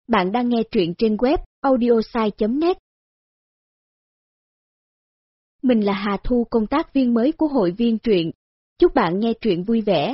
Bạn đang nghe truyện trên web audiosai.net. Mình là Hà Thu, công tác viên mới của hội viên truyện. Chúc bạn nghe truyện vui vẻ.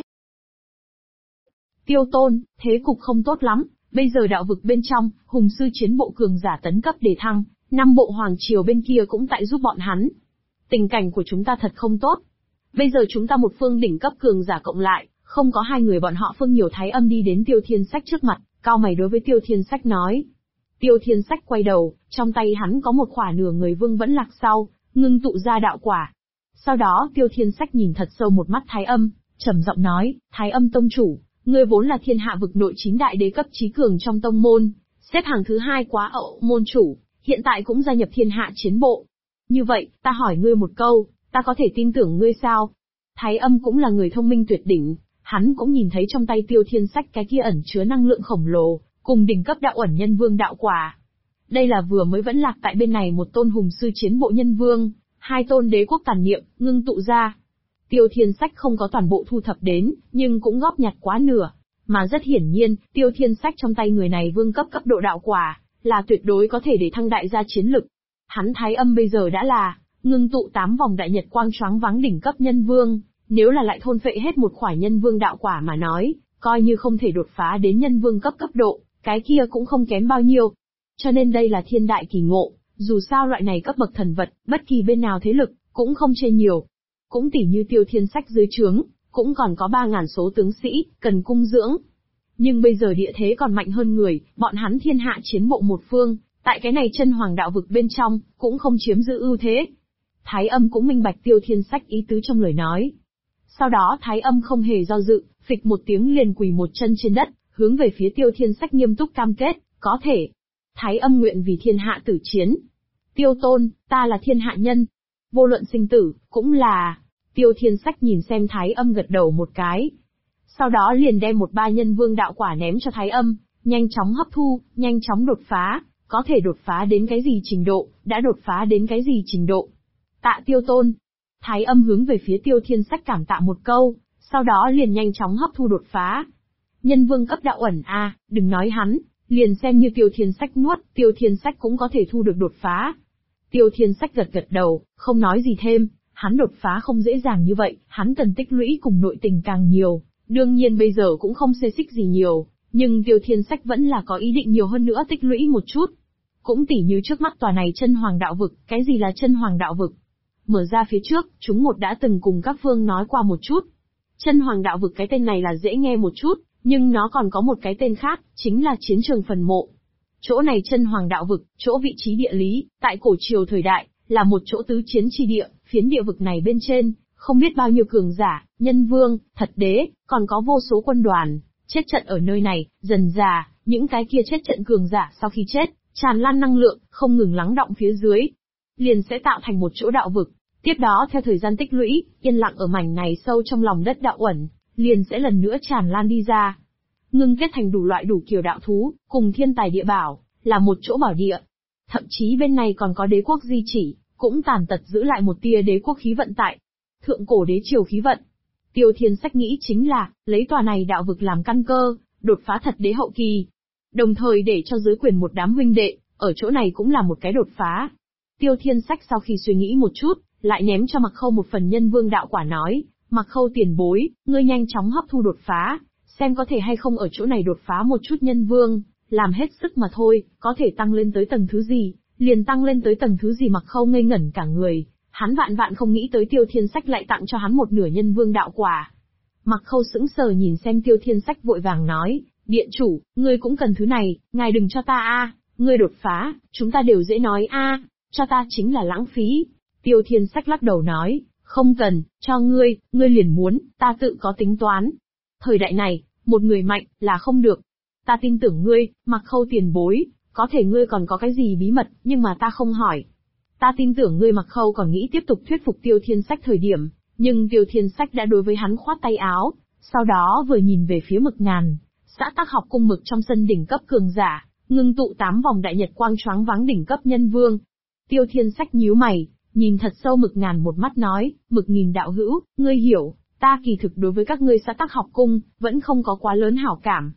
Tiêu Tôn, thế cục không tốt lắm, bây giờ đạo vực bên trong, hùng sư chiến bộ cường giả tấn cấp đề thăng, 5 bộ hoàng triều bên kia cũng tại giúp bọn hắn. Tình cảnh của chúng ta thật không tốt. Bây giờ chúng ta một phương đỉnh cấp cường giả cộng lại, không có hai người bọn họ. Phương Nhiều Thái Âm đi đến Tiêu Thiên Sách trước mặt, cau mày đối với Tiêu Thiên Sách nói. Tiêu Thiên Sách quay đầu, trong tay hắn có một khỏa nửa người vương vẫn lạc sau, ngưng tụ ra đạo quả. Sau đó Tiêu Thiên Sách nhìn thật sâu một mắt Thái Âm, trầm giọng nói, Thái Âm tông chủ, ngươi vốn là thiên hạ vực nội 9 đại đế cấp chí cường trong tông môn, xếp hàng thứ 2 quá ậu môn chủ, hiện tại cũng gia nhập thiên hạ chiến bộ. Như vậy, ta hỏi ngươi một câu, ta có thể tin tưởng ngươi sao? Thái Âm cũng là người thông minh tuyệt đỉnh, hắn cũng nhìn thấy trong tay Tiêu Thiên Sách cái kia ẩn chứa năng lượng khổng lồ, cùng đỉnh cấp đạo ẩn nhân vương đạo quả. Đây là vừa mới vẫn lạc tại bên này một tôn hùng sư chiến bộ nhân vương, 2 tôn đế quốc tàn niệm, ngưng tụ ra. Tiêu Thiên Sách không có toàn bộ thu thập đến, nhưng cũng góp nhặt quá nửa. Mà rất hiển nhiên, Tiêu Thiên Sách trong tay người này vương cấp độ đạo quả, là tuyệt đối có thể để thăng đại gia chiến lực. Hắn Thái Âm bây giờ đã là ngưng tụ 8 vòng đại nhật quang choáng váng đỉnh cấp nhân vương, nếu là lại thôn phệ hết một khỏa nhân vương đạo quả mà nói, coi như không thể đột phá đến nhân vương cấp độ, cái kia cũng không kém bao nhiêu. Cho nên đây là thiên đại kỳ ngộ, dù sao loại này cấp bậc thần vật, bất kỳ bên nào thế lực, cũng không chê nhiều. Cũng tỉ như Tiêu Thiên Sách dưới trướng, cũng còn có 3.000 số tướng sĩ, cần cung dưỡng. Nhưng bây giờ địa thế còn mạnh hơn người, bọn hắn thiên hạ chiến bộ một phương, tại cái này chân hoàng đạo vực bên trong, cũng không chiếm giữ ưu thế. Thái Âm cũng minh bạch Tiêu Thiên Sách ý tứ trong lời nói. Sau đó Thái Âm không hề do dự, phịch một tiếng liền quỳ một chân trên đất, hướng về phía Tiêu Thiên Sách nghiêm túc cam kết, có thể. Thái Âm nguyện vì thiên hạ tử chiến. Tiêu Tôn, ta là thiên hạ nhân. Vô luận sinh tử, cũng là. Tiêu Thiên Sách nhìn xem Thái Âm gật đầu một cái. Sau đó liền đem một 3 nhân vương đạo quả ném cho Thái Âm, nhanh chóng hấp thu, nhanh chóng đột phá, có thể đột phá đến cái gì trình độ, đã đột phá đến cái gì trình độ. Tạ Tiêu Tôn. Thái Âm hướng về phía Tiêu Thiên Sách cảm tạ một câu, sau đó liền nhanh chóng hấp thu đột phá. Nhân vương cấp đạo ẩn đừng nói hắn, liền xem như Tiêu Thiên Sách nuốt, Tiêu Thiên Sách cũng có thể thu được đột phá. Tiêu Thiên Sách gật gật đầu, không nói gì thêm, hắn đột phá không dễ dàng như vậy, hắn cần tích lũy cùng nội tình càng nhiều, đương nhiên bây giờ cũng không xê xích gì nhiều, nhưng Tiêu Thiên Sách vẫn là có ý định nhiều hơn nữa tích lũy một chút. Cũng tỉ như trước mắt tòa này chân hoàng đạo vực, cái gì là chân hoàng đạo vực? Mở ra phía trước, chúng một đã từng cùng các phương nói qua một chút. Chân hoàng đạo vực cái tên này là dễ nghe một chút, nhưng nó còn có một cái tên khác, chính là chiến trường phần mộ. Chỗ này chân hoàng đạo vực, chỗ vị trí địa lý, tại cổ triều thời đại, là một chỗ tứ chiến chi địa, phiến địa vực này bên trên, không biết bao nhiêu cường giả, nhân vương, thật đế, còn có vô số quân đoàn, chết trận ở nơi này, dần dà, những cái kia chết trận cường giả sau khi chết, tràn lan năng lượng, không ngừng lắng đọng phía dưới, liền sẽ tạo thành một chỗ đạo vực. Tiếp đó theo thời gian tích lũy, yên lặng ở mảnh này sâu trong lòng đất đạo ẩn, liền sẽ lần nữa tràn lan đi ra. Ngưng kết thành đủ loại đủ kiểu đạo thú, cùng thiên tài địa bảo, là một chỗ bảo địa. Thậm chí bên này còn có đế quốc di chỉ, cũng tàn tật giữ lại một tia đế quốc khí vận tại. Thượng cổ đế triều khí vận. Tiêu Thiên Sách nghĩ chính là, lấy tòa này đạo vực làm căn cơ, đột phá thật đế hậu kỳ. Đồng thời để cho dưới quyền một đám huynh đệ, ở chỗ này cũng là một cái đột phá. Tiêu Thiên Sách sau khi suy nghĩ một chút, lại ném cho Mặc Khâu một phần nhân vương đạo quả nói, Mặc Khâu tiền bối, ngươi nhanh chóng hấp thu đột phá, xem có thể hay không ở chỗ này đột phá một chút nhân vương, làm hết sức mà thôi, có thể tăng lên tới tầng thứ gì, liền tăng lên tới tầng thứ gì. Mặc Khâu ngây ngẩn cả người, hắn vạn không nghĩ tới Tiêu Thiên Sách lại tặng cho hắn một nửa nhân vương đạo quả. Mặc Khâu sững sờ nhìn xem Tiêu Thiên Sách vội vàng nói, điện chủ, ngươi cũng cần thứ này, ngài đừng cho ta ngươi đột phá, chúng ta đều dễ nói cho ta chính là lãng phí. Tiêu Thiên Sách lắc đầu nói, không cần, cho ngươi liền muốn, ta tự có tính toán. Thời đại này, một người mạnh, là không được. Ta tin tưởng ngươi, Mặc Khâu tiền bối, có thể ngươi còn có cái gì bí mật, nhưng mà ta không hỏi. Ta tin tưởng ngươi. Mặc Khâu còn nghĩ tiếp tục thuyết phục Tiêu Thiên Sách thời điểm, nhưng Tiêu Thiên Sách đã đối với hắn khoát tay áo, sau đó vừa nhìn về phía Mực Ngàn, xã tắc học cung mực trong sân đỉnh cấp cường giả, ngưng tụ 8 vòng đại nhật quang choáng váng đỉnh cấp nhân vương. Tiêu Thiên Sách nhíu mày, nhìn thật sâu Mực Ngàn một mắt nói, Mực Nghìn đạo hữu, ngươi hiểu, ta kỳ thực đối với các ngươi xã tắc học cung, vẫn không có quá lớn hảo cảm.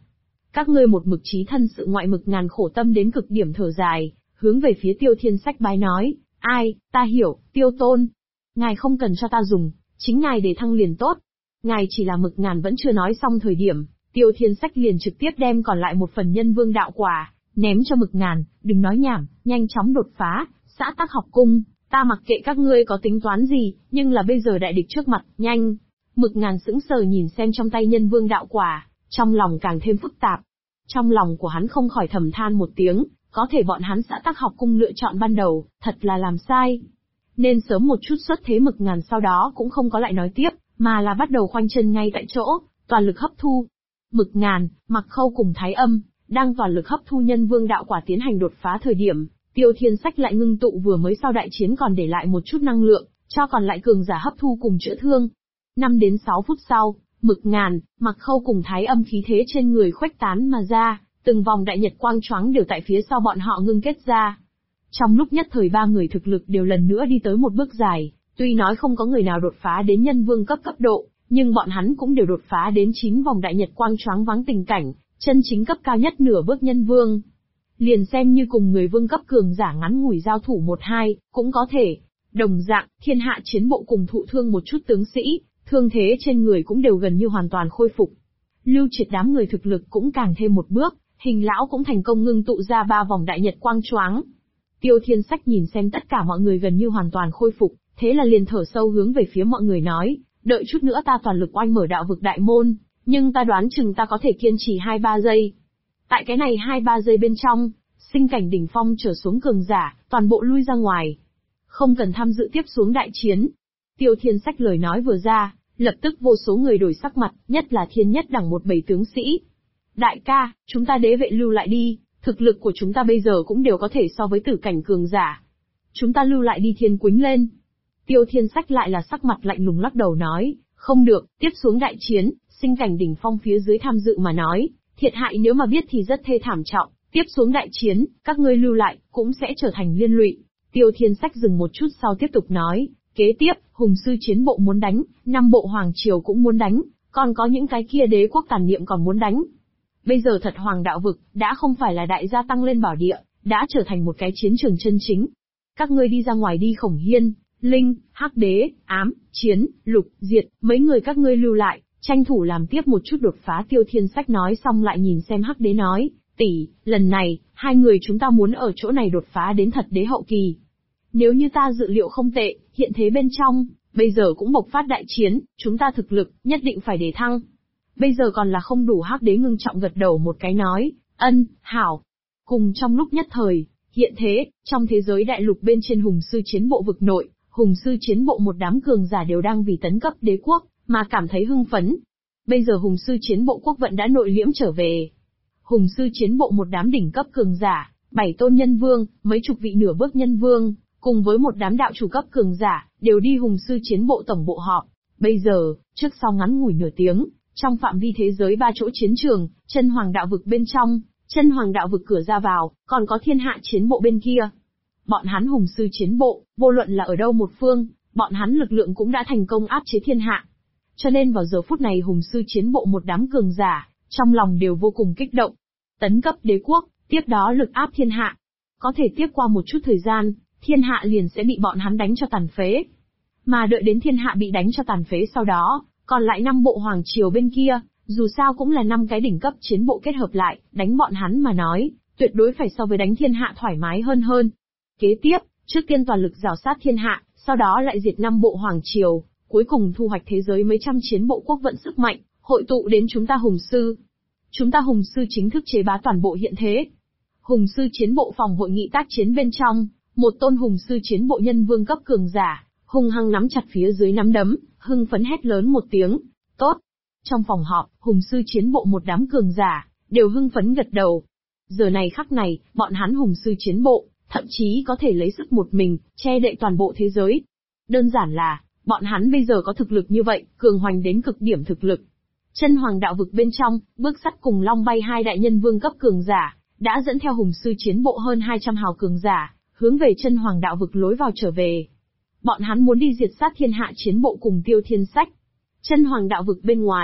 Các ngươi một mực chí thân sự ngoại mực ngàn khổ tâm đến cực điểm thở dài, hướng về phía Tiêu Thiên Sách bái nói, ai, ta hiểu, Tiêu Tôn. Ngài không cần cho ta dùng, chính ngài để thăng liền tốt. Ngài chỉ là mực ngàn vẫn chưa nói xong thời điểm, Tiêu Thiên Sách liền trực tiếp đem còn lại một phần nhân vương đạo quả, ném cho mực ngàn, đừng nói nhảm, nhanh chóng đột phá, xã tắc học cung, ta mặc kệ các ngươi có tính toán gì, nhưng là bây giờ đại địch trước mặt, nhanh. Mực ngàn sững sờ nhìn xem trong tay nhân vương đạo quả, trong lòng càng thêm phức tạp. Trong lòng của hắn không khỏi thầm than một tiếng, có thể bọn hắn xã tắc học cung lựa chọn ban đầu, thật là làm sai. Nên sớm một chút xuất thế. Mực ngàn sau đó cũng không có lại nói tiếp, mà là bắt đầu khoanh chân ngay tại chỗ, toàn lực hấp thu. Mực ngàn, Mặc Khâu cùng Thái Âm, đang toàn lực hấp thu nhân vương đạo quả tiến hành đột phá thời điểm, Tiêu Thiên Sách lại ngưng tụ vừa mới sau đại chiến còn để lại một chút năng lượng, cho còn lại cường giả hấp thu cùng chữa thương. 5 đến 6 phút sau, Mực ngàn, Mặc Khâu cùng Thái Âm khí thế trên người khuếch tán mà ra, từng vòng đại nhật quang choáng đều tại phía sau bọn họ ngưng kết ra. Trong lúc nhất thời ba người thực lực đều lần nữa đi tới một bước dài, tuy nói không có người nào đột phá đến nhân vương cấp độ, nhưng bọn hắn cũng đều đột phá đến 9 vòng đại nhật quang choáng váng tình cảnh, chân chính cấp cao nhất nửa bước nhân vương. Liền xem như cùng người vương cấp cường giả ngắn ngủi giao thủ 1-2, cũng có thể. Đồng dạng, thiên hạ chiến bộ cùng thụ thương một chút tướng sĩ, thương thế trên người cũng đều gần như hoàn toàn khôi phục. Lưu Triệt đám người thực lực cũng càng thêm một bước, Hình lão cũng thành công ngưng tụ ra 3 vòng đại nhật quang choáng. Tiêu Thiên Sách nhìn xem tất cả mọi người gần như hoàn toàn khôi phục, thế là liền thở sâu hướng về phía mọi người nói, đợi chút nữa ta toàn lực oanh mở đạo vực đại môn, nhưng ta đoán chừng ta có thể kiên trì 2-3 giây. Tại cái này 2-3 giây bên trong, sinh cảnh đỉnh phong trở xuống cường giả, toàn bộ lui ra ngoài. Không cần tham dự tiếp xuống đại chiến. Tiêu Thiên Sách lời nói vừa ra, lập tức vô số người đổi sắc mặt, nhất là Thiên Nhất đẳng một bầy tướng sĩ. Đại ca, chúng ta đế vệ lưu lại đi, thực lực của chúng ta bây giờ cũng đều có thể so với tử cảnh cường giả. Chúng ta lưu lại đi. Thiên Quýnh lên. Tiêu Thiên Sách lại là sắc mặt lạnh lùng lắc đầu nói, không được, tiếp xuống đại chiến, sinh cảnh đỉnh phong phía dưới tham dự mà nói, thiệt hại nếu mà biết thì rất thê thảm trọng, tiếp xuống đại chiến, các ngươi lưu lại, cũng sẽ trở thành liên lụy. Tiêu Thiên Sách dừng một chút sau tiếp tục nói, kế tiếp, Hùng Sư chiến bộ muốn đánh, 5 bộ Hoàng Triều cũng muốn đánh, còn có những cái kia đế quốc tàn niệm còn muốn đánh. Bây giờ thật Hoàng đạo vực, đã không phải là đại gia tăng lên bảo địa, đã trở thành một cái chiến trường chân chính. Các ngươi đi ra ngoài đi. Khổng Hiên, Linh, Hắc Đế, Ám, Chiến, Lục, Diệt, mấy người các ngươi lưu lại, tranh thủ làm tiếp một chút đột phá. Tiêu Thiên Sách nói xong lại nhìn xem Hắc Đế nói, tỷ, lần này, 2 người chúng ta muốn ở chỗ này đột phá đến thật đế hậu kỳ. Nếu như ta dự liệu không tệ, hiện thế bên trong, bây giờ cũng bộc phát đại chiến, chúng ta thực lực, nhất định phải đề thăng. Bây giờ còn là không đủ. Hắc Đế ngưng trọng gật đầu một cái nói, ân, hảo. Cùng trong lúc nhất thời, hiện thế, trong thế giới đại lục bên trên Hùng Sư chiến bộ vực nội, Hùng Sư chiến bộ một đám cường giả đều đang vì tấn cấp đế quốc, mà cảm thấy hưng phấn. Bây giờ Hùng Sư chiến bộ quốc vận đã nội liễm trở về. Hùng Sư chiến bộ một đám đỉnh cấp cường giả, 7 tôn nhân vương, mấy chục vị nửa bước nhân vương, cùng với một đám đạo chủ cấp cường giả, đều đi Hùng Sư chiến bộ tổng bộ họp. Bây giờ, trước sau ngắn ngủi nửa tiếng, trong phạm vi thế giới 3 chỗ chiến trường, chân hoàng đạo vực bên trong, chân hoàng đạo vực cửa ra vào, còn có thiên hạ chiến bộ bên kia. Bọn hắn Hùng Sư chiến bộ, vô luận là ở đâu một phương, bọn hắn lực lượng cũng đã thành công áp chế thiên hạ. Cho nên vào giờ phút này Hùng Sư chiến bộ một đám cường giả, trong lòng đều vô cùng kích động. Tấn cấp đế quốc, tiếp đó lực áp thiên hạ. Có thể tiếp qua một chút thời gian, thiên hạ liền sẽ bị bọn hắn đánh cho tàn phế. Mà đợi đến thiên hạ bị đánh cho tàn phế sau đó, còn lại 5 bộ Hoàng Triều bên kia, dù sao cũng là 5 cái đỉnh cấp chiến bộ kết hợp lại, đánh bọn hắn mà nói, tuyệt đối phải so với đánh thiên hạ thoải mái hơn. Kế tiếp, trước tiên toàn lực rào sát thiên hạ, sau đó lại diệt 5 bộ Hoàng Triều, cuối cùng thu hoạch thế giới mấy trăm chiến bộ quốc vận sức mạnh, hội tụ đến chúng ta Hùng Sư. Chúng ta Hùng Sư chính thức chế bá toàn bộ hiện thế. Hùng Sư chiến bộ phòng hội nghị tác chiến bên trong, một tôn Hùng Sư chiến bộ nhân vương cấp cường giả, hung hăng nắm chặt phía dưới nắm đấm, hưng phấn hét lớn một tiếng, tốt. Trong phòng họp, Hùng Sư chiến bộ một đám cường giả, đều hưng phấn gật đầu. Giờ này khắc này, bọn hắn Hùng Sư chiến bộ, thậm chí có thể lấy sức một mình, che đậy toàn bộ thế giới. Đơn giản là, bọn hắn bây giờ có thực lực như vậy, cường hoành đến cực điểm thực lực. Chân hoàng đạo vực bên trong, Bước Sắt cùng Long Bay 2 đại nhân vương cấp cường giả, đã dẫn theo Hùng Sư chiến bộ hơn 200 hào cường giả, hướng về chân hoàng đạo vực lối vào trở về. Bọn hắn muốn đi diệt sát thiên hạ chiến bộ cùng Tiêu Thiên Sách. Chân hoàng đạo vực bên ngoài,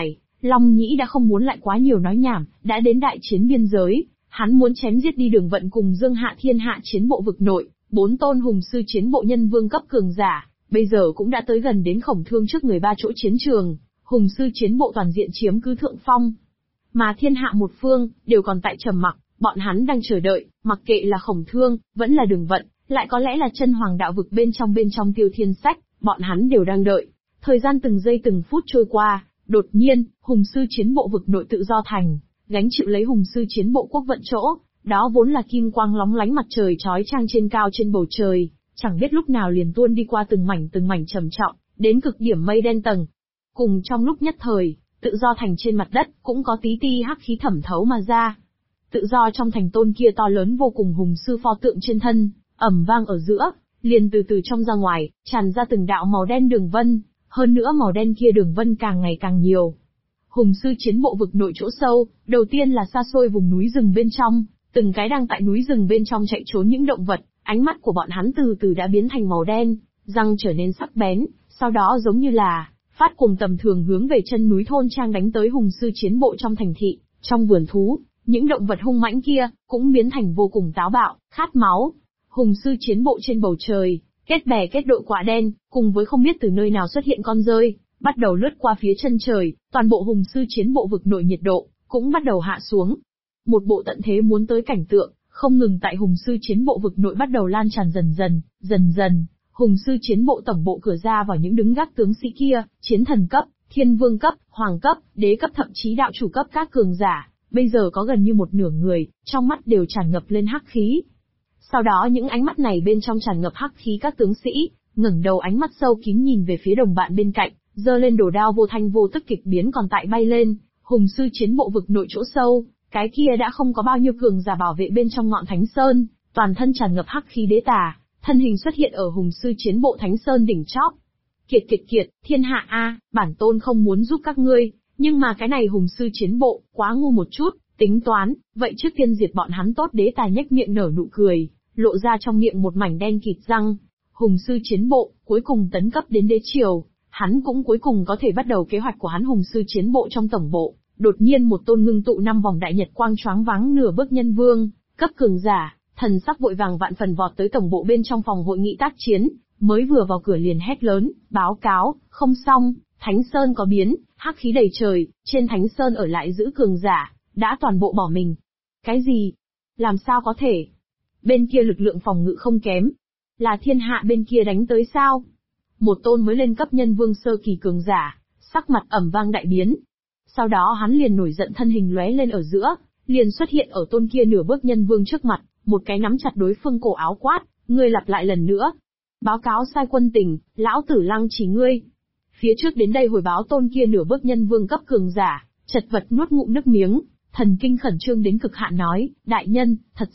Long Nhĩ đã không muốn lại quá nhiều nói nhảm, đã đến đại chiến biên giới, hắn muốn chém giết đi Đường Vận cùng Dương Hạ thiên hạ chiến bộ vực nội, 4 tôn hùng sư chiến bộ nhân vương cấp cường giả, bây giờ cũng đã tới gần đến Khổng Thương trước người 3 chỗ chiến trường, hùng sư chiến bộ toàn diện chiếm cứ thượng phong. Mà thiên hạ một phương, đều còn tại trầm mặc, bọn hắn đang chờ đợi, mặc kệ là Khổng Thương, vẫn là Đường Vận, lại có lẽ là chân hoàng đạo vực bên trong Tiêu Thiên Sách, bọn hắn đều đang đợi. Thời gian từng giây từng phút trôi qua, đột nhiên, hùng sư chiến bộ vực nội tự do thành, gánh chịu lấy hùng sư chiến bộ quốc vận chỗ, đó vốn là kim quang lóng lánh mặt trời chói chang trên cao trên bầu trời, chẳng biết lúc nào liền tuôn đi qua từng mảnh trầm trọng, đến cực điểm mây đen tầng. Cùng trong lúc nhất thời, tự do thành trên mặt đất cũng có tí ti hắc khí thẩm thấu mà ra. Tự do trong thành tôn kia to lớn vô cùng hùng sư pho tượng trên thân, ầm vang ở giữa, liền từ từ trong ra ngoài, tràn ra từng đạo màu đen đường vân, hơn nữa màu đen kia đường vân càng ngày càng nhiều. Hùng sư chiến bộ vực nội chỗ sâu, đầu tiên là xa xôi vùng núi rừng bên trong, từng cái đang tại núi rừng bên trong chạy trốn những động vật, ánh mắt của bọn hắn từ từ đã biến thành màu đen, răng trở nên sắc bén, sau đó giống như là phát cùng tầm thường hướng về chân núi thôn trang đánh tới hùng sư chiến bộ trong thành thị, trong vườn thú, những động vật hung mãnh kia cũng biến thành vô cùng táo bạo, khát máu. Hùng sư chiến bộ trên bầu trời, kết bè kết đội quạ đen, cùng với không biết từ nơi nào xuất hiện con dơi, bắt đầu lướt qua phía chân trời, toàn bộ hùng sư chiến bộ vực nội nhiệt độ cũng bắt đầu hạ xuống. Một bộ tận thế muốn tới cảnh tượng, không ngừng tại hùng sư chiến bộ vực nội bắt đầu lan tràn dần dần, hùng sư chiến bộ tổng bộ cửa ra vào những đứng gác tướng sĩ kia, chiến thần cấp, thiên vương cấp, hoàng cấp, đế cấp thậm chí đạo chủ cấp các cường giả, bây giờ có gần như một nửa người, trong mắt đều tràn ngập lên hắc khí. Sau đó những ánh mắt này bên trong tràn ngập hắc khí các tướng sĩ, ngẩng đầu ánh mắt sâu kín nhìn về phía đồng bạn bên cạnh, giơ lên đồ đao vô thanh vô tức kịch biến còn tại bay lên, hùng sư chiến bộ vực nội chỗ sâu, cái kia đã không có bao nhiêu cường giả bảo vệ bên trong ngọn Thánh Sơn, toàn thân tràn ngập hắc khí đế tà, thân hình xuất hiện ở hùng sư chiến bộ Thánh Sơn đỉnh chóp. Kiệt, thiên hạ a, bản tôn không muốn giúp các ngươi, nhưng mà cái này hùng sư chiến bộ, quá ngu một chút, tính toán, vậy trước tiên diệt bọn hắn tốt. Đế tà nhếch miệng nở nụ cười, lộ ra trong miệng một mảnh đen kịt răng. Hùng sư chiến bộ, cuối cùng tấn cấp đến đế triều, hắn cũng cuối cùng có thể bắt đầu kế hoạch của hắn. Hùng sư chiến bộ trong tổng bộ, đột nhiên một tôn ngưng tụ 5 vòng đại nhật quang choáng váng nửa bước nhân vương, cấp cường giả, thần sắc vội vàng vạn phần vọt tới tổng bộ bên trong phòng hội nghị tác chiến, mới vừa vào cửa liền hét lớn, báo cáo, không xong, Thánh Sơn có biến, hắc khí đầy trời, trên Thánh Sơn ở lại giữ cường giả, đã toàn bộ bỏ mình. Cái gì? Làm sao có thể? Bên kia lực lượng phòng ngự không kém. Là thiên hạ bên kia đánh tới sao? Một tôn mới lên cấp nhân vương sơ kỳ cường giả, sắc mặt ẩm vang đại biến. Sau đó hắn liền nổi giận thân hình lóe lên ở giữa, liền xuất hiện ở tôn kia nửa bước nhân vương trước mặt, một cái nắm chặt đối phương cổ áo quát, ngươi lặp lại lần nữa. Báo cáo sai quân tình, lão tử lăng chỉ ngươi. Phía trước đến đây hồi báo tôn kia nửa bước nhân vương cấp cường giả, chật vật nuốt ngụm nước miếng, thần kinh khẩn trương đến cực hạn nói, đại nhân, thật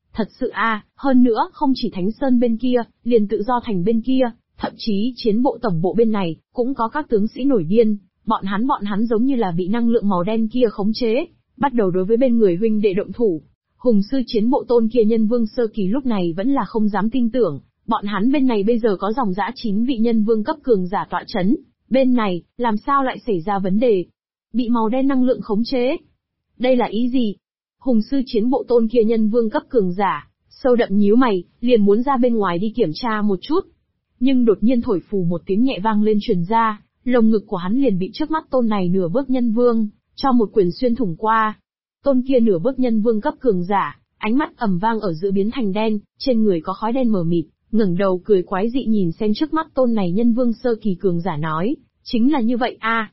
sự a, hơn nữa không chỉ Thánh Sơn bên kia, liền tự do thành bên kia, thậm chí chiến bộ tổng bộ bên này, cũng có các tướng sĩ nổi điên, bọn hắn giống như là bị năng lượng màu đen kia khống chế, bắt đầu đối với bên người huynh đệ động thủ. Hùng sư chiến bộ tôn kia nhân vương sơ kỳ lúc này vẫn là không dám tin tưởng, bọn hắn bên này bây giờ có dòng dã 9 vị nhân vương cấp cường giả tọa chấn, bên này, làm sao lại xảy ra vấn đề? Bị màu đen năng lượng khống chế. Đây là ý gì? Hùng sư chiến bộ tôn kia nhân vương cấp cường giả, sâu đậm nhíu mày, liền muốn ra bên ngoài đi kiểm tra một chút. Nhưng đột nhiên thổi phù một tiếng nhẹ vang lên truyền ra, lồng ngực của hắn liền bị trước mắt tôn này nửa bước nhân vương, cho một quyền xuyên thủng qua. Tôn kia nửa bước nhân vương cấp cường giả, ánh mắt ầm vang ở giữa biến thành đen, trên người có khói đen mờ mịt, ngẩng đầu cười quái dị nhìn xem trước mắt tôn này nhân vương sơ kỳ cường giả nói, chính là như vậy a.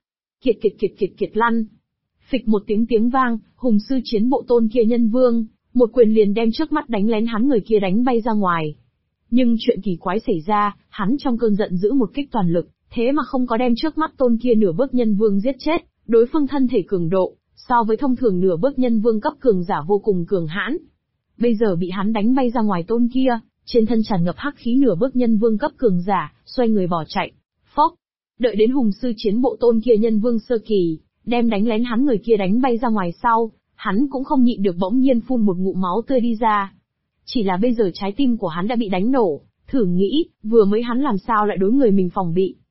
Kiệt lăn. Phịch một tiếng vang, hùng sư chiến bộ tôn kia nhân vương, một quyền liền đem trước mắt đánh lén hắn người kia đánh bay ra ngoài. Nhưng chuyện kỳ quái xảy ra, hắn trong cơn giận dữ một kích toàn lực, thế mà không có đem trước mắt tôn kia nửa bước nhân vương giết chết, đối phương thân thể cường độ, so với thông thường nửa bước nhân vương cấp cường giả vô cùng cường hãn. Bây giờ bị hắn đánh bay ra ngoài tôn kia, trên thân tràn ngập hắc khí nửa bước nhân vương cấp cường giả, xoay người bỏ chạy. Phốc! Đợi đến hùng sư chiến bộ tôn kia nhân vương sơ kỳ, đem đánh lén hắn người kia đánh bay ra ngoài sau, hắn cũng không nhịn được bỗng nhiên phun một ngụm máu tươi đi ra. Chỉ là bây giờ trái tim của hắn đã bị đánh nổ, thử nghĩ, vừa mới hắn làm sao lại đối người mình phòng bị.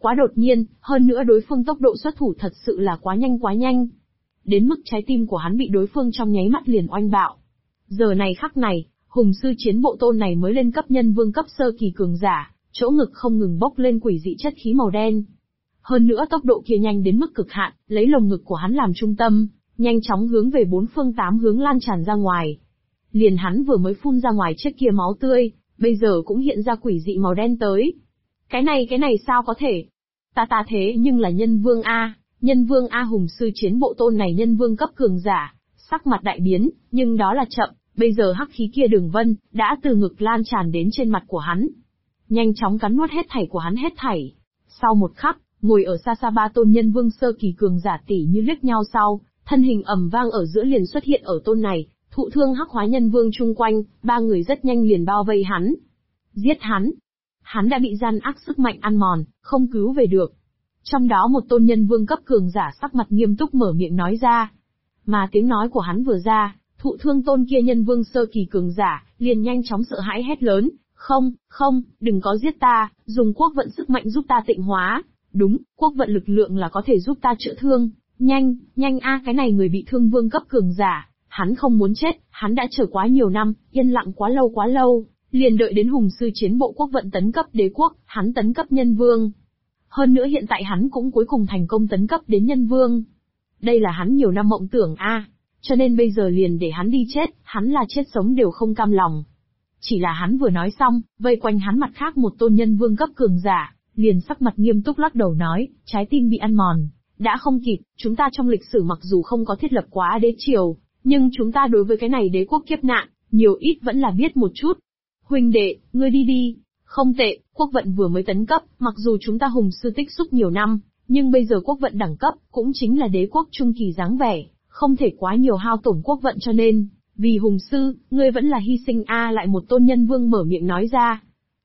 Quá đột nhiên, hơn nữa đối phương tốc độ xuất thủ thật sự là quá nhanh quá nhanh. Đến mức trái tim của hắn bị đối phương trong nháy mắt liền oanh bạo. Giờ này khắc này, hùng sư chiến bộ tôn này mới lên cấp nhân vương cấp sơ kỳ cường giả, chỗ ngực không ngừng bốc lên quỷ dị chất khí màu đen. Hơn nữa tốc độ kia nhanh đến mức cực hạn, lấy lồng ngực của hắn làm trung tâm, nhanh chóng hướng về bốn phương tám hướng lan tràn ra ngoài. Liền hắn vừa mới phun ra ngoài chiếc kia máu tươi, bây giờ cũng hiện ra quỷ dị màu đen tới. Cái này sao có thể? Ta thế nhưng là nhân vương A, nhân vương A hùng sư chiến bộ tôn này nhân vương cấp cường giả, sắc mặt đại biến, nhưng đó là chậm, bây giờ hắc khí kia đường vân, đã từ ngực lan tràn đến trên mặt của hắn. Nhanh chóng cắn nuốt hết thảy của hắn hết thảy. Sau một khắc, ngồi ở xa xa ba tôn nhân vương sơ kỳ cường giả tỷ như liếc nhau sau, thân hình ầm vang ở giữa liền xuất hiện ở tôn này, thụ thương hắc hóa nhân vương chung quanh, ba người rất nhanh liền bao vây hắn. Giết hắn! Hắn đã bị gian ác sức mạnh ăn mòn, không cứu về được. Trong đó một tôn nhân vương cấp cường giả sắc mặt nghiêm túc mở miệng nói ra. Mà tiếng nói của hắn vừa ra, thụ thương tôn kia nhân vương sơ kỳ cường giả, liền nhanh chóng sợ hãi hét lớn, không, đừng có giết ta, dùng quốc vận sức mạnh giúp ta tịnh hóa. Đúng, quốc vận lực lượng là có thể giúp ta chữa thương. Nhanh a, cái này người bị thương vương cấp cường giả, hắn không muốn chết, hắn đã chờ quá nhiều năm, yên lặng quá lâu, liền đợi đến hùng sư chiến bộ quốc vận tấn cấp đế quốc, hắn tấn cấp nhân vương. Hơn nữa hiện tại hắn cũng cuối cùng thành công tấn cấp đến nhân vương. Đây là hắn nhiều năm mộng tưởng a, cho nên bây giờ liền để hắn đi chết, hắn là chết sống đều không cam lòng. Chỉ là hắn vừa nói xong, vây quanh hắn mặt khác một tôn nhân vương cấp cường giả, liền sắc mặt nghiêm túc lắc đầu nói, trái tim bị ăn mòn, đã không kịp, chúng ta trong lịch sử mặc dù không có thiết lập quá đế triều, nhưng chúng ta đối với cái này đế quốc kiếp nạn, nhiều ít vẫn là biết một chút. Huynh đệ, ngươi đi. Không tệ, quốc vận vừa mới tấn cấp, mặc dù chúng ta hùng sư tích xúc nhiều năm, nhưng bây giờ quốc vận đẳng cấp, cũng chính là đế quốc trung kỳ dáng vẻ, không thể quá nhiều hao tổn quốc vận cho nên, vì hùng sư, ngươi vẫn là hy sinh a. Lại một tôn nhân vương mở miệng nói ra.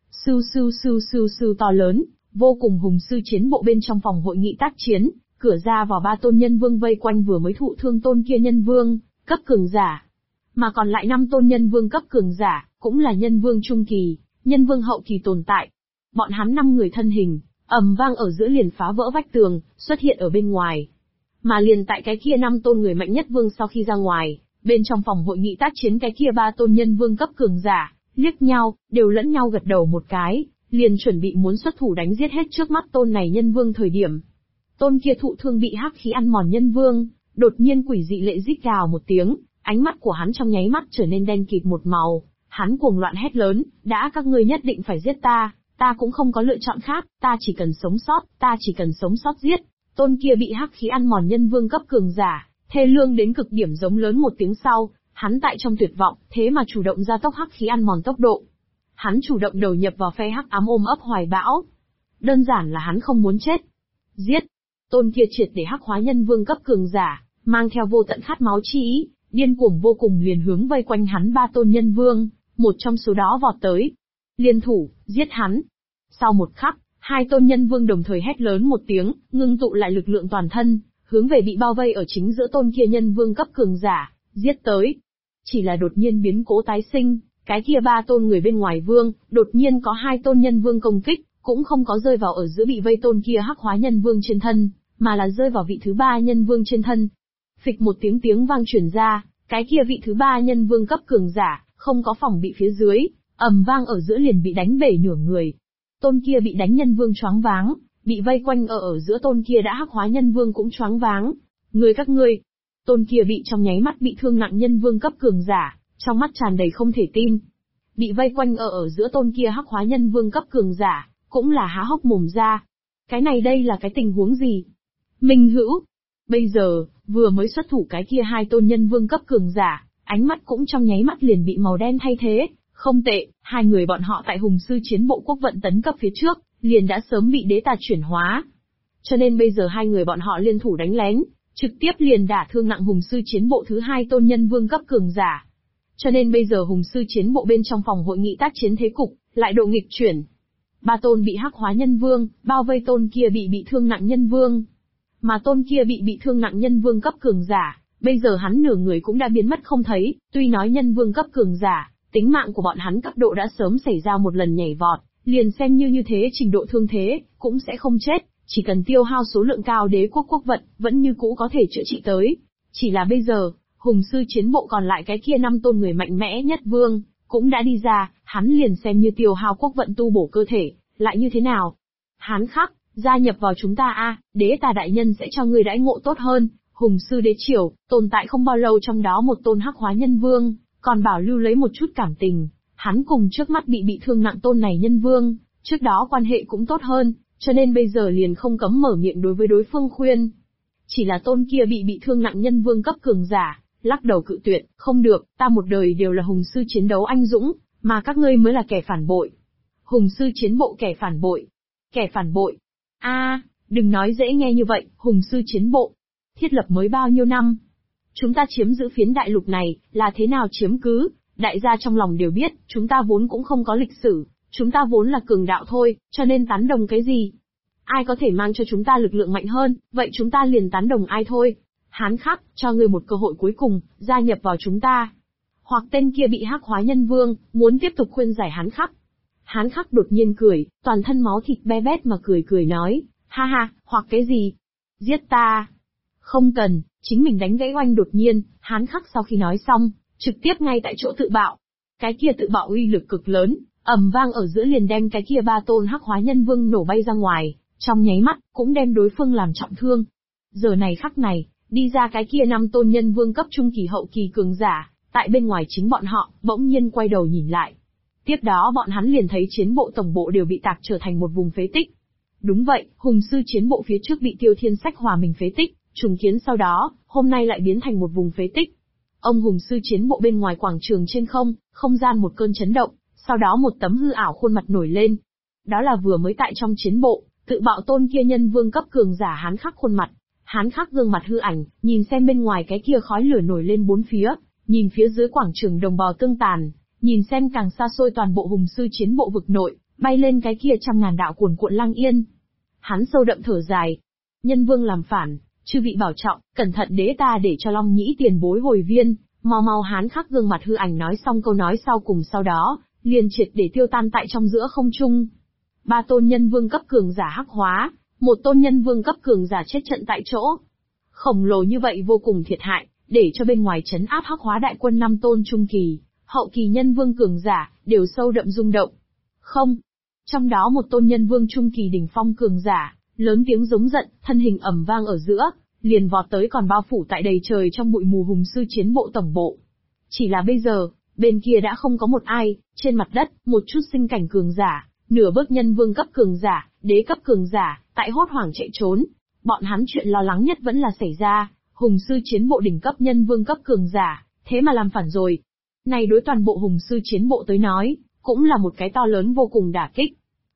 Sư to lớn, vô cùng hùng sư chiến bộ bên trong phòng hội nghị tác chiến, cửa ra vào ba tôn nhân vương vây quanh vừa mới thụ thương tôn kia nhân vương, cấp cường giả. Mà còn lại 5 tôn nhân vương cấp cường giả, cũng là nhân vương trung kỳ, nhân vương hậu kỳ tồn tại. Bọn hắn 5 người thân hình, ầm vang ở giữa liền phá vỡ vách tường, xuất hiện ở bên ngoài. Mà liền tại cái kia 5 tôn người mạnh nhất vương sau khi ra ngoài, bên trong phòng hội nghị tác chiến cái kia 3 tôn nhân vương cấp cường giả, liếc nhau, đều lẫn nhau gật đầu một cái, liền chuẩn bị muốn xuất thủ đánh giết hết trước mắt tôn này nhân vương thời điểm. Tôn kia thụ thương bị hắc khí ăn mòn nhân vương, đột nhiên quỷ dị lệ rít gào một tiếng, ánh mắt của hắn trong nháy mắt trở nên đen kịt một màu, hắn cuồng loạn hét lớn, đã các ngươi nhất định phải giết ta cũng không có lựa chọn khác, ta chỉ cần sống sót giết. Tôn kia bị hắc khí ăn mòn nhân vương cấp cường giả, thê lương đến cực điểm giống lớn một tiếng sau, hắn tại trong tuyệt vọng, thế mà chủ động gia tốc hắc khí ăn mòn tốc độ. Hắn chủ động đầu nhập vào phe hắc ám ôm ấp hoài bão. Đơn giản là hắn không muốn chết. Giết! Tôn kia triệt để hắc hóa nhân vương cấp cường giả, mang theo vô tận khát máu chi ý, điên cuồng vô cùng liền hướng vây quanh hắn 3 tôn nhân vương, một trong số đó vọt tới. Liên thủ, giết hắn! Sau một khắc, 2 tôn nhân vương đồng thời hét lớn một tiếng, ngưng tụ lại lực lượng toàn thân, hướng về bị bao vây ở chính giữa tôn kia nhân vương cấp cường giả, giết tới. Chỉ là đột nhiên biến cố tái sinh, cái kia 3 tôn người bên ngoài vương, đột nhiên có 2 tôn nhân vương công kích, cũng không có rơi vào ở giữa bị vây tôn kia hắc hóa nhân vương trên thân, mà là rơi vào vị thứ 3 nhân vương trên thân. Phịch một tiếng vang truyền ra, cái kia vị thứ 3 nhân vương cấp cường giả, không có phòng bị phía dưới, ầm vang ở giữa liền bị đánh bể nửa người. Tôn kia bị đánh nhân vương choáng váng, bị vây quanh ở giữa tôn kia đã hắc hóa nhân vương cũng choáng váng. Người các ngươi, tôn kia bị trong nháy mắt bị thương nặng nhân vương cấp cường giả, trong mắt tràn đầy không thể tin. Bị vây quanh ở giữa tôn kia hắc hóa nhân vương cấp cường giả, cũng là há hốc mồm ra. Cái này đây là cái tình huống gì? Minh Hữu, bây giờ, vừa mới xuất thủ cái kia 2 tôn nhân vương cấp cường giả, ánh mắt cũng trong nháy mắt liền bị màu đen thay thế. Không tệ, 2 người bọn họ tại hùng sư chiến bộ quốc vận tấn cấp phía trước, liền đã sớm bị đế tà chuyển hóa. Cho nên bây giờ 2 người bọn họ liên thủ đánh lén, trực tiếp liền đả thương nặng hùng sư chiến bộ thứ 2 tôn nhân vương cấp cường giả. Cho nên bây giờ hùng sư chiến bộ bên trong phòng hội nghị tác chiến thế cục, lại độ nghịch chuyển. 3 tôn bị hắc hóa nhân vương, bao vây tôn kia bị thương nặng nhân vương. Mà tôn kia bị thương nặng nhân vương cấp cường giả, bây giờ hắn nửa người cũng đã biến mất không thấy, tuy nói nhân vương cấp cường giả, tính mạng của bọn hắn cấp độ đã sớm xảy ra một lần nhảy vọt, liền xem như thế trình độ thương thế, cũng sẽ không chết, chỉ cần tiêu hao số lượng cao đế quốc quốc vận, vẫn như cũ có thể chữa trị tới. Chỉ là bây giờ, hùng sư chiến bộ còn lại cái kia 5 tôn người mạnh mẽ nhất vương, cũng đã đi ra, hắn liền xem như tiêu hao quốc vận tu bổ cơ thể, lại như thế nào? Hán Khắc, gia nhập vào chúng ta a, đế ta đại nhân sẽ cho ngươi đãi ngộ tốt hơn. Hùng sư đế triều, tồn tại không bao lâu trong đó một tôn hắc hóa nhân vương, còn bảo lưu lấy một chút cảm tình. Hắn cùng trước mắt bị thương nặng tôn này nhân vương, trước đó quan hệ cũng tốt hơn, cho nên bây giờ liền không cấm mở miệng đối với đối phương khuyên. Chỉ là tôn kia bị thương nặng nhân vương cấp cường giả, lắc đầu cự tuyệt, không được, ta một đời đều là hùng sư chiến đấu anh dũng, mà các ngươi mới là kẻ phản bội. Hùng sư chiến bộ kẻ phản bội. Kẻ phản bội. Đừng nói dễ nghe như vậy, hùng sư chiến bộ. Thiết lập mới bao nhiêu năm? Chúng ta chiếm giữ phiến đại lục này, là thế nào chiếm cứ? Đại gia trong lòng đều biết, chúng ta vốn cũng không có lịch sử, chúng ta vốn là cường đạo thôi, cho nên tán đồng cái gì? Ai có thể mang cho chúng ta lực lượng mạnh hơn, vậy chúng ta liền tán đồng ai thôi. Hán Khắc, cho ngươi một cơ hội cuối cùng, gia nhập vào chúng ta. Hoặc tên kia bị hắc hóa nhân vương, muốn tiếp tục khuyên giải Hán Khắc. Hán Khắc đột nhiên cười, toàn thân máu thịt be bét mà cười nói, ha ha, hoặc cái gì? Giết ta. Không cần, chính mình đánh gãy oanh đột nhiên, Hán Khắc sau khi nói xong, trực tiếp ngay tại chỗ tự bạo. Cái kia tự bạo uy lực cực lớn, ầm vang ở giữa liền đem cái kia 3 tôn hắc hóa nhân vương nổ bay ra ngoài, trong nháy mắt, cũng đem đối phương làm trọng thương. Giờ này khắc này, đi ra cái kia 5 tôn nhân vương cấp trung kỳ hậu kỳ cường giả, tại bên ngoài chính bọn họ, bỗng nhiên quay đầu nhìn lại. Tiếp đó bọn hắn liền thấy chiến bộ tổng bộ đều bị tạc trở thành một vùng phế tích. Đúng vậy, hùng sư chiến bộ phía trước bị Tiêu Thiên Sách hòa mình phế tích, trùng kiến sau đó, hôm nay lại biến thành một vùng phế tích. Ông hùng sư chiến bộ bên ngoài quảng trường trên không gian một cơn chấn động, sau đó một tấm hư ảo khuôn mặt nổi lên. Đó là vừa mới tại trong chiến bộ, tự bạo tôn kia nhân vương cấp cường giả Hán Khắc khuôn mặt. Hán Khắc gương mặt hư ảnh, nhìn xem bên ngoài cái kia khói lửa nổi lên bốn phía, nhìn phía dưới quảng trường đồng bào tương tàn, nhìn xem càng xa xôi toàn bộ hùng sư chiến bộ vực nội, bay lên cái kia trăm ngàn đạo cuồn cuộn lang yên. Hắn sâu đậm thở dài. Nhân vương làm phản, chư vị bảo trọng, cẩn thận đế ta để cho Long Nhĩ tiền bối hồi viên. Mau Hán Khắc gương mặt hư ảnh nói xong câu nói sau cùng sau đó, liền triệt để tiêu tan tại trong giữa không trung. 3 tôn nhân vương cấp cường giả hắc hóa, 1 tôn nhân vương cấp cường giả chết trận tại chỗ. Khổng lồ như vậy vô cùng thiệt hại, để cho bên ngoài trấn áp hắc hóa đại quân 5 tôn trung kỳ, hậu kỳ nhân vương cường giả, đều sâu đậm rung động. Không. Trong đó 1 tôn nhân vương trung kỳ đỉnh phong cường giả, lớn tiếng giống giận, thân hình ầm vang ở giữa, liền vọt tới còn bao phủ tại đầy trời trong bụi mù hùng sư chiến bộ tổng bộ. Chỉ là bây giờ, bên kia đã không có một ai, trên mặt đất, một chút sinh cảnh cường giả, nửa bước nhân vương cấp cường giả, đế cấp cường giả, tại hốt hoảng chạy trốn. Bọn hắn chuyện lo lắng nhất vẫn là xảy ra, hùng sư chiến bộ đỉnh cấp nhân vương cấp cường giả, thế mà làm phản rồi. Này đối toàn bộ hùng sư chiến bộ tới nói, cũng là một cái to lớn vô cùng đả kích.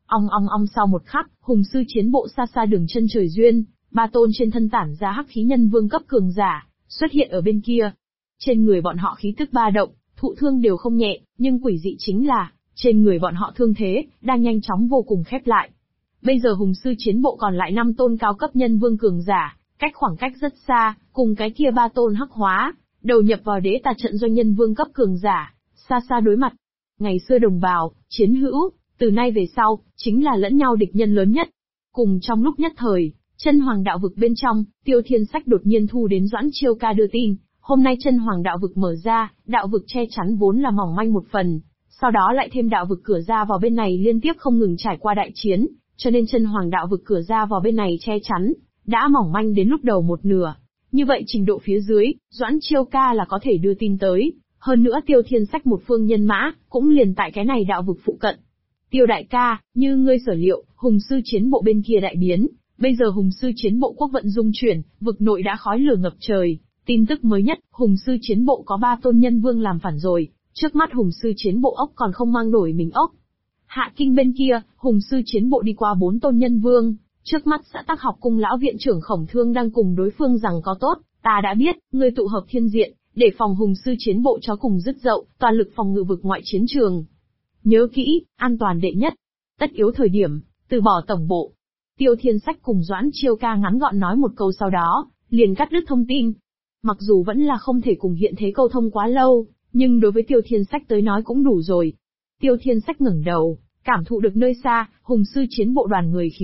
Ong sau một khắc, hùng sư chiến bộ xa xa đường chân trời duyên, 3 tôn trên thân tản ra hắc khí nhân vương cấp cường giả, xuất hiện ở bên kia. Trên người bọn họ khí tức ba động, thụ thương đều không nhẹ, nhưng quỷ dị chính là, trên người bọn họ thương thế, đang nhanh chóng vô cùng khép lại. Bây giờ hùng sư chiến bộ còn lại 5 tôn cao cấp nhân vương cường giả, cách khoảng cách rất xa, cùng cái kia 3 tôn hắc hóa, đầu nhập vào đế tà trận doanh nhân vương cấp cường giả, xa xa đối mặt. Ngày xưa đồng bào, chiến hữu, từ nay về sau, chính là lẫn nhau địch nhân lớn nhất. Cùng trong lúc nhất thời, chân hoàng đạo vực bên trong, Tiêu Thiên Sách đột nhiên thu đến Doãn Chiêu Ca đưa tin, hôm nay chân hoàng đạo vực mở ra, đạo vực che chắn vốn là mỏng manh một phần, sau đó lại thêm đạo vực cửa ra vào bên này liên tiếp không ngừng trải qua đại chiến, cho nên chân hoàng đạo vực cửa ra vào bên này che chắn, đã mỏng manh đến lúc đầu một nửa. Như vậy trình độ phía dưới, Doãn Chiêu Ca là có thể đưa tin tới, hơn nữa Tiêu Thiên Sách một phương nhân mã, cũng liền tại cái này đạo vực phụ cận. Tiêu đại ca, như ngươi sở liệu, hùng sư chiến bộ bên kia đại biến, bây giờ hùng sư chiến bộ quốc vận dung chuyển, vực nội đã khói lửa ngập trời. Tin tức mới nhất, hùng sư chiến bộ có 3 tôn nhân vương làm phản rồi, trước mắt hùng sư chiến bộ ốc còn không mang nổi mình ốc. Hạ Kinh bên kia, hùng sư chiến bộ đi qua 4 tôn nhân vương, trước mắt xã Tắc Học cung lão viện trưởng Khổng Thương đang cùng đối phương rằng có tốt, ta đã biết, ngươi tụ hợp thiên diện, để phòng hùng sư chiến bộ cho cùng dứt dậu, toàn lực phòng ngự vực ngoại chiến trường. Nhớ kỹ, an toàn đệ nhất. Tất yếu thời điểm, từ bỏ tổng bộ. Tiêu Thiên Sách cùng Doãn Chiêu Ca ngắn gọn nói một câu sau đó, liền cắt đứt thông tin. Mặc dù vẫn là không thể cùng hiện thế câu thông quá lâu, nhưng đối với Tiêu Thiên Sách tới nói cũng đủ rồi. Tiêu Thiên Sách ngẩng đầu, cảm thụ được nơi xa, hùng sư chiến bộ đoàn người khí tức,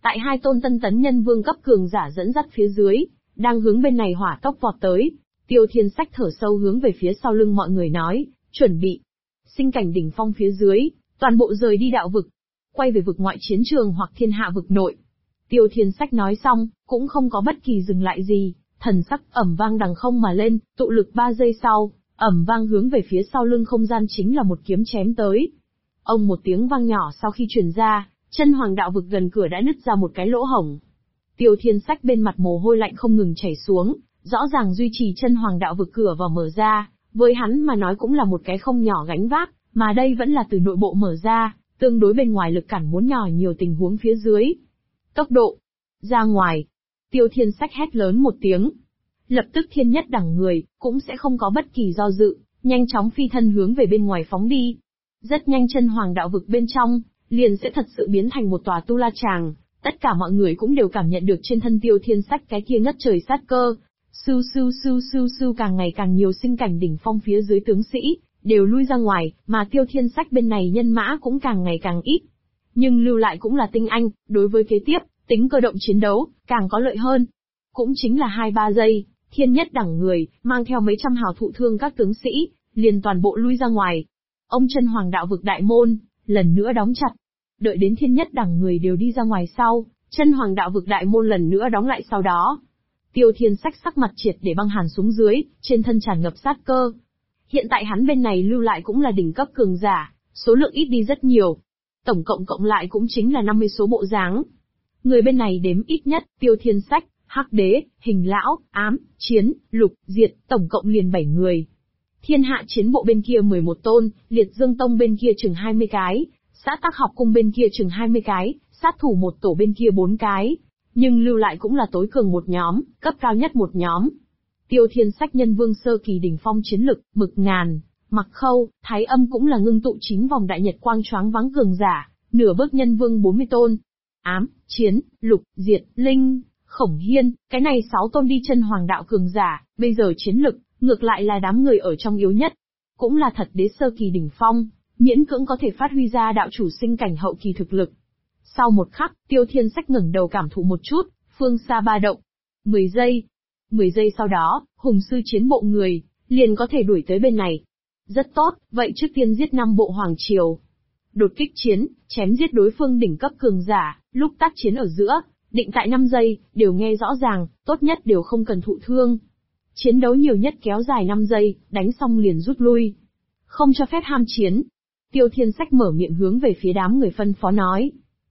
Tại hai tôn tân tấn nhân vương cấp cường giả dẫn dắt phía dưới, đang hướng bên này hỏa tốc vọt tới. Tiêu Thiên Sách thở sâu hướng về phía sau lưng mọi người nói, chuẩn bị. Sinh cảnh đỉnh phong phía dưới, toàn bộ rời đi đạo vực, quay về vực ngoại chiến trường hoặc thiên hạ vực nội. Tiêu Thiên Sách nói xong, cũng không có bất kỳ dừng lại gì, thần sắc ầm vang đằng không mà lên, tụ lực 3 giây sau, ầm vang hướng về phía sau lưng không gian chính là một kiếm chém tới. Ông một tiếng vang nhỏ sau khi truyền ra, chân hoàng đạo vực gần cửa đã nứt ra một cái lỗ hổng. Tiêu Thiên Sách bên mặt mồ hôi lạnh không ngừng chảy xuống, rõ ràng duy trì chân hoàng đạo vực cửa vào mở ra, với hắn mà nói cũng là một cái không nhỏ gánh vác, mà đây vẫn là từ nội bộ mở ra, tương đối bên ngoài lực cản muốn nhỏ nhiều tình huống phía dưới. Tốc độ, ra ngoài. Tiêu Thiên Sách hét lớn một tiếng. Lập tức thiên nhất đẳng người, cũng sẽ không có bất kỳ do dự, nhanh chóng phi thân hướng về bên ngoài phóng đi. Rất nhanh chân hoàng đạo vực bên trong, liền sẽ thật sự biến thành một tòa tu la tràng, tất cả mọi người cũng đều cảm nhận được trên thân Tiêu Thiên Sách cái kia ngất trời sát cơ. Sưu sưu sưu sưu sưu, càng ngày càng nhiều sinh cảnh đỉnh phong phía dưới tướng sĩ, đều lui ra ngoài, mà Tiêu Thiên Sách bên này nhân mã cũng càng ngày càng ít. Nhưng lưu lại cũng là tinh anh, đối với kế tiếp, tính cơ động chiến đấu, càng có lợi hơn. Cũng chính là 2-3 giây, thiên nhất đẳng người, mang theo mấy trăm hào thụ thương các tướng sĩ, liền toàn bộ lui ra ngoài. Ông chân hoàng đạo vực đại môn, lần nữa đóng chặt. Đợi đến thiên nhất đẳng người đều đi ra ngoài sau, chân hoàng đạo vực đại môn lần nữa đóng lại sau đó. Tiêu Thiên Sách sắc mặt triệt để băng hàn xuống dưới, trên thân tràn ngập sát cơ. Hiện tại hắn bên này lưu lại cũng là đỉnh cấp cường giả, số lượng ít đi rất nhiều. Tổng cộng lại cũng chính là 50 số bộ dáng. Người bên này đếm ít nhất, Tiêu Thiên Sách, Hắc Đế, Hình Lão, Ám, Chiến, Lục, Diệt, tổng cộng liền 7 người. Thiên Hạ Chiến Bộ bên kia 11 tôn, Liệt Dương Tông bên kia chừng 20 cái, Xã Tắc Học Cung bên kia chừng 20 cái, sát thủ một tổ bên kia 4 cái. Nhưng lưu lại cũng là tối cường một nhóm, cấp cao nhất một nhóm. Tiêu Thiên Sách nhân vương sơ kỳ đỉnh phong chiến lực, Mực Ngàn, Mặc Khâu, Thái Âm cũng là ngưng tụ chính vòng đại nhật quang choáng váng cường giả, nửa bước nhân vương 40 tôn. Ám, Chiến, Lục, Diệt, Linh, Khổng Hiên, cái này 6 tôn đi chân hoàng đạo cường giả, bây giờ chiến lực, ngược lại là đám người ở trong yếu nhất. Cũng là thật đế sơ kỳ đỉnh phong, miễn cưỡng có thể phát huy ra đạo chủ sinh cảnh hậu kỳ thực lực. Sau một khắc, Tiêu Thiên Sách ngẩng đầu cảm thụ một chút, phương xa ba động. 10 giây. 10 giây sau đó, hùng sư chiến bộ người, liền có thể đuổi tới bên này. Rất tốt, vậy trước tiên giết 5 bộ hoàng triều. Đột kích chiến, chém giết đối phương đỉnh cấp cường giả, lúc tác chiến ở giữa, định tại 5 giây, đều nghe rõ ràng, tốt nhất đều không cần thụ thương. Chiến đấu nhiều nhất kéo dài 5 giây, đánh xong liền rút lui. Không cho phép ham chiến. Tiêu Thiên Sách mở miệng hướng về phía đám người phân phó nói.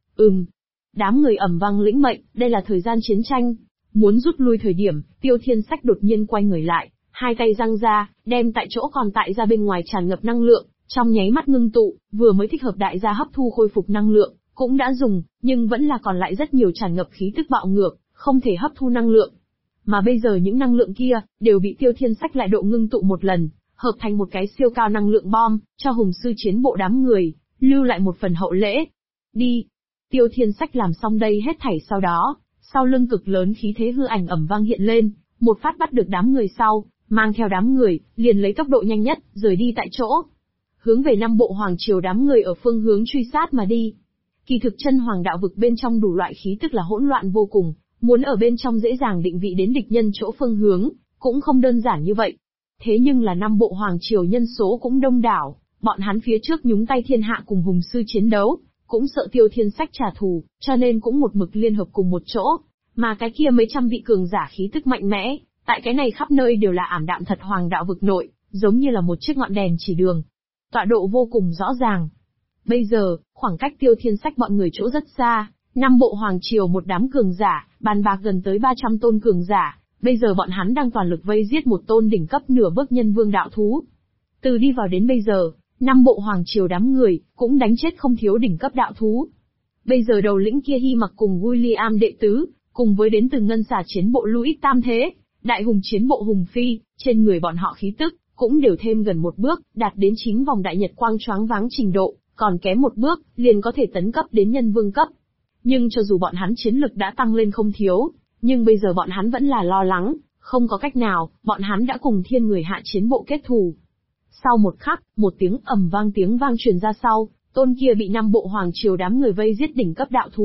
Đám người ầm vang lĩnh mệnh, đây là thời gian chiến tranh. Muốn rút lui thời điểm, Tiêu Thiên Sách đột nhiên quay người lại, hai tay giang ra, đem tại chỗ còn tại ra bên ngoài tràn ngập năng lượng, trong nháy mắt ngưng tụ, vừa mới thích hợp đại gia hấp thu khôi phục năng lượng, cũng đã dùng, nhưng vẫn là còn lại rất nhiều tràn ngập khí tức bạo ngược, không thể hấp thu năng lượng. Mà bây giờ những năng lượng kia, đều bị Tiêu Thiên Sách lại độ ngưng tụ một lần, hợp thành một cái siêu cao năng lượng bom, cho hùng sư chiến bộ đám người, lưu lại một phần hậu lễ. Đi! Tiêu Thiên Sách làm xong đây hết thảy sau đó, sau lưng cực lớn khí thế hư ảnh ầm vang hiện lên, một phát bắt được đám người sau, mang theo đám người, liền lấy tốc độ nhanh nhất, rời đi tại chỗ. Hướng về 5 bộ hoàng triều đám người ở phương hướng truy sát mà đi. Kỳ thực chân hoàng đạo vực bên trong đủ loại khí tức là hỗn loạn vô cùng, muốn ở bên trong dễ dàng định vị đến địch nhân chỗ phương hướng, cũng không đơn giản như vậy. Thế nhưng là 5 bộ hoàng triều nhân số cũng đông đảo, bọn hắn phía trước nhúng tay thiên hạ cùng hùng sư chiến đấu, cũng sợ Tiêu Thiên Sách trả thù, cho nên cũng một mực liên hợp cùng một chỗ, mà cái kia mấy trăm vị cường giả khí tức mạnh mẽ, tại cái này khắp nơi đều là ảm đạm thật hoàng đạo vực nội, giống như là một chiếc ngọn đèn chỉ đường. Tọa độ vô cùng rõ ràng. Bây giờ, khoảng cách Tiêu Thiên Sách bọn người chỗ rất xa, 5 bộ hoàng triều một đám cường giả, bàn bạc gần tới 300 tôn cường giả, bây giờ bọn hắn đang toàn lực vây giết một tôn đỉnh cấp nửa bước nhân vương đạo thú. Từ đi vào đến bây giờ, 5 bộ hoàng triều đám người, cũng đánh chết không thiếu đỉnh cấp đạo thú. Bây giờ đầu lĩnh kia Hy Mặc cùng William đệ tứ, cùng với đến từ ngân xà chiến bộ Louis Tam Thế, đại hùng chiến bộ Hùng Phi, trên người bọn họ khí tức, cũng đều thêm gần một bước, đạt đến 9 vòng đại nhật quang choáng váng trình độ, còn kém một bước, liền có thể tấn cấp đến nhân vương cấp. Nhưng cho dù bọn hắn chiến lực đã tăng lên không thiếu, nhưng bây giờ bọn hắn vẫn là lo lắng, không có cách nào, bọn hắn đã cùng thiên người hạ chiến bộ kết thù. Sau một khắc, một tiếng ầm vang truyền ra sau, tôn kia bị 5 bộ hoàng triều đám người vây giết đỉnh cấp đạo thú,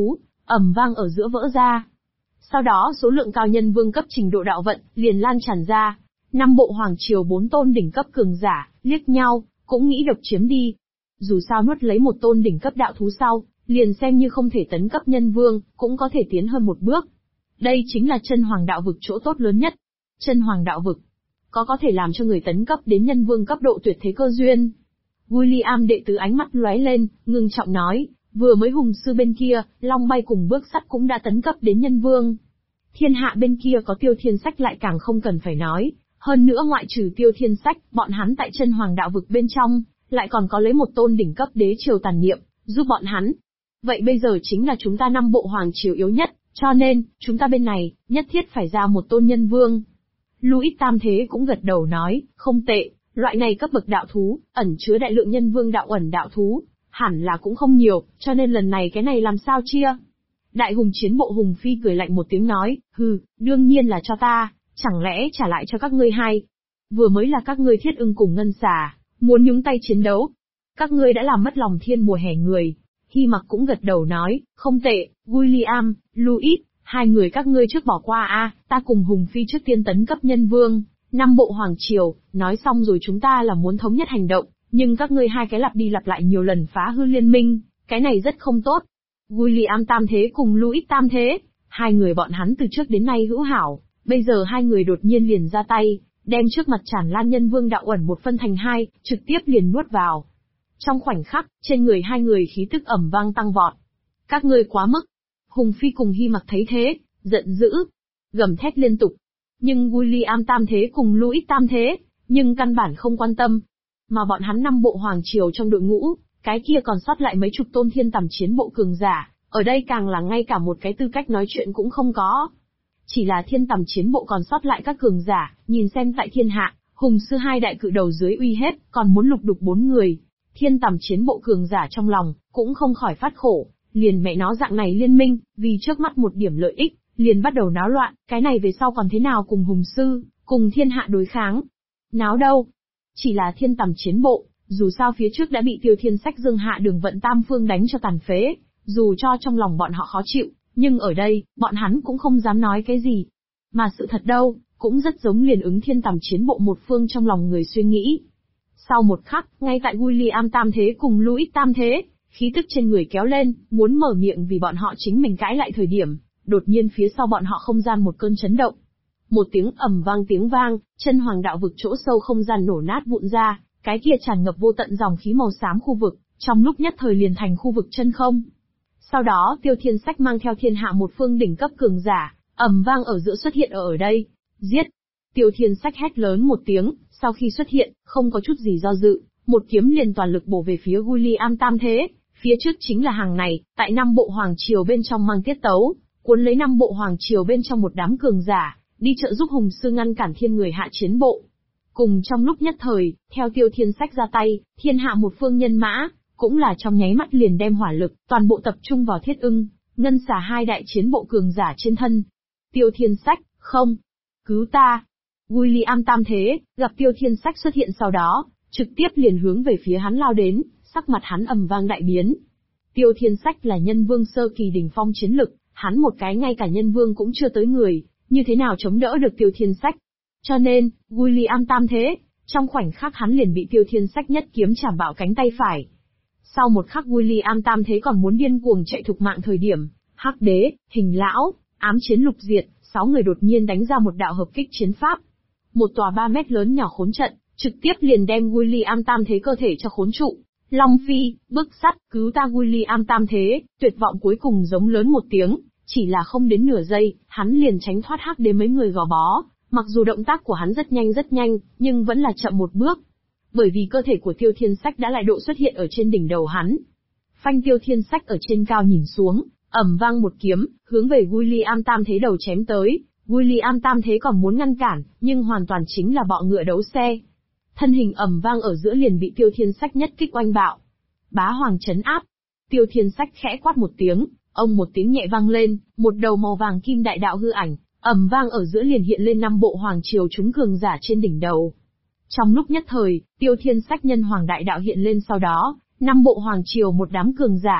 ầm vang ở giữa vỡ ra. Sau đó số lượng cao nhân vương cấp trình độ đạo vận liền lan tràn ra. 5 bộ hoàng triều 4 tôn đỉnh cấp cường giả liếc nhau, cũng nghĩ độc chiếm đi. Dù sao nuốt lấy một tôn đỉnh cấp đạo thú sau, liền xem như không thể tấn cấp nhân vương, cũng có thể tiến hơn một bước. Đây chính là chân hoàng đạo vực chỗ tốt lớn nhất. Chân hoàng đạo vực có thể làm cho người tấn cấp đến nhân vương cấp độ tuyệt thế cơ duyên. William đệ tứ ánh mắt lóe lên, ngưng trọng nói, vừa mới hùng sư bên kia, Long Bay cùng Bước Sắt cũng đã tấn cấp đến nhân vương. Thiên hạ bên kia có Tiêu Thiên Sách lại càng không cần phải nói, hơn nữa ngoại trừ Tiêu Thiên Sách, bọn hắn tại chân hoàng đạo vực bên trong, lại còn có lấy một tôn đỉnh cấp đế triều tàn niệm, giúp bọn hắn. Vậy bây giờ chính là chúng ta 5 bộ hoàng triều yếu nhất, cho nên, chúng ta bên này, nhất thiết phải ra một tôn nhân vương. Louis Tam Thế cũng gật đầu nói, không tệ, loại này cấp bậc đạo thú, ẩn chứa đại lượng nhân vương đạo ẩn đạo thú, hẳn là cũng không nhiều, cho nên lần này cái này làm sao chia. Đại hùng chiến bộ Hùng Phi cười lạnh một tiếng nói, hừ, đương nhiên là cho ta, chẳng lẽ trả lại cho các ngươi hay? Vừa mới là các ngươi Thiết Ưng cùng Ngân Xà, muốn nhúng tay chiến đấu. Các ngươi đã làm mất lòng thiên mùa hè người. Hy Mặc cũng gật đầu nói, không tệ, William, Louis, hai người các ngươi trước bỏ qua ta cùng Hùng Phi trước tiên tấn cấp nhân vương, 5 bộ hoàng triều, nói xong rồi chúng ta là muốn thống nhất hành động, nhưng các ngươi hai cái lặp đi lặp lại nhiều lần phá hư liên minh, cái này rất không tốt. William Tam Thế cùng Louis Tam Thế, hai người bọn hắn từ trước đến nay hữu hảo, bây giờ hai người đột nhiên liền ra tay, đem trước mặt Tràn Lan nhân vương đạo ẩn một phân thành hai, trực tiếp liền nuốt vào. Trong khoảnh khắc, trên người hai người khí tức ầm vang tăng vọt. Các ngươi quá mức. Hùng Phi cùng Hy Mặc thấy thế, giận dữ, gầm thét liên tục. Nhưng William Tam Thế cùng Louis Tam Thế, nhưng căn bản không quan tâm. Mà bọn hắn 5 bộ hoàng triều trong đội ngũ, cái kia còn sót lại mấy chục tôn thiên tầm chiến bộ cường giả, ở đây càng là ngay cả một cái tư cách nói chuyện cũng không có. Chỉ là thiên tầm chiến bộ còn sót lại các cường giả, nhìn xem tại thiên hạ, hùng sư hai đại cự đầu dưới uy hết, còn muốn lục đục 4 người. Thiên tầm chiến bộ cường giả trong lòng, cũng không khỏi phát khổ, liền mẹ nó dạng này liên minh, vì trước mắt một điểm lợi ích, liền bắt đầu náo loạn, cái này về sau còn thế nào cùng hùng sư, cùng thiên hạ đối kháng. Náo đâu? Chỉ là thiên tầm chiến bộ, dù sao phía trước đã bị Tiêu Thiên Sách Dương Hạ Đường Vận Tam Phương đánh cho tàn phế, dù cho trong lòng bọn họ khó chịu, nhưng ở đây, bọn hắn cũng không dám nói cái gì. Mà sự thật đâu, cũng rất giống liền ứng thiên tầm chiến bộ một phương trong lòng người suy nghĩ. Sau một khắc, ngay tại William Tam Thế cùng Louis Tam Thế, khí tức trên người kéo lên, muốn mở miệng vì bọn họ chính mình cãi lại thời điểm, đột nhiên phía sau bọn họ không gian một cơn chấn động. Một tiếng ầm vang tiếng vang, chân hoàng đạo vực chỗ sâu không gian nổ nát vụn ra, cái kia tràn ngập vô tận dòng khí màu xám khu vực, trong lúc nhất thời liền thành khu vực chân không. Sau đó Tiêu Thiên Sách mang theo thiên hạ một phương đỉnh cấp cường giả, ầm vang ở giữa xuất hiện ở đây. Giết! Tiêu Thiên Sách hét lớn một tiếng, sau khi xuất hiện, không có chút gì do dự, một kiếm liền toàn lực bổ về phía William Tam Thế. Phía trước chính là hàng này, tại 5 bộ hoàng triều bên trong mang tiết tấu, cuốn lấy 5 bộ hoàng triều bên trong một đám cường giả, đi trợ giúp hùng sư ngăn cản thiên người hạ chiến bộ. Cùng trong lúc nhất thời, theo Tiêu Thiên Sách ra tay, thiên hạ một phương nhân mã, cũng là trong nháy mắt liền đem hỏa lực, toàn bộ tập trung vào Thiết Ưng, Ngân Xà hai đại chiến bộ cường giả trên thân. Tiêu Thiên Sách, không! Cứu ta! William Tam Thế, gặp Tiêu Thiên Sách xuất hiện sau đó, trực tiếp liền hướng về phía hắn lao đến, sắc mặt hắn ầm vang đại biến. Tiêu Thiên Sách là nhân vương sơ kỳ đỉnh phong chiến lực, hắn một cái ngay cả nhân vương cũng chưa tới người, như thế nào chống đỡ được Tiêu Thiên Sách. Cho nên, William Tam Thế, trong khoảnh khắc hắn liền bị Tiêu Thiên Sách nhất kiếm chảm bạo cánh tay phải. Sau một khắc William Tam Thế còn muốn điên cuồng chạy thục mạng thời điểm, Hắc Đế, Hình Lão, Ám Chiến Lục Diệt, 6 người đột nhiên đánh ra một đạo hợp kích chiến pháp. Một tòa 3 mét lớn nhỏ khốn trận, trực tiếp liền đem William Tam Thế cơ thể cho khốn trụ. Long Phi, Bức Sắt, cứu ta William Tam Thế, tuyệt vọng cuối cùng giống lớn một tiếng, chỉ là không đến nửa giây, hắn liền tránh thoát Hắc Đế mấy người gò bó. Mặc dù động tác của hắn rất nhanh, nhưng vẫn là chậm một bước. Bởi vì cơ thể của Tiêu Thiên Sách đã lại độ xuất hiện ở trên đỉnh đầu hắn. Phanh Tiêu Thiên Sách ở trên cao nhìn xuống, ầm vang một kiếm, hướng về William Tam Thế đầu chém tới. William Tam Thế còn muốn ngăn cản, nhưng hoàn toàn chính là bọ ngựa đấu xe. Thân hình ầm vang ở giữa liền bị Tiêu Thiên Sách nhất kích oanh bạo. Bá Hoàng trấn áp. Tiêu Thiên Sách khẽ quát một tiếng, ông một tiếng nhẹ vang lên, một đầu màu vàng kim đại đạo hư ảnh, ầm vang ở giữa liền hiện lên 5 bộ hoàng triều chúng cường giả trên đỉnh đầu. Trong lúc nhất thời, Tiêu Thiên Sách nhân hoàng đại đạo hiện lên sau đó, 5 bộ hoàng triều một đám cường giả,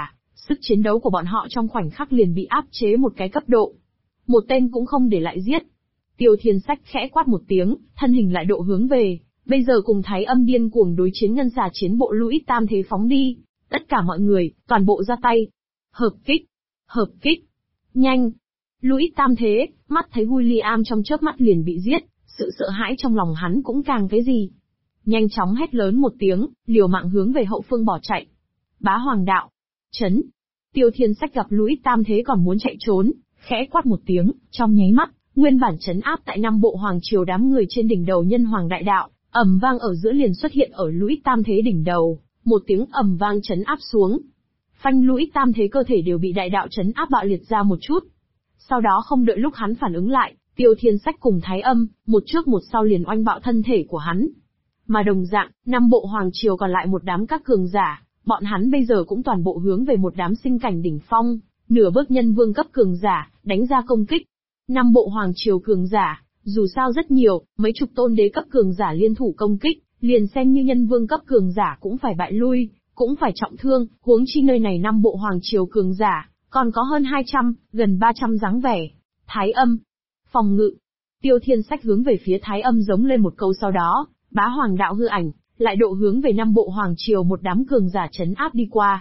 Sức chiến đấu của bọn họ trong khoảnh khắc liền bị áp chế một cái cấp độ. Một tên cũng không để lại giết. Tiêu Thiên Sách khẽ quát một tiếng, thân hình lại độ hướng về, bây giờ cùng Thái Âm điên cuồng đối chiến ngân xà chiến bộ Lũy Tam Thế phóng đi. Tất cả mọi người, toàn bộ ra tay. Hợp kích! Hợp kích! Nhanh! Lũy Tam Thế, mắt thấy William trong chớp mắt liền bị giết, sự sợ hãi trong lòng hắn cũng càng cái gì. Nhanh chóng hét lớn một tiếng, liều mạng hướng về hậu phương bỏ chạy. Bá Hoàng Đạo! Chấn! Tiêu Thiên Sách gặp Lũy Tam Thế còn muốn chạy trốn, khẽ quát một tiếng, trong nháy mắt, nguyên bản trấn áp tại Nam Bộ Hoàng Triều đám người trên đỉnh đầu Nhân Hoàng Đại Đạo, ầm vang ở giữa liền xuất hiện ở Lũy Tam Thế đỉnh đầu, một tiếng ầm vang trấn áp xuống. Phanh Lũy Tam Thế cơ thể đều bị đại đạo trấn áp bạo liệt ra một chút. Sau đó không đợi lúc hắn phản ứng lại, Tiêu Thiên Sách cùng Thái Âm, một trước một sau liền oanh bạo thân thể của hắn. Mà đồng dạng, Nam Bộ Hoàng Triều còn lại một đám các cường giả, bọn hắn bây giờ cũng toàn bộ hướng về một đám sinh cảnh đỉnh phong, nửa bước nhân vương cấp cường giả, đánh ra công kích. Nam Bộ Hoàng Triều cường giả, dù sao rất nhiều, mấy chục tôn đế cấp cường giả liên thủ công kích, liền xem như nhân vương cấp cường giả cũng phải bại lui, cũng phải trọng thương, huống chi nơi này Nam Bộ Hoàng Triều cường giả, còn có hơn 200, gần 300 dáng vẻ. Thái Âm, phòng ngự. Tiêu Thiên Sách hướng về phía Thái Âm giống lên một câu, sau đó, Bá Hoàng Đạo hư ảnh, lại độ hướng về Nam Bộ Hoàng Triều một đám cường giả trấn áp đi qua.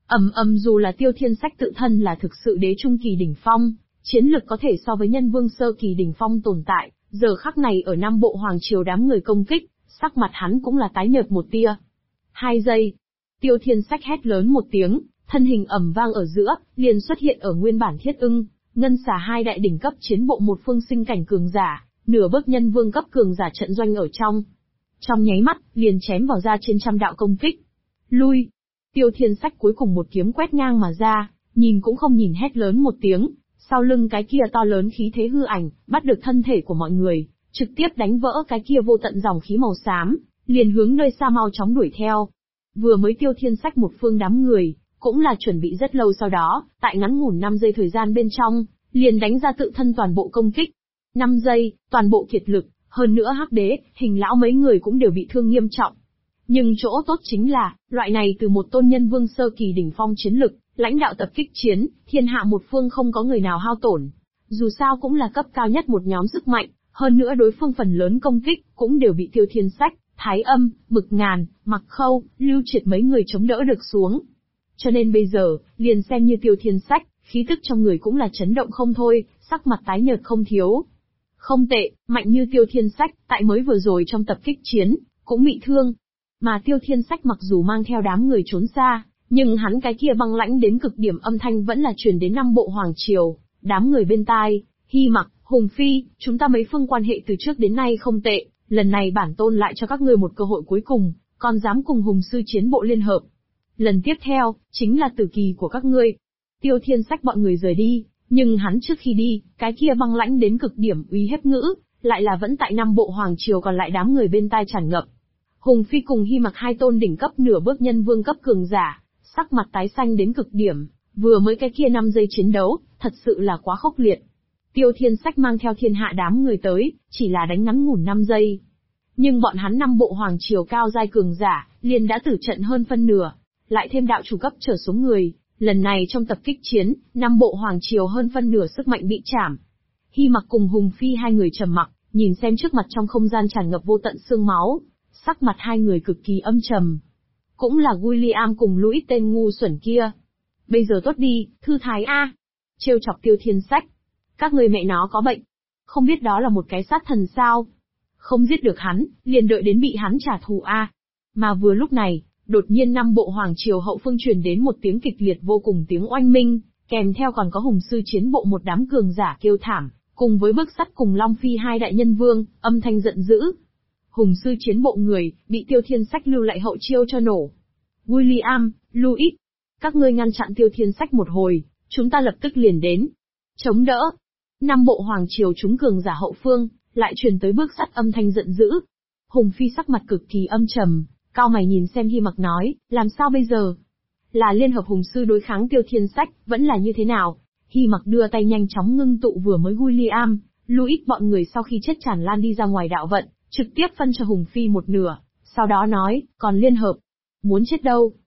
Dù là Tiêu Thiên Sách tự thân là thực sự đế trung kỳ đỉnh phong, chiến lực có thể so với nhân vương sơ kỳ đỉnh phong tồn tại, giờ khắc này ở Nam Bộ Hoàng Triều đám người công kích, sắc mặt hắn cũng là tái nhợt một tia. 2 giây. Tiêu Thiên Sách hét lớn một tiếng, thân hình ầm vang ở giữa, liền xuất hiện ở nguyên bản Thiết Ưng, Ngân Xà hai đại đỉnh cấp chiến bộ một phương sinh cảnh cường giả, nửa bước nhân vương cấp cường giả trận doanh ở trong. Trong nháy mắt, liền chém vào ra trên trăm đạo công kích. Lui! Tiêu Thiên Sách cuối cùng một kiếm quét ngang mà ra, nhìn cũng không nhìn hét lớn một tiếng, sau lưng cái kia to lớn khí thế hư ảnh, bắt được thân thể của mọi người, trực tiếp đánh vỡ cái kia vô tận dòng khí màu xám, liền hướng nơi xa mau chóng đuổi theo. Vừa mới Tiêu Thiên Sách một phương đám người, cũng là chuẩn bị rất lâu, sau đó, tại ngắn ngủn 5 giây thời gian bên trong, liền đánh ra tự thân toàn bộ công kích. 5 giây, toàn bộ kiệt lực, hơn nữa Hắc Đế, Hình Lão mấy người cũng đều bị thương nghiêm trọng. Nhưng chỗ tốt chính là, loại này từ một tôn nhân vương sơ kỳ đỉnh phong chiến lực, lãnh đạo tập kích chiến, thiên hạ một phương không có người nào hao tổn. Dù sao cũng là cấp cao nhất một nhóm sức mạnh, hơn nữa đối phương phần lớn công kích, cũng đều bị Tiêu Thiên Sách, Thái Âm, Mực Ngàn, Mặc Khâu, Lưu Triệt mấy người chống đỡ được xuống. Cho nên bây giờ, liền xem như Tiêu Thiên Sách, khí tức trong người cũng là chấn động không thôi, sắc mặt tái nhợt không thiếu. Không tệ, mạnh như Tiêu Thiên Sách, tại mới vừa rồi trong tập kích chiến, cũng bị thương. Mà Tiêu Thiên Sách mặc dù mang theo đám người trốn xa, nhưng hắn cái kia băng lãnh đến cực điểm âm thanh vẫn là truyền đến Nam Bộ Hoàng Triều, đám người bên tai. Hy Mặc, Hùng Phi, chúng ta mấy phương quan hệ từ trước đến nay không tệ, lần này bản tôn lại cho các ngươi một cơ hội cuối cùng, còn dám cùng Hùng Sư chiến bộ liên hợp. Lần tiếp theo, chính là tử kỳ của các ngươi. Tiêu Thiên Sách bọn người rời đi, nhưng hắn trước khi đi, cái kia băng lãnh đến cực điểm uy hiếp ngữ, lại là vẫn tại Nam Bộ Hoàng Triều còn lại đám người bên tai tràn ngập. Hùng Phi cùng Hy Mặc hai tôn đỉnh cấp nửa bước nhân vương cấp cường giả, sắc mặt tái xanh đến cực điểm, vừa mới cái kia 5 giây chiến đấu, thật sự là quá khốc liệt. Tiêu Thiên Sách mang theo thiên hạ đám người tới, chỉ là đánh ngắn ngủn 5 giây. Nhưng bọn hắn Nam Bộ Hoàng Triều cao giai cường giả, liền đã tử trận hơn phân nửa, lại thêm đạo chủ cấp trở xuống người, lần này trong tập kích chiến, Nam Bộ Hoàng Triều hơn phân nửa sức mạnh bị chảm. Hy Mặc cùng Hùng Phi hai người trầm mặc, nhìn xem trước mặt trong không gian tràn ngập vô tận xương máu, sắc mặt hai người cực kỳ âm trầm. Cũng là William cùng Lũy tên ngu xuẩn kia. Bây giờ tốt đi, thư thái a. Trêu chọc Tiêu Thiên Sách. Các người mẹ nó có bệnh. Không biết đó là một cái sát thần sao? Không giết được hắn, liền đợi đến bị hắn trả thù a. Mà vừa lúc này, đột nhiên Nam Bộ Hoàng Triều hậu phương truyền đến một tiếng kịch liệt vô cùng tiếng oanh minh, kèm theo còn có Hùng Sư chiến bộ một đám cường giả kêu thảm, cùng với Bức Sắt cùng Long Phi hai đại nhân vương, âm thanh giận dữ. Hùng Sư chiến bộ người, bị Tiêu Thiên Sách lưu lại hậu chiêu cho nổ. William, Louis, các ngươi ngăn chặn Tiêu Thiên Sách một hồi, chúng ta lập tức liền đến. Chống đỡ. Nam Bộ Hoàng Triều chúng cường giả hậu phương, lại truyền tới Bức Sắt âm thanh giận dữ. Hùng Phi sắc mặt cực kỳ âm trầm, cao mày nhìn xem Hy Mặc nói, làm sao bây giờ? Là liên hợp Hùng Sư đối kháng Tiêu Thiên Sách, vẫn là như thế nào? Hy Mặc đưa tay nhanh chóng ngưng tụ vừa mới William, Louis bọn người sau khi chết tràn lan đi ra ngoài đạo vận, trực tiếp phân cho Hùng Phi một nửa, sau đó nói, còn liên hợp. Muốn chết đâu?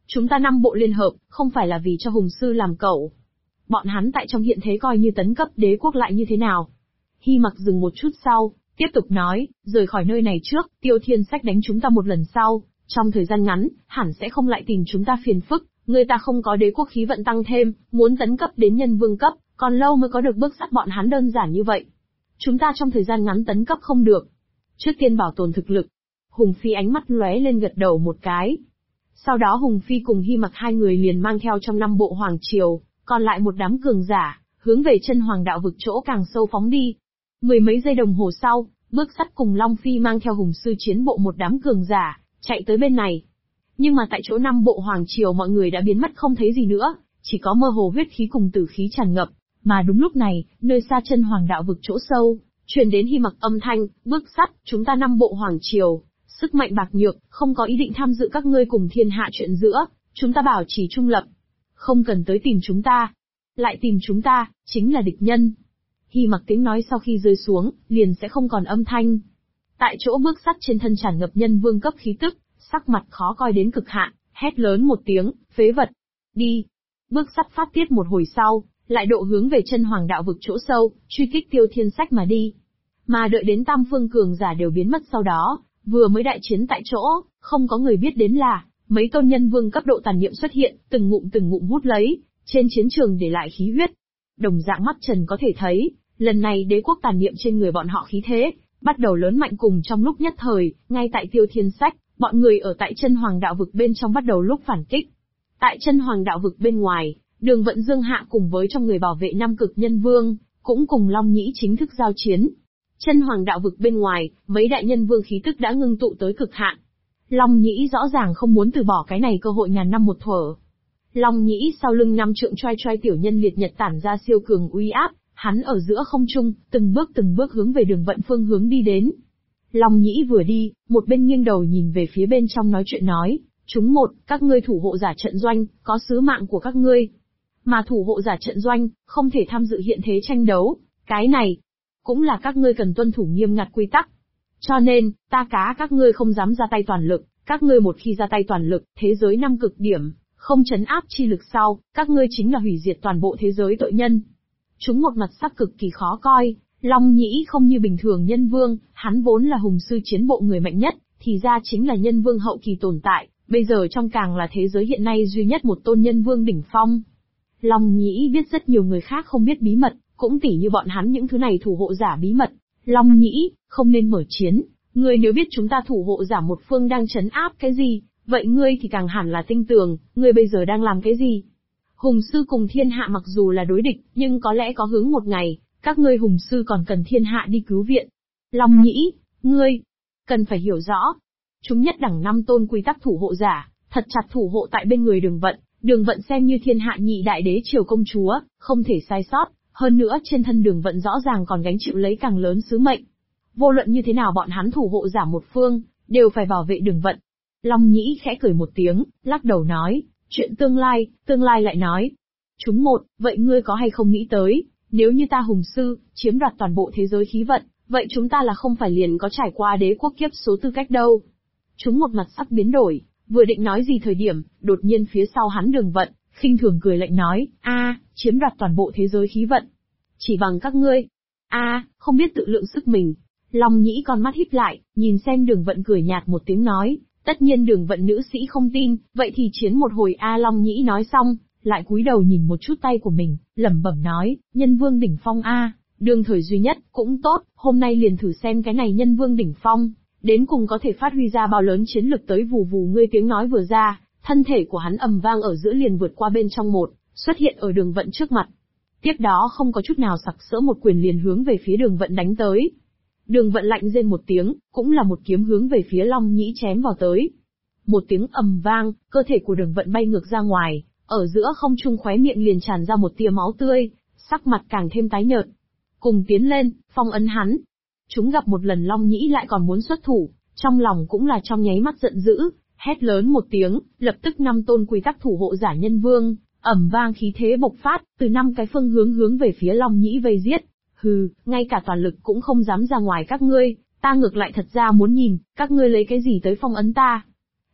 Chúng ta 5 bộ liên hợp, không phải là vì cho Hùng Sư làm cẩu. Bọn hắn tại trong hiện thế coi như tấn cấp đế quốc lại như thế nào? Hy Mặc dừng một chút sau, tiếp tục nói, rời khỏi nơi này trước, Tiêu Thiên Sách đánh chúng ta một lần sau, trong thời gian ngắn, hẳn sẽ không lại tìm chúng ta phiền phức, người ta không có đế quốc khí vận tăng thêm, muốn tấn cấp đến nhân vương cấp, còn lâu mới có được bước sắt bọn hắn đơn giản như vậy. Chúng ta trong thời gian ngắn tấn cấp không được. Trước tiên bảo tồn thực lực. Hùng Phi ánh mắt lóe lên gật đầu một cái. Sau đó Hùng Phi cùng Hy Mặc hai người liền mang theo trong 5 bộ hoàng triều, còn lại một đám cường giả, hướng về chân hoàng đạo vực chỗ càng sâu phóng đi. Mười mấy giây đồng hồ sau, Bước Sắt cùng Long Phi mang theo Hùng Sư chiến bộ một đám cường giả, chạy tới bên này. Nhưng mà tại chỗ 5 bộ hoàng triều mọi người đã biến mất không thấy gì nữa, chỉ có mơ hồ huyết khí cùng tử khí tràn ngập. Mà đúng lúc này, nơi xa chân hoàng đạo vực chỗ sâu, truyền đến Hy Mặc âm thanh, Bước Sắt, chúng ta 5 bộ hoàng triều, sức mạnh bạc nhược, không có ý định tham dự các ngươi cùng thiên hạ chuyện giữa, chúng ta bảo trì trung lập. Không cần tới tìm chúng ta. Lại tìm chúng ta, chính là địch nhân. Hy Mặc tiếng nói sau khi rơi xuống, liền sẽ không còn âm thanh. Tại chỗ Bước Sắt trên thân tràn ngập nhân vương cấp khí tức, sắc mặt khó coi đến cực hạn, hét lớn một tiếng, phế vật. Đi. Bước Sắt phát tiết một hồi sau, lại độ hướng về chân hoàng đạo vực chỗ sâu, truy kích Tiêu Thiên Sách mà đi. Mà đợi đến tam phương cường giả đều biến mất sau đó, vừa mới đại chiến tại chỗ, không có người biết đến là, mấy tôn nhân vương cấp độ tàn niệm xuất hiện, từng ngụm hút lấy, trên chiến trường để lại khí huyết. Đồng dạng mắt trần có thể thấy, lần này đế quốc tàn niệm trên người bọn họ khí thế, bắt đầu lớn mạnh cùng trong lúc nhất thời, ngay tại Tiêu Thiên Sách, bọn người ở tại chân hoàng đạo vực bên trong bắt đầu lúc phản kích. Tại chân hoàng đạo vực bên ngoài, Đường Vận Dương Hạ cùng với trong người bảo vệ Nam Cực Nhân Vương, cũng cùng Long Nhĩ chính thức giao chiến. Chân hoàng đạo vực bên ngoài, mấy đại nhân vương khí tức đã ngưng tụ tới cực hạn. Long Nhĩ rõ ràng không muốn từ bỏ cái này cơ hội ngàn năm một thuở. Long Nhĩ sau lưng 5 trượng choai choai tiểu nhân liệt nhật tản ra siêu cường uy áp, hắn ở giữa không trung, từng bước hướng về Đường Vận phương hướng đi đến. Long Nhĩ vừa đi, một bên nghiêng đầu nhìn về phía bên trong nói chuyện nói, chúng một, các ngươi thủ hộ giả trận doanh, có sứ mạng của các ngươi. Mà thủ hộ giả trận doanh, không thể tham dự hiện thế tranh đấu, cái này, cũng là các ngươi cần tuân thủ nghiêm ngặt quy tắc. Cho nên, ta cá các ngươi không dám ra tay toàn lực, các ngươi một khi ra tay toàn lực, thế giới 5 cực điểm, không trấn áp chi lực sau, các ngươi chính là hủy diệt toàn bộ thế giới tội nhân. Chúng một mặt sắc cực kỳ khó coi, Long Nhĩ không như bình thường nhân vương, hắn vốn là hùng sư chiến bộ người mạnh nhất, thì ra chính là nhân vương hậu kỳ tồn tại, bây giờ trong càng là thế giới hiện nay duy nhất một tôn nhân vương đỉnh phong. Long Nhĩ biết rất nhiều người khác không biết bí mật, cũng tỉ như bọn hắn những thứ này thủ hộ giả bí mật. Long Nhĩ, không nên mở chiến, ngươi nếu biết chúng ta thủ hộ giả một phương đang trấn áp cái gì, vậy ngươi thì càng hẳn là tinh tường, ngươi bây giờ đang làm cái gì? Hùng sư cùng thiên hạ mặc dù là đối địch, nhưng có lẽ có hướng một ngày, các ngươi hùng sư còn cần thiên hạ đi cứu viện. Long Nhĩ, ngươi, cần phải hiểu rõ. Chúng nhất đẳng 5 tôn quy tắc thủ hộ giả, thật chặt thủ hộ tại bên người Đường Vận xem như thiên hạ nhị đại đế triều công chúa, không thể sai sót, hơn nữa trên thân Đường Vận rõ ràng còn gánh chịu lấy càng lớn sứ mệnh. Vô luận như thế nào bọn hắn thủ hộ giả một phương, đều phải bảo vệ Đường Vận. Long Nhĩ khẽ cười một tiếng, lắc đầu nói, chuyện tương lai lại nói. Chúng một, vậy ngươi có hay không nghĩ tới, nếu như ta hùng sư, chiếm đoạt toàn bộ thế giới khí vận, vậy chúng ta là không phải liền có trải qua đế quốc kiếp số tư cách đâu. Chúng một mặt sắc biến đổi, vừa định nói gì thời điểm, đột nhiên phía sau hắn Đường Vận, khinh thường cười lạnh nói, chiếm đoạt toàn bộ thế giới khí vận. Chỉ bằng các ngươi. Không biết tự lượng sức mình. Long Nhĩ con mắt híp lại, nhìn xem Đường Vận cười nhạt một tiếng nói, tất nhiên Đường Vận nữ sĩ không tin, vậy thì chiến một hồi Long Nhĩ nói xong, lại cúi đầu nhìn một chút tay của mình, lẩm bẩm nói, nhân vương đỉnh phong đương thời duy nhất, cũng tốt, hôm nay liền thử xem cái này nhân vương đỉnh phong, đến cùng có thể phát huy ra bao lớn chiến lực tới. Vù vù, ngươi tiếng nói vừa ra, thân thể của hắn ầm vang ở giữa liền vượt qua bên trong một, xuất hiện ở Đường Vận trước mặt. Tiếp đó không có chút nào sặc sỡ một quyền liền hướng về phía Đường Vận đánh tới. Đường Vận lạnh rên một tiếng, cũng là một kiếm hướng về phía Long Nhĩ chém vào tới. Một tiếng ầm vang, cơ thể của Đường Vận bay ngược ra ngoài, ở giữa không trung khóe miệng liền tràn ra một tia máu tươi, sắc mặt càng thêm tái nhợt. Cùng tiến lên, phong ấn hắn. Chúng gặp một lần Long Nhĩ lại còn muốn xuất thủ, trong lòng cũng là trong nháy mắt giận dữ, hét lớn một tiếng, lập tức 5 tôn quy tắc thủ hộ giả nhân vương, ầm vang khí thế bộc phát, từ 5 cái phương hướng về phía Long Nhĩ vây giết. Hừ, ngay cả toàn lực cũng không dám ra ngoài các ngươi, ta ngược lại thật ra muốn nhìn, các ngươi lấy cái gì tới phong ấn ta.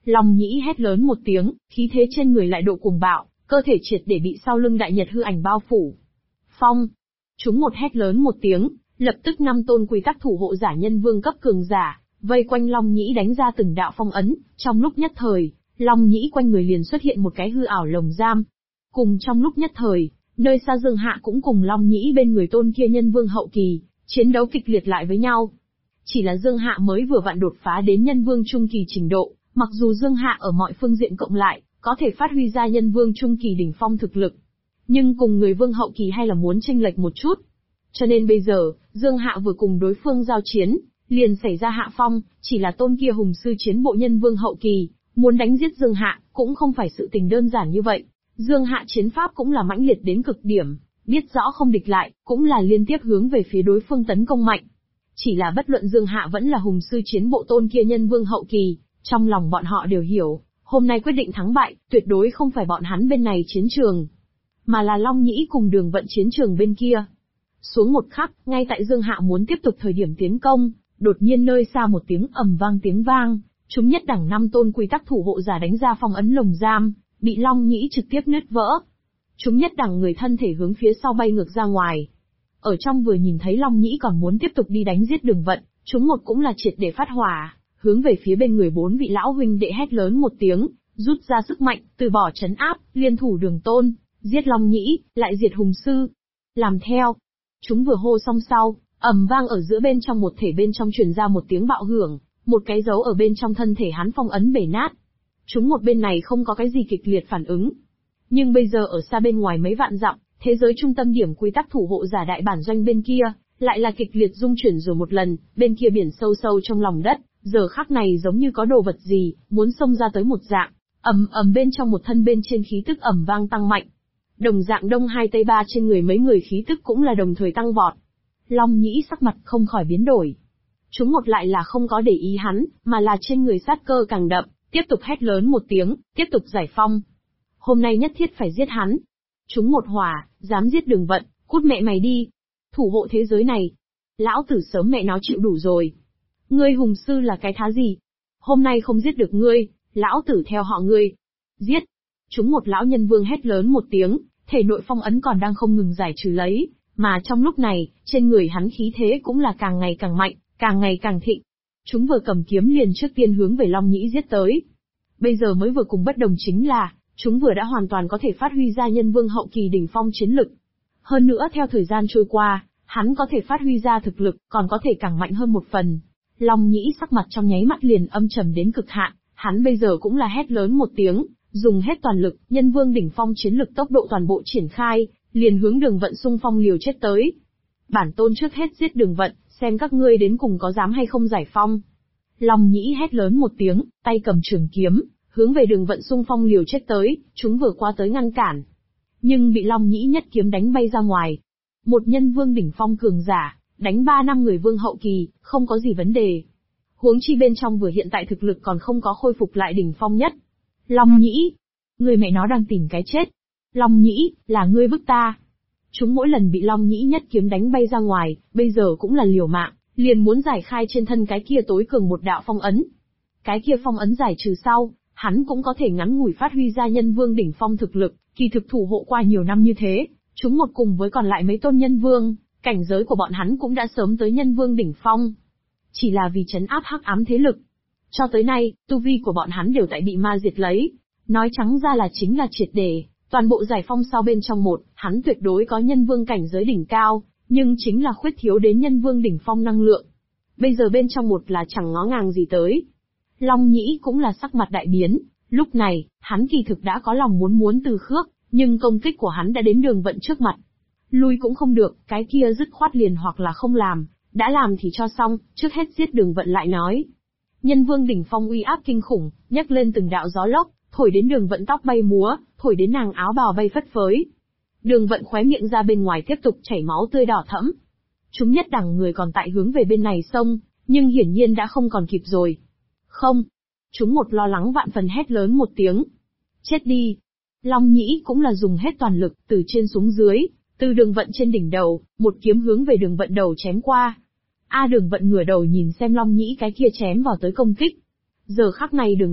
Long Nhĩ hét lớn một tiếng, khí thế trên người lại độ cuồng bạo, cơ thể triệt để bị sau lưng đại nhật hư ảnh bao phủ. Phong! Chúng một hét lớn một tiếng, lập tức 5 tôn quy tắc thủ hộ giả nhân vương cấp cường giả, vây quanh Long Nhĩ đánh ra từng đạo phong ấn, trong lúc nhất thời, Long Nhĩ quanh người liền xuất hiện một cái hư ảo lồng giam. Cùng trong lúc nhất thời, nơi xa Dương Hạ cũng cùng Long Nhĩ bên người tôn kia nhân vương hậu kỳ, chiến đấu kịch liệt lại với nhau. Chỉ là Dương Hạ mới vừa vặn đột phá đến nhân vương trung kỳ trình độ, mặc dù Dương Hạ ở mọi phương diện cộng lại, có thể phát huy ra nhân vương trung kỳ đỉnh phong thực lực. Nhưng cùng người vương hậu kỳ hay là muốn chênh lệch một chút. Cho nên bây giờ, Dương Hạ vừa cùng đối phương giao chiến, liền xảy ra hạ phong, chỉ là tôn kia hùng sư chiến bộ nhân vương hậu kỳ, muốn đánh giết Dương Hạ, cũng không phải sự tình đơn giản như vậy. Dương Hạ chiến pháp cũng là mãnh liệt đến cực điểm, biết rõ không địch lại, cũng là liên tiếp hướng về phía đối phương tấn công mạnh. Chỉ là bất luận Dương Hạ vẫn là hùng sư chiến bộ tôn kia nhân vương hậu kỳ, trong lòng bọn họ đều hiểu, hôm nay quyết định thắng bại, tuyệt đối không phải bọn hắn bên này chiến trường, mà là Long Nhĩ cùng Đường Vận chiến trường bên kia. Xuống một khắc, ngay tại Dương Hạ muốn tiếp tục thời điểm tiến công, đột nhiên nơi xa một tiếng ầm vang tiếng vang, chúng nhất đẳng 5 tôn quy tắc thủ hộ giả đánh ra phong ấn lồng giam, bị Long Nhĩ trực tiếp nứt vỡ. Chúng nhất đẳng người thân thể hướng phía sau bay ngược ra ngoài. Ở trong vừa nhìn thấy Long Nhĩ còn muốn tiếp tục đi đánh giết Đường Vận, chúng một cũng là triệt để phát hỏa, hướng về phía bên người 4 vị lão huynh đệ hét lớn một tiếng, rút ra sức mạnh, từ bỏ trấn áp, liên thủ Đường Tôn, giết Long Nhĩ, lại diệt hùng sư. Làm theo. Chúng vừa hô xong sau, ầm vang ở giữa bên trong một thể bên trong truyền ra một tiếng bạo hưởng, một cái dấu ở bên trong thân thể hắn phong ấn bể nát. Chúng một bên này không có cái gì kịch liệt phản ứng. Nhưng bây giờ ở xa bên ngoài mấy vạn dặm, thế giới trung tâm điểm quy tắc thủ hộ giả đại bản doanh bên kia, lại là kịch liệt rung chuyển rồi một lần, bên kia biển sâu sâu trong lòng đất, giờ khắc này giống như có đồ vật gì, muốn xông ra tới một dạng, ầm ầm bên trong một thân bên trên khí tức ầm vang tăng mạnh. Đồng dạng đông hai tây ba trên người mấy người khí tức cũng là đồng thời tăng vọt. Long Nhĩ sắc mặt không khỏi biến đổi. Chúng một lại là không có để ý hắn, mà là trên người sát cơ càng đậm, tiếp tục hét lớn một tiếng, tiếp tục giải phong. Hôm nay nhất thiết phải giết hắn. Chúng một hỏa, dám giết Đường Vận, cút mẹ mày đi. Thủ hộ thế giới này. Lão tử sớm mẹ nó chịu đủ rồi. Ngươi hùng sư là cái thá gì? Hôm nay không giết được ngươi, lão tử theo họ ngươi. Giết. Chúng một lão nhân vương hét lớn một tiếng, thể nội phong ấn còn đang không ngừng giải trừ lấy, mà trong lúc này, trên người hắn khí thế cũng là càng ngày càng mạnh, càng ngày càng thịnh. Chúng vừa cầm kiếm liền trước tiên hướng về Long Nhĩ giết tới. Bây giờ mới vừa cùng bất đồng chính là, chúng vừa đã hoàn toàn có thể phát huy ra nhân vương hậu kỳ đỉnh phong chiến lực. Hơn nữa theo thời gian trôi qua, hắn có thể phát huy ra thực lực, còn có thể càng mạnh hơn một phần. Long Nhĩ sắc mặt trong nháy mắt liền âm trầm đến cực hạn, hắn bây giờ cũng là hét lớn một tiếng, dùng hết toàn lực, nhân vương đỉnh phong chiến lực tốc độ toàn bộ triển khai, liền hướng Đường Vận xung phong liều chết tới. Bản tôn trước hết giết Đường Vận, xem các ngươi đến cùng có dám hay không giải phong. Long Nhĩ hét lớn một tiếng, tay cầm trường kiếm, hướng về Đường Vận xung phong liều chết tới, chúng vừa qua tới ngăn cản. Nhưng bị Long Nhĩ nhất kiếm đánh bay ra ngoài. Một nhân vương đỉnh phong cường giả, đánh 3 năm người vương hậu kỳ, không có gì vấn đề. Huống chi bên trong vừa hiện tại thực lực còn không có khôi phục lại đỉnh phong nhất. Long Nhĩ, người mẹ nó đang tìm cái chết. Long Nhĩ, là ngươi bức ta. Chúng mỗi lần bị Long Nhĩ nhất kiếm đánh bay ra ngoài, bây giờ cũng là liều mạng, liền muốn giải khai trên thân cái kia tối cường một đạo phong ấn. Cái kia phong ấn giải trừ sau, hắn cũng có thể ngắn ngủi phát huy ra nhân vương đỉnh phong thực lực, kỳ thực thủ hộ qua nhiều năm như thế, chúng một cùng với còn lại mấy tôn nhân vương, cảnh giới của bọn hắn cũng đã sớm tới nhân vương đỉnh phong. Chỉ là vì trấn áp hắc ám thế lực. Cho tới nay, tu vi của bọn hắn đều tại bị ma diệt lấy. Nói trắng ra là chính là triệt để, toàn bộ giải phong sau bên trong một, hắn tuyệt đối có nhân vương cảnh giới đỉnh cao, nhưng chính là khuyết thiếu đến nhân vương đỉnh phong năng lượng. Bây giờ bên trong một là chẳng ngó ngàng gì tới. Long Nhĩ cũng là sắc mặt đại biến, lúc này, hắn kỳ thực đã có lòng muốn từ khước, nhưng công kích của hắn đã đến Đường Vận trước mặt. Lui cũng không được, cái kia dứt khoát liền hoặc là không làm, đã làm thì cho xong, trước hết giết Đường Vận lại nói. Nhân vương đỉnh phong uy áp kinh khủng, nhấc lên từng đạo gió lốc, thổi đến Đường Vận tóc bay múa, thổi đến nàng áo bào bay phất phới. Đường Vận khóe miệng ra bên ngoài tiếp tục chảy máu tươi đỏ thẫm. Chúng nhất đẳng người còn tại hướng về bên này xông, nhưng hiển nhiên đã không còn kịp rồi. Không. Chúng một lo lắng vạn phần hét lớn một tiếng. Chết đi. Long Nhĩ cũng là dùng hết toàn lực, từ trên xuống dưới, từ Đường Vận trên đỉnh đầu, một kiếm hướng về Đường Vận đầu chém qua. Đường Vận ngửa đầu nhìn xem Long Nhĩ cái kia chém vào tới công kích. Giờ khắc này Đường Vận,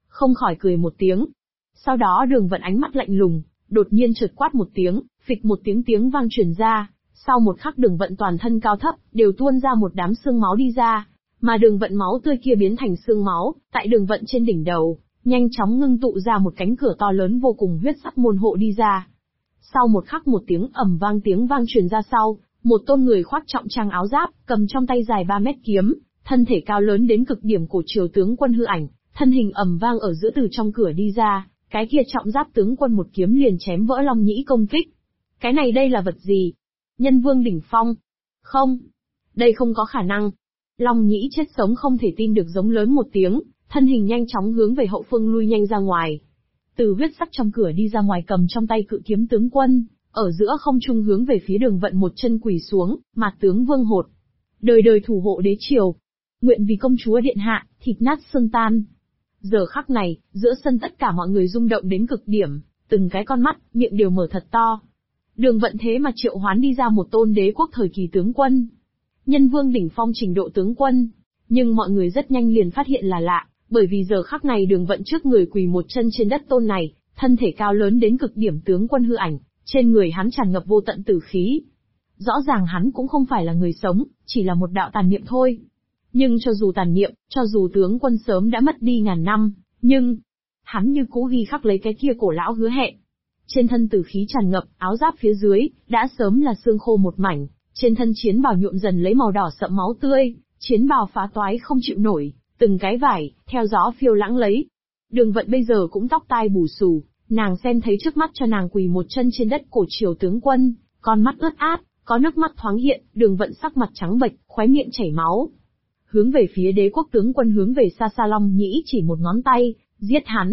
không khỏi cười một tiếng. Sau đó Đường Vận ánh mắt lạnh lùng, đột nhiên chợt quát một tiếng, phịch một tiếng vang truyền ra, sau một khắc Đường Vận toàn thân cao thấp, đều tuôn ra một đám xương máu đi ra, mà Đường Vận máu tươi kia biến thành xương máu, tại Đường Vận trên đỉnh đầu, nhanh chóng ngưng tụ ra một cánh cửa to lớn vô cùng huyết sắc môn hộ đi ra. Sau một khắc một tiếng vang truyền ra sau, một tôn người khoác trọng trang áo giáp, cầm trong tay dài 3 mét kiếm, thân thể cao lớn đến cực điểm cổ triều tướng quân hư ảnh, thân hình ầm vang ở giữa từ trong cửa đi ra, cái kia trọng giáp tướng quân một kiếm liền chém vỡ Long Nhĩ công kích. Cái này đây là vật gì? Nhân vương đỉnh phong? Không, đây không có khả năng. Long Nhĩ chết sống không thể tin được giống lớn một tiếng, thân hình nhanh chóng hướng về hậu phương lui nhanh ra ngoài. Từ huyết sắc trong cửa đi ra ngoài cầm trong tay cự kiếm tướng quân, ở giữa không trung hướng về phía Đường Vận một chân quỳ xuống, mặt tướng vương hột. Đời đời thủ hộ đế triều. Nguyện vì công chúa điện hạ, thịt nát xương tan. Giờ khắc này, giữa sân tất cả mọi người rung động đến cực điểm, từng cái con mắt, miệng đều mở thật to. Đường Vận thế mà triệu hoán đi ra một tôn đế quốc thời kỳ tướng quân. Nhân vương đỉnh phong trình độ tướng quân. Nhưng mọi người rất nhanh liền phát hiện là lạ, bởi vì giờ khắc này Đường Vận trước người quỳ một chân trên đất tôn này, thân thể cao lớn đến cực điểm tướng quân hư ảnh, trên người hắn tràn ngập vô tận tử khí. Rõ ràng hắn cũng không phải là người sống, chỉ là một đạo tàn niệm thôi. Nhưng cho dù tàn niệm, cho dù tướng quân sớm đã mất đi ngàn năm, nhưng hắn như cũ ghi khắc lấy cái kia cổ lão hứa hẹn. Trên thân tử khí tràn ngập, áo giáp phía dưới đã sớm là xương khô một mảnh, trên thân chiến bào nhuộm dần lấy màu đỏ sậm máu tươi, chiến bào phá toái không chịu nổi, từng cái vải theo gió phiêu lãng lấy. Đường Vận bây giờ cũng tóc tai bù xù, nàng xem thấy trước mắt cho nàng quỳ một chân trên đất cổ triều tướng quân, con mắt ướt át, có nước mắt thoáng hiện, Đường Vận sắc mặt trắng bệch, khóe miệng chảy máu. Hướng về phía đế quốc tướng quân hướng về xa xa Long Nhĩ chỉ một ngón tay, giết hắn.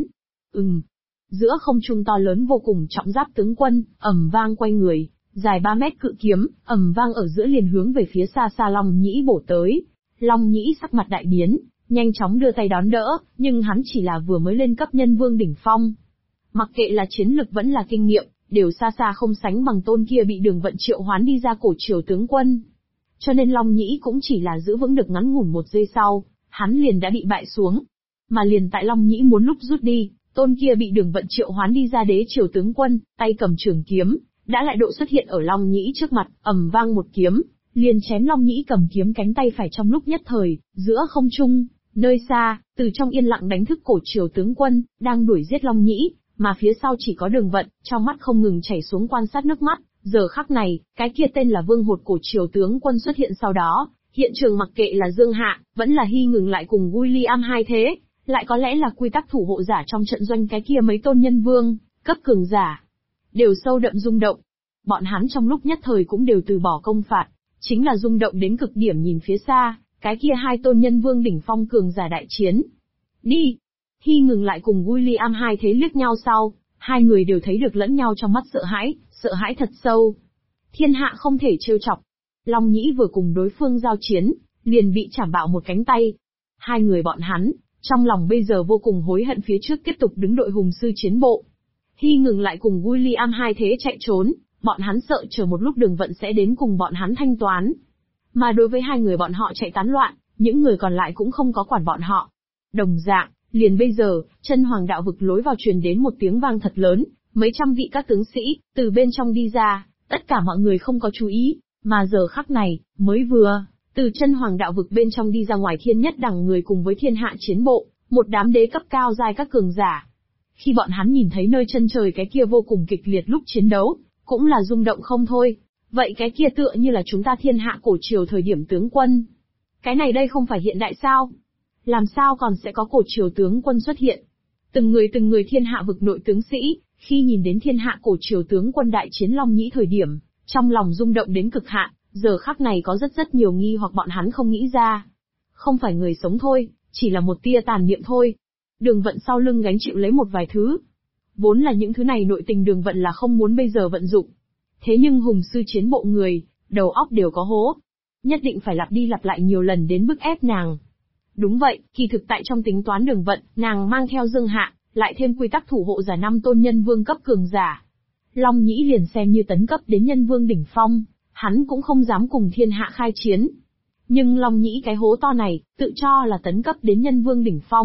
Giữa không trung to lớn vô cùng trọng giáp tướng quân, ầm vang quay người, dài 3 mét cự kiếm, ầm vang ở giữa liền hướng về phía xa xa Long Nhĩ bổ tới. Long Nhĩ sắc mặt đại biến, nhanh chóng đưa tay đón đỡ, nhưng hắn chỉ là vừa mới lên cấp nhân vương đỉnh phong. Mặc kệ là chiến lực vẫn là kinh nghiệm, đều xa xa không sánh bằng tôn kia bị Đường Vận triệu hoán đi ra cổ triều tướng quân. Cho nên Long Nhĩ cũng chỉ là giữ vững được ngắn ngủn một giây sau, hắn liền đã bị bại xuống. Mà liền tại Long Nhĩ muốn lúc rút đi, tôn kia bị Đường Vận triệu hoán đi ra đế triều tướng quân, tay cầm trường kiếm, đã lại độ xuất hiện ở Long Nhĩ trước mặt, ầm vang một kiếm, liền chém Long Nhĩ cầm kiếm cánh tay phải trong lúc nhất thời, giữa không trung, nơi xa, từ trong yên lặng đánh thức cổ triều tướng quân, đang đuổi giết Long Nhĩ, mà phía sau chỉ có Đường Vận, trong mắt không ngừng chảy xuống quan sát nước mắt. Giờ khắc này, cái kia tên là Vương Hột cổ triều tướng quân xuất hiện sau đó, hiện trường mặc kệ là Dương Hạ, vẫn là Hy Ngừng lại cùng William hai thế, lại có lẽ là quy tắc thủ hộ giả trong trận doanh cái kia mấy tôn nhân vương, cấp cường giả, đều sâu đậm rung động. Bọn hắn trong lúc nhất thời cũng đều từ bỏ công phạt, chính là rung động đến cực điểm nhìn phía xa, cái kia hai tôn nhân vương đỉnh phong cường giả đại chiến. Đi! Hy Ngừng lại cùng William hai thế liếc nhau sau, hai người đều thấy được lẫn nhau trong mắt sợ hãi thật sâu. Thiên hạ không thể trêu chọc. Long Nhĩ vừa cùng đối phương giao chiến, liền bị chảm bạo một cánh tay. Hai người bọn hắn, trong lòng bây giờ vô cùng hối hận phía trước tiếp tục đứng đội hùng sư chiến bộ. Hy Ngừng lại cùng William hai thế chạy trốn, bọn hắn sợ chờ một lúc Đường Vận sẽ đến cùng bọn hắn thanh toán. Mà đối với hai người bọn họ chạy tán loạn, những người còn lại cũng không có quản bọn họ. Đồng dạng, liền bây giờ, chân hoàng đạo vực lối vào truyền đến một tiếng vang thật lớn, mấy trăm vị các tướng sĩ, từ bên trong đi ra, tất cả mọi người không có chú ý, mà giờ khắc này, mới vừa, từ chân hoàng đạo vực bên trong đi ra ngoài Thiên Nhất Đẳng người cùng với thiên hạ chiến bộ, một đám đế cấp cao giai các cường giả. Khi bọn hắn nhìn thấy nơi chân trời cái kia vô cùng kịch liệt lúc chiến đấu, cũng là rung động không thôi. Vậy cái kia tựa như là chúng ta thiên hạ cổ triều thời điểm tướng quân. Cái này đây không phải hiện đại sao? Làm sao còn sẽ có cổ triều tướng quân xuất hiện? Từng người thiên hạ vực nội tướng sĩ, khi nhìn đến thiên hạ cổ triều tướng quân đại chiến Long Nhĩ thời điểm, trong lòng rung động đến cực hạn, giờ khắc này có rất nhiều nghi hoặc bọn hắn không nghĩ ra. Không phải người sống thôi, chỉ là một tia tàn niệm thôi. Đường Vận sau lưng gánh chịu lấy một vài thứ. Vốn là những thứ này nội tình Đường Vận là không muốn bây giờ vận dụng. Thế nhưng hùng sư chiến bộ người, đầu óc đều có hố. Nhất định phải lặp đi lặp lại nhiều lần đến bức ép nàng. Đúng vậy, kỳ thực tại trong tính toán Đường Vận, nàng mang theo Dương Hạ, lại thêm quy tắc thủ hộ giả 5 tôn nhân vương cấp cường giả. Long Nhĩ liền xem như tấn cấp đến nhân vương đỉnh phong, hắn cũng không dám cùng thiên hạ khai chiến. Nhưng Long Nhĩ cái hố to này, tự cho là tấn cấp đến nhân vương đỉnh phong,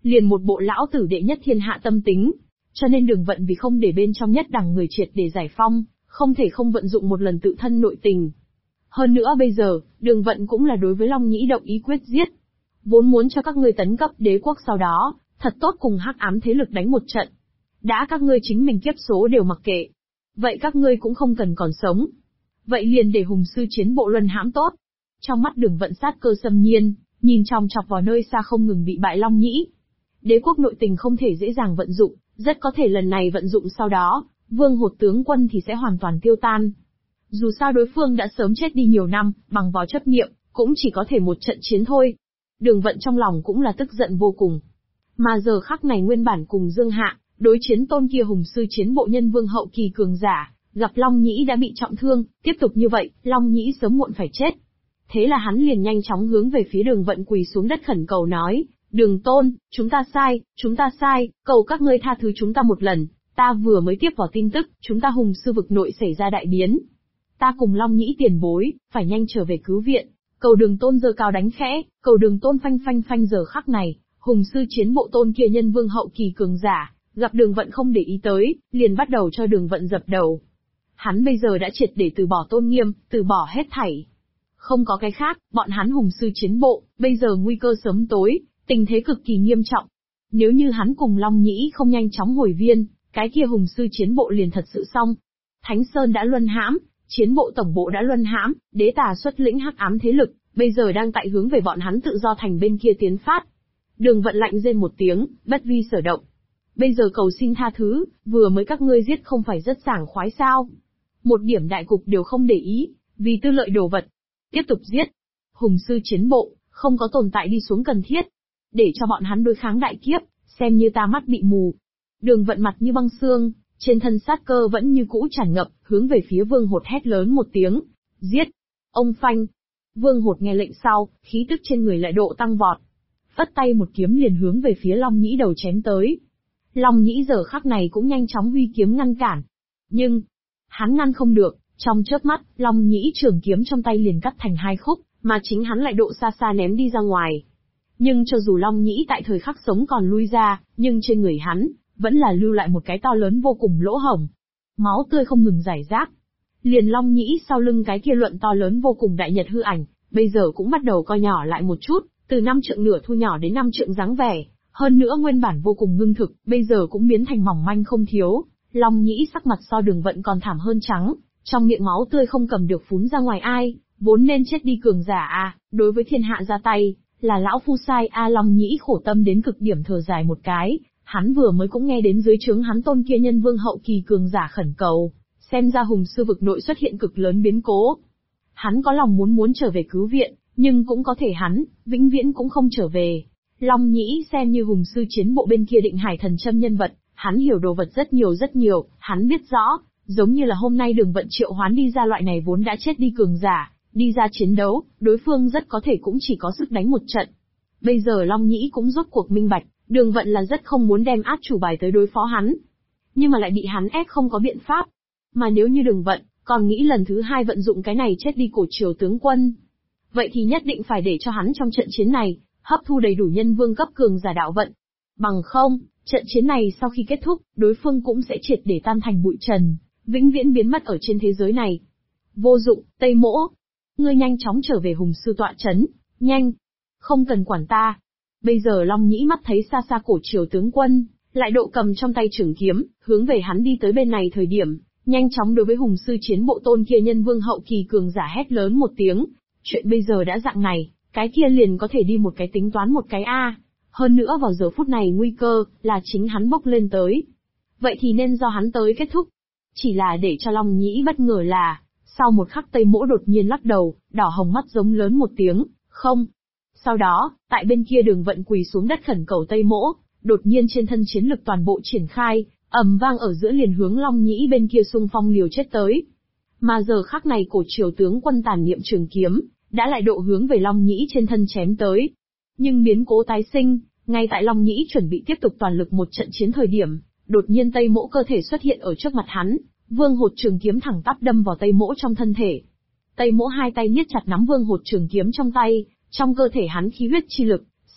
Liền một bộ lão tử đệ nhất thiên hạ tâm tính. Cho nên Đường Vận vì không để bên trong nhất đẳng người triệt để giải phong, không thể không vận dụng một lần tự thân nội tình. Hơn nữa bây giờ, Đường Vận cũng là đối với Long Nhĩ động ý quyết giết. Vốn muốn cho các ngươi tấn cấp đế quốc sau đó, thật tốt cùng hắc ám thế lực đánh một trận. Đã các ngươi chính mình kiếp số đều mặc kệ. Vậy các ngươi cũng không cần còn sống. Vậy liền để hùng sư chiến bộ luân hãm tốt. Trong mắt Đường Vận sát cơ xâm nhiên, nhìn chòng chọc vào nơi xa không ngừng bị bại Long Nhĩ. Đế quốc nội tình không thể dễ dàng vận dụng, rất có thể lần này vận dụng sau đó, Vương Hột tướng quân thì sẽ hoàn toàn tiêu tan. Dù sao đối phương đã sớm chết đi nhiều năm, bằng vào chấp niệm, cũng chỉ có thể một trận chiến thôi. Đường Vận trong lòng cũng là tức giận vô cùng. Mà giờ khắc này nguyên bản cùng Dương Hạ, đối chiến tôn kia hùng sư chiến bộ nhân vương hậu kỳ cường giả, gặp Long Nhĩ đã bị trọng thương, tiếp tục như vậy, Long Nhĩ sớm muộn phải chết. Thế là hắn liền nhanh chóng hướng về phía Đường Vận quỳ xuống đất khẩn cầu nói, Đường Tôn, chúng ta sai, cầu các ngươi tha thứ chúng ta một lần, ta vừa mới tiếp vào tin tức, chúng ta hùng sư vực nội xảy ra đại biến. Ta cùng Long Nhĩ tiền bối, phải nhanh trở về cứu viện, cầu Đường Tôn giơ cao đánh khẽ, cầu Đường Tôn phanh phanh phanh. Giờ khắc này, hùng sư chiến bộ tôn kia nhân vương hậu kỳ cường giả, gặp Đường Vận không để ý tới, liền bắt đầu cho Đường Vận dập đầu. Hắn bây giờ đã triệt để từ bỏ tôn nghiêm, từ bỏ hết thảy. Không có cái khác, bọn hắn hùng sư chiến bộ, bây giờ nguy cơ sớm tối, tình thế cực kỳ nghiêm trọng. Nếu như hắn cùng Long Nhĩ không nhanh chóng hồi viên, cái kia hùng sư chiến bộ liền thật sự xong. Thánh Sơn đã luân hãm, chiến bộ tổng bộ đã luân hãm, đế tà xuất lĩnh hắc ám thế lực, bây giờ đang tại hướng về bọn hắn tự do thành bên kia tiến phát. Đường Vận lạnh rên một tiếng, bất vi sở động. Bây giờ cầu xin tha thứ, vừa mới các ngươi giết không phải rất sảng khoái sao? Một điểm đại cục đều không để ý, vì tư lợi đồ vật. Tiếp tục giết. Hùng sư chiến bộ, không có tồn tại đi xuống cần thiết. Để cho bọn hắn đối kháng đại kiếp, xem như ta mắt bị mù. Đường Vận mặt như băng xương, trên thân sát cơ vẫn như cũ tràn ngập, hướng về phía Vương Hột hét lớn một tiếng. Giết! Ông phanh! Vương Hột nghe lệnh sau, khí tức trên người lại độ tăng vọt. Phất tay một kiếm liền hướng về phía Long Nhĩ đầu chém tới. Long Nhĩ giờ khắc này cũng nhanh chóng huy kiếm ngăn cản. Nhưng, hắn ngăn không được, trong chớp mắt, Long Nhĩ trường kiếm trong tay liền cắt thành hai khúc, mà chính hắn lại độ xa xa ném đi ra ngoài. Nhưng cho dù Long Nhĩ tại thời khắc sống còn lui ra, nhưng trên người hắn, vẫn là lưu lại một cái to lớn vô cùng lỗ hổng. Máu tươi không ngừng rải rác. Liền Long Nhĩ sau lưng cái kia luận to lớn vô cùng đại nhật hư ảnh, bây giờ cũng bắt đầu co nhỏ lại một chút, từ 5 trượng nửa thu nhỏ đến 5 trượng dáng vẻ. Hơn nữa nguyên bản vô cùng ngưng thực, bây giờ cũng biến thành mỏng manh không thiếu. Long Nhĩ sắc mặt so Đường Vận còn thảm hơn trắng, trong miệng máu tươi không cầm được phún ra ngoài. Ai, vốn nên chết đi cường giả a, đối với thiên hạ ra tay, là lão phu sai a. Long Nhĩ khổ tâm đến cực điểm thở dài một cái, hắn vừa mới cũng nghe đến dưới trướng hắn tôn kia nhân vương hậu kỳ cường giả khẩn cầu, xem ra hùng sư vực nội xuất hiện cực lớn biến cố. Hắn có lòng muốn trở về cứu viện, nhưng cũng có thể hắn, vĩnh viễn cũng không trở về. Long Nhĩ xem như hùng sư chiến bộ bên kia định hải thần châm nhân vật, hắn hiểu đồ vật rất nhiều, hắn biết rõ, giống như là hôm nay Đường Vận triệu hoán đi ra loại này vốn đã chết đi cường giả, đi ra chiến đấu, đối phương rất có thể cũng chỉ có sức đánh một trận. Bây giờ Long Nhĩ cũng rốt cuộc minh bạch, Đường Vận là rất không muốn đem át chủ bài tới đối phó hắn. Nhưng mà lại bị hắn ép không có biện pháp. Mà nếu như Đường Vận, còn nghĩ lần thứ hai vận dụng cái này chết đi cổ triều tướng quân. Vậy thì nhất định phải để cho hắn trong trận chiến này, hấp thu đầy đủ nhân vương cấp cường giả đạo vận. Bằng không, trận chiến này sau khi kết thúc, đối phương cũng sẽ triệt để tan thành bụi trần, vĩnh viễn biến mất ở trên thế giới này. Vô dụng, Tây Mỗ. Ngươi nhanh chóng trở về hùng sư tọa trấn, nhanh. Không cần quản ta. Bây giờ Long Nhĩ mắt thấy xa xa cổ triều tướng quân, lại độ cầm trong tay trường kiếm, hướng về hắn đi tới bên này thời điểm, nhanh chóng đối với hùng sư chiến bộ tôn kia nhân vương hậu kỳ cường giả hét lớn một tiếng. Chuyện bây giờ đã dạng này, cái kia liền có thể đi một cái tính toán một cái a. Hơn nữa vào giờ phút này nguy cơ, là chính hắn bốc lên tới. Vậy thì nên do hắn tới kết thúc. Chỉ là để cho Long Nhĩ bất ngờ là, sau một khắc Tây Mỗ đột nhiên lắc đầu, đỏ hồng mắt giống lớn một tiếng, không. Sau đó, tại bên kia Đường Vận quỳ xuống đất khẩn cầu Tây Mỗ, đột nhiên trên thân chiến lực toàn bộ triển khai, ầm vang ở giữa liền hướng Long Nhĩ bên kia xung phong liều chết tới. Mà giờ khắc này cổ triều tướng quân tàn niệm trường kiếm, đã lại độ hướng về Long Nhĩ trên thân chém tới. Nhưng biến cố tái sinh, ngay tại Long Nhĩ chuẩn bị tiếp tục toàn lực một trận chiến thời điểm, đột nhiên Tây Mỗ cơ thể xuất hiện ở trước mặt hắn, Vương Hột trường kiếm thẳng tắp đâm vào Tây Mỗ trong thân thể. Tây Mỗ hai tay niết chặt nắm Vương Hột trường kiếm trong tay, trong cơ thể hắn khí huyết chi lực,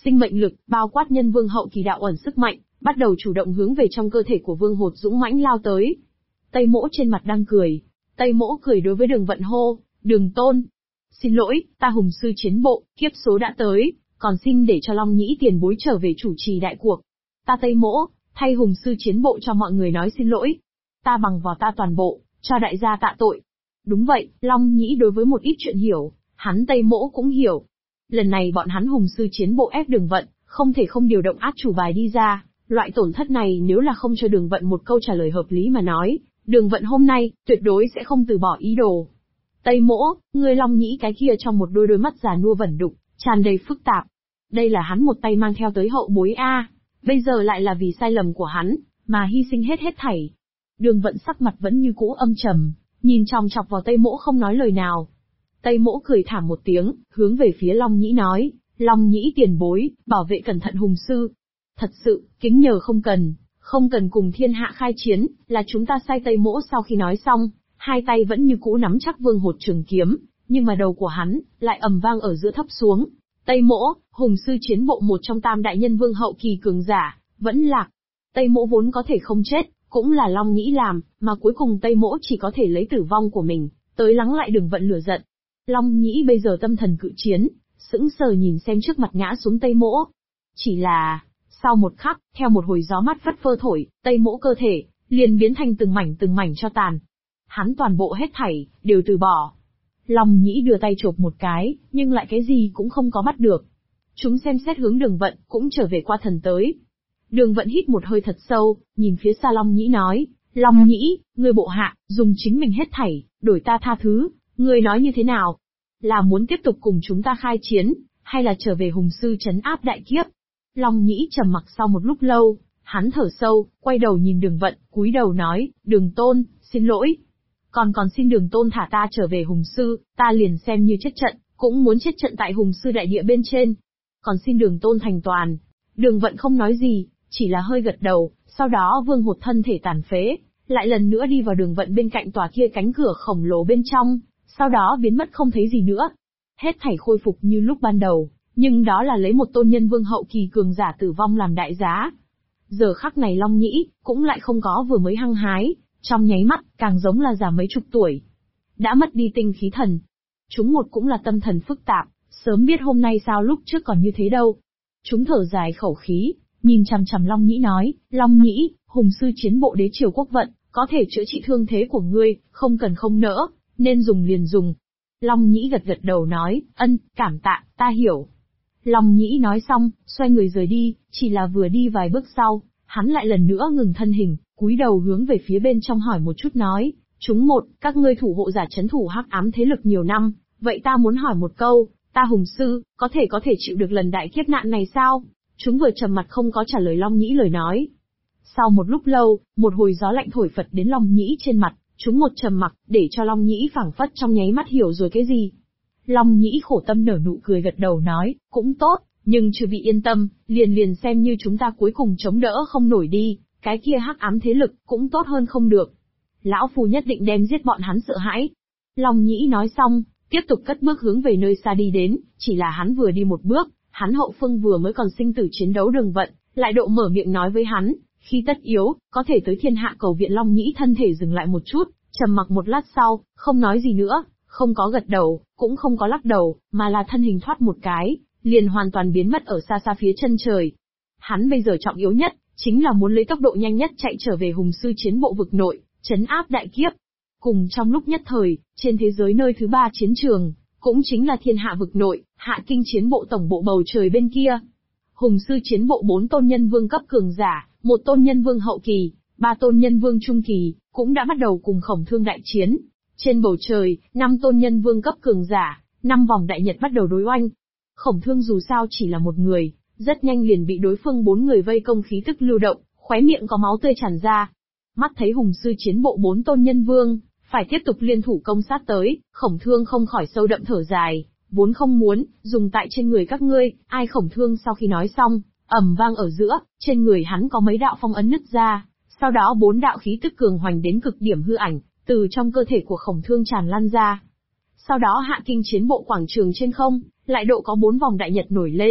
Sinh mệnh lực, bao quát nhân vương hậu kỳ đạo ẩn sức mạnh, bắt đầu chủ động hướng về trong cơ thể của vương hột dũng mãnh lao tới. Tây Mỗ trên mặt đang cười. Tây Mỗ cười đối với Đường Vận hô, Đường Tôn. Xin lỗi, ta Hùng sư chiến bộ, kiếp số đã tới, còn xin để cho Long Nhĩ tiền bối trở về chủ trì đại cuộc. Ta Tây Mỗ, thay Hùng sư chiến bộ cho mọi người nói xin lỗi. Ta bằng vào ta toàn bộ, cho đại gia tạ tội. Đúng vậy, Long Nhĩ đối với một ít chuyện hiểu, hắn Tây Mỗ cũng hiểu. Lần này bọn hắn Hùng sư chiến bộ ép Đường Vận, không thể không điều động át chủ bài đi ra, loại tổn thất này nếu là không cho Đường Vận một câu trả lời hợp lý mà nói, Đường Vận hôm nay, tuyệt đối sẽ không từ bỏ ý đồ. Tây Mỗ, ngươi Long Nhĩ cái kia trong một đôi mắt già nua vẩn đục, tràn đầy phức tạp. Đây là hắn một tay mang theo tới hậu bối A, bây giờ lại là vì sai lầm của hắn, mà hy sinh hết thảy. Đường Vận sắc mặt vẫn như cũ âm trầm, nhìn chòng chọc vào Tây Mỗ không nói lời nào. Tây Mỗ cười thảm một tiếng, hướng về phía Long Nhĩ nói, Long Nhĩ tiền bối, bảo vệ cẩn thận Hùng sư. Thật sự, kính nhờ không cần cùng thiên hạ khai chiến, là chúng ta sai. Tây Mỗ sau khi nói xong, hai tay vẫn như cũ nắm chắc vương hột trường kiếm, nhưng mà đầu của hắn, lại ầm vang ở giữa thấp xuống. Tây Mỗ, Hùng sư chiến bộ một trong tam đại nhân vương hậu kỳ cường giả, vẫn lạc. Tây Mỗ vốn có thể không chết, cũng là Long Nhĩ làm, mà cuối cùng Tây Mỗ chỉ có thể lấy tử vong của mình, tới lắng lại Đường Vận lửa giận. Long Nhĩ bây giờ tâm thần cự chiến, sững sờ nhìn xem trước mặt ngã xuống Tây Mỗ. Chỉ là, sau một khắc, theo một hồi gió mát phất phơ thổi, Tây Mỗ cơ thể, liền biến thành từng mảnh cho tàn. Hắn toàn bộ hết thảy, đều từ bỏ. Long Nhĩ đưa tay chộp một cái, nhưng lại cái gì cũng không có bắt được. Chúng xem xét hướng Đường Vận, cũng trở về qua thần tới. Đường Vận hít một hơi thật sâu, nhìn phía xa Long Nhĩ nói, Long Nhĩ, ngươi bộ hạ, dùng chính mình hết thảy, đổi ta tha thứ, ngươi nói như thế nào? Là muốn tiếp tục cùng chúng ta khai chiến, hay là trở về Hùng sư trấn áp đại kiếp? Long Nhĩ trầm mặc sau một lúc lâu, hắn thở sâu, quay đầu nhìn Đường Vận, cúi đầu nói, Đường Tôn, xin lỗi. Còn xin Đường Tôn thả ta trở về Hùng sư, ta liền xem như chết trận, cũng muốn chết trận tại Hùng sư đại địa bên trên. Còn xin Đường Tôn thành toàn. Đường Vận không nói gì, chỉ là hơi gật đầu, sau đó vương hột thân thể tàn phế, lại lần nữa đi vào Đường Vận bên cạnh tòa kia cánh cửa khổng lồ bên trong, sau đó biến mất không thấy gì nữa. Hết thảy khôi phục như lúc ban đầu, nhưng đó là lấy một tôn nhân vương hậu kỳ cường giả tử vong làm đại giá. Giờ khắc này Long Nhĩ, cũng lại không có vừa mới hăng hái, trong nháy mắt, càng giống là già mấy chục tuổi. Đã mất đi tinh khí thần. Chúng một cũng là tâm thần phức tạp, sớm biết hôm nay sao lúc trước còn như thế đâu. Chúng thở dài khẩu khí, nhìn chằm chằm Long Nhĩ nói, Long Nhĩ, Hùng sư chiến bộ đế triều quốc vận, có thể chữa trị thương thế của ngươi, không cần không nỡ, nên dùng liền dùng. Long Nhĩ gật gật đầu nói, ân, cảm tạ, ta hiểu. Long Nhĩ nói xong, xoay người rời đi, chỉ là vừa đi vài bước sau, hắn lại lần nữa ngừng thân hình, cúi đầu hướng về phía bên trong hỏi một chút nói, chúng một, các ngươi thủ hộ giả trấn thủ hắc ám thế lực nhiều năm, vậy ta muốn hỏi một câu, ta Hùng sư, có thể chịu được lần đại kiếp nạn này sao? Chúng vừa trầm mặt không có trả lời Long Nhĩ lời nói. Sau một lúc lâu, một hồi gió lạnh thổi phật đến Long Nhĩ trên mặt, chúng một trầm mặc, để cho Long Nhĩ phảng phất trong nháy mắt hiểu rồi cái gì. Long Nhĩ khổ tâm nở nụ cười gật đầu nói, cũng tốt, nhưng chư vị yên tâm, liền xem như chúng ta cuối cùng chống đỡ không nổi đi, cái kia hắc ám thế lực, cũng tốt hơn không được. Lão Phu nhất định đem giết bọn hắn sợ hãi. Long Nhĩ nói xong, tiếp tục cất bước hướng về nơi xa đi đến, chỉ là hắn vừa đi một bước, hắn hậu phương vừa mới còn sinh tử chiến đấu Đường Vận, lại độ mở miệng nói với hắn, khi tất yếu, có thể tới thiên hạ cầu viện. Long Nhĩ thân thể dừng lại một chút, trầm mặc một lát sau, không nói gì nữa, không có gật đầu, cũng không có lắc đầu, mà là thân hình thoát một cái, liền hoàn toàn biến mất ở xa xa phía chân trời. Hắn bây giờ trọng yếu nhất, chính là muốn lấy tốc độ nhanh nhất chạy trở về Hùng sư chiến bộ vực nội, trấn áp đại kiếp. Cùng trong lúc nhất thời, trên thế giới nơi thứ ba chiến trường, cũng chính là thiên hạ vực nội, hạ kinh chiến bộ tổng bộ bầu trời bên kia. Hùng sư chiến bộ 4 tôn nhân vương cấp cường giả, 1 tôn nhân vương hậu kỳ, 3 tôn nhân vương trung kỳ, cũng đã bắt đầu cùng Khổng Thương đại chiến. Trên bầu trời, 5 tôn nhân vương cấp cường giả, 5 vòng đại nhật bắt đầu đối oanh. Khổng Thương dù sao chỉ là một người, rất nhanh liền bị đối phương 4 người vây công, khí tức lưu động, khóe miệng có máu tươi tràn ra. Mắt thấy Hùng sư chiến bộ 4 tôn nhân vương, phải tiếp tục liên thủ công sát tới, Khổng Thương không khỏi sâu đậm thở dài, vốn không muốn dùng tại trên người các ngươi. Ai? Khổng Thương sau khi nói xong, ầm vang ở giữa, trên người hắn có mấy đạo phong ấn nứt ra, sau đó 4 đạo khí tức cường hoành đến cực điểm hư ảnh, từ trong cơ thể của Khổng Thương tràn lan ra. Sau đó hạ kinh chiến bộ quảng trường trên không, lại độ có 4 vòng đại nhật nổi lên,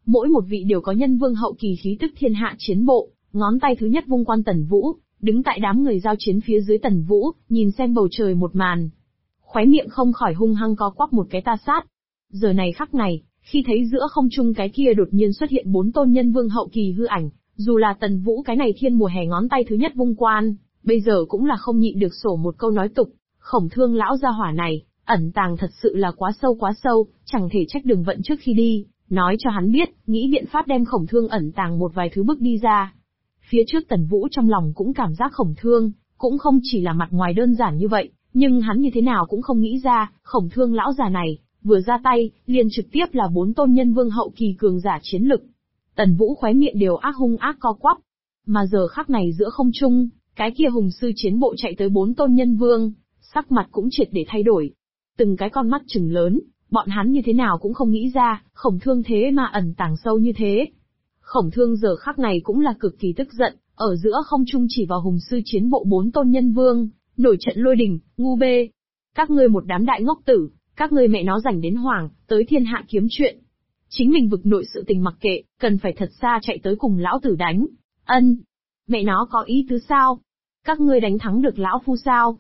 mỗi một vị đều có nhân vương hậu kỳ khí tức thiên hạ chiến bộ, ngón tay thứ nhất vung quan Tần Vũ, đứng tại đám người giao chiến phía dưới Tần Vũ, nhìn xem bầu trời một màn. Khóe miệng không khỏi hung hăng co quắp một cái ta sát. Giờ này khắc này, khi thấy giữa không trung cái kia đột nhiên xuất hiện 4 tôn nhân vương hậu kỳ hư ảnh, dù là Tần Vũ cái này thiên mùa hè ngón tay thứ nhất vung quan, bây giờ cũng là không nhịn được sổ một câu nói tục, Khổng Thương lão gia hỏa này, ẩn tàng thật sự là quá sâu, chẳng thể trách Đường Vận trước khi đi, nói cho hắn biết, nghĩ biện pháp đem Khổng Thương ẩn tàng một vài thứ bước đi ra. Phía trước Tần Vũ trong lòng cũng cảm giác Khổng Thương, cũng không chỉ là mặt ngoài đơn giản như vậy, nhưng hắn như thế nào cũng không nghĩ ra, Khổng Thương lão già này, vừa ra tay, liền trực tiếp là 4 tôn nhân vương hậu kỳ cường giả chiến lực. Tần Vũ khóe miệng đều hung ác co quắp. Mà giờ khắc này giữa không trung, cái kia hùng sư chiến bộ chạy tới 4 tôn nhân vương, sắc mặt cũng triệt để thay đổi. Từng cái con mắt trừng lớn, bọn hắn như thế nào cũng không nghĩ ra, Khổng Thương thế mà ẩn tàng sâu như thế. Khổng Thương giờ khắc này cũng là cực kỳ tức giận, ở giữa không trung chỉ vào hùng sư chiến bộ 4 tôn nhân vương, nổi trận lôi đình, ngu bê. Các ngươi một đám đại ngốc tử, các ngươi mẹ nó rảnh đến hoảng, tới thiên hạ kiếm chuyện. Chính mình vực nội sự tình mặc kệ, cần phải thật xa chạy tới cùng lão tử đánh. Ân, mẹ nó có ý tứ sao? Các ngươi đánh thắng được lão phu sao?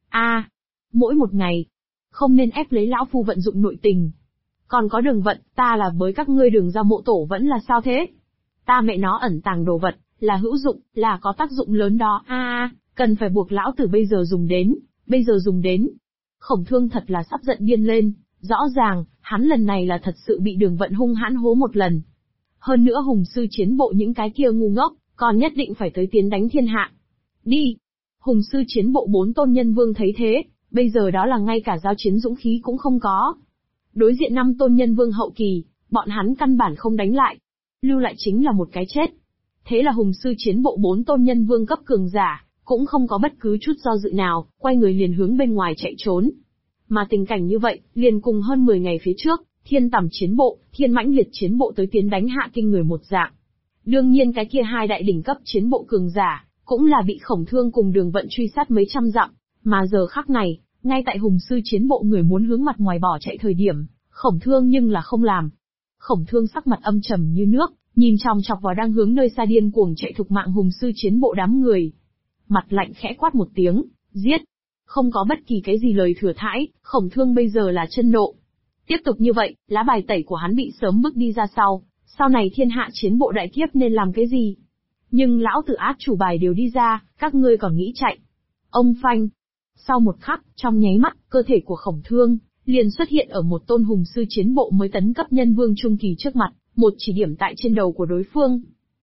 Mỗi một ngày, không nên ép lấy lão phu vận dụng nội tình. Còn có Đường Vận, ta là bới các ngươi Đường ra mộ tổ vẫn là sao thế? Ta mẹ nó ẩn tàng đồ vật, là hữu dụng, là có tác dụng lớn đó. Cần phải buộc lão tử bây giờ dùng đến. Khổng Thương thật là sắp giận điên lên, rõ ràng, hắn lần này là thật sự bị Đường Vận hung hãn hố một lần. Hơn nữa hùng sư chiến bộ những cái kia ngu ngốc, còn nhất định phải tới tiến đánh thiên hạ. Đi! Hùng sư chiến bộ 4 tôn nhân vương thấy thế, bây giờ đó là ngay cả giao chiến dũng khí cũng không có. Đối diện 5 tôn nhân vương hậu kỳ, bọn hắn căn bản không đánh lại. Lưu lại chính là một cái chết. Thế là hùng sư chiến bộ 4 tôn nhân vương cấp cường giả, cũng không có bất cứ chút do dự nào, quay người liền hướng bên ngoài chạy trốn. Mà tình cảnh như vậy, liền cùng hơn 10 ngày phía trước, thiên tầm chiến bộ, thiên mãnh liệt chiến bộ tới tiến đánh hạ kinh người một dạng. Đương nhiên cái kia hai đại đỉnh cấp chiến bộ cường giả, cũng là bị Khổng Thương cùng Đường Vận truy sát mấy trăm dặm, mà giờ khắc này, ngay tại hùng sư chiến bộ người muốn hướng mặt ngoài bỏ chạy thời điểm, Khổng Thương nhưng là không làm. Khổng Thương sắc mặt âm trầm như nước, nhìn chòng chọc vào đang hướng nơi xa điên cuồng chạy thục mạng hùng sư chiến bộ đám người. Mặt lạnh khẽ quát một tiếng, giết. Không có bất kỳ cái gì lời thừa thãi, Khổng Thương bây giờ là chân nộ. Tiếp tục như vậy, lá bài tẩy của hắn bị sớm bước đi ra sau này thiên hạ chiến bộ đại kiếp nên làm cái gì? Nhưng lão tử át chủ bài đều đi ra, các ngươi còn nghĩ chạy. Ông phanh. Sau một khắc, trong nháy mắt, cơ thể của Khổng Thương liền xuất hiện ở một tôn hùng sư chiến bộ mới tấn cấp nhân vương trung kỳ trước mặt, một chỉ điểm tại trên đầu của đối phương.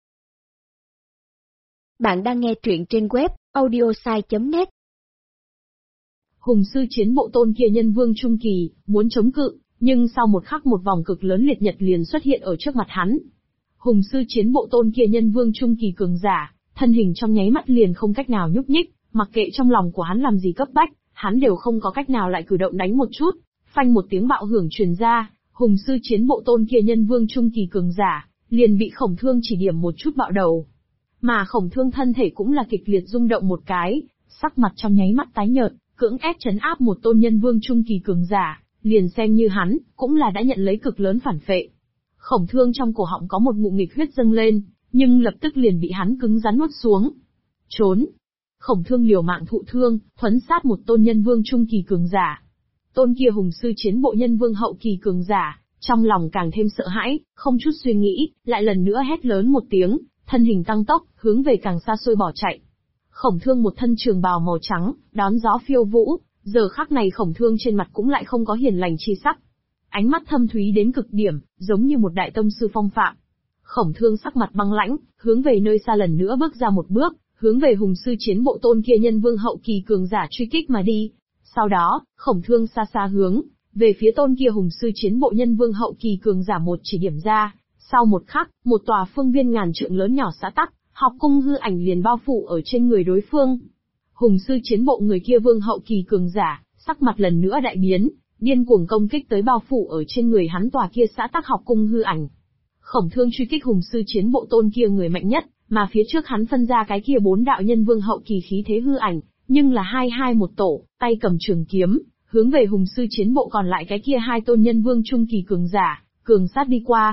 Bạn đang nghe truyện trên web audiosai.net. Hùng sư chiến bộ tôn kia nhân vương trung kỳ, muốn chống cự, nhưng sau một khắc một vòng cực lớn liệt nhật liền xuất hiện ở trước mặt hắn. Hùng sư chiến bộ tôn kia nhân vương trung kỳ cường giả, thân hình trong nháy mắt liền không cách nào nhúc nhích, mặc kệ trong lòng của hắn làm gì cấp bách, hắn đều không có cách nào lại cử động đánh một chút. Phanh một tiếng bạo hưởng truyền ra, hùng sư chiến bộ tôn kia nhân vương trung kỳ cường giả, liền bị Khổng Thương chỉ điểm một chút bạo đầu. Mà Khổng Thương thân thể cũng là kịch liệt rung động một cái, sắc mặt trong nháy mắt tái nhợt, cưỡng ép trấn áp một tôn nhân vương trung kỳ cường giả, liền xem như hắn, cũng là đã nhận lấy cực lớn phản phệ. Khổng Thương trong cổ họng có một ngụm nghịch huyết dâng lên, nhưng lập tức liền bị hắn cứng rắn nuốt xuống. Trốn! Khổng Thương liều mạng thụ thương, thuấn sát một tôn nhân vương trung kỳ cường giả. Tôn kia hùng sư chiến bộ nhân vương hậu kỳ cường giả, trong lòng càng thêm sợ hãi, không chút suy nghĩ, lại lần nữa hét lớn một tiếng, thân hình tăng tốc, hướng về càng xa xôi bỏ chạy. Khổng Thương một thân trường bào màu trắng, đón gió phiêu vũ, giờ khắc này Khổng Thương trên mặt cũng lại không có hiền lành chi sắc. Ánh mắt thâm thúy đến cực điểm, giống như một đại tông sư phong phạm. Khổng Thương sắc mặt băng lãnh, hướng về nơi xa lần nữa bước ra một bước, hướng về hùng sư chiến bộ tôn kia nhân vương hậu kỳ cường giả truy kích mà đi. Sau đó, Khổng Thương xa xa hướng về phía tôn kia hùng sư chiến bộ nhân vương hậu kỳ cường giả một chỉ điểm ra. Sau một khắc, một tòa phương viên ngàn trượng lớn nhỏ xã tắc, học cung hư ảnh liền bao phủ ở trên người đối phương. Hùng sư chiến bộ người kia vương hậu kỳ cường giả, sắc mặt lần nữa đại biến, điên cuồng công kích tới bao phủ ở trên người hắn tòa kia xã tắc học cung hư ảnh. Khổng Thương truy kích hùng sư chiến bộ tôn kia người mạnh nhất, mà phía trước hắn phân ra cái kia 4 đạo nhân vương hậu kỳ khí thế hư ảnh, nhưng là hai một tổ, tay cầm trường kiếm, hướng về hùng sư chiến bộ còn lại cái kia 2 tôn nhân vương trung kỳ cường giả, cường sát đi qua.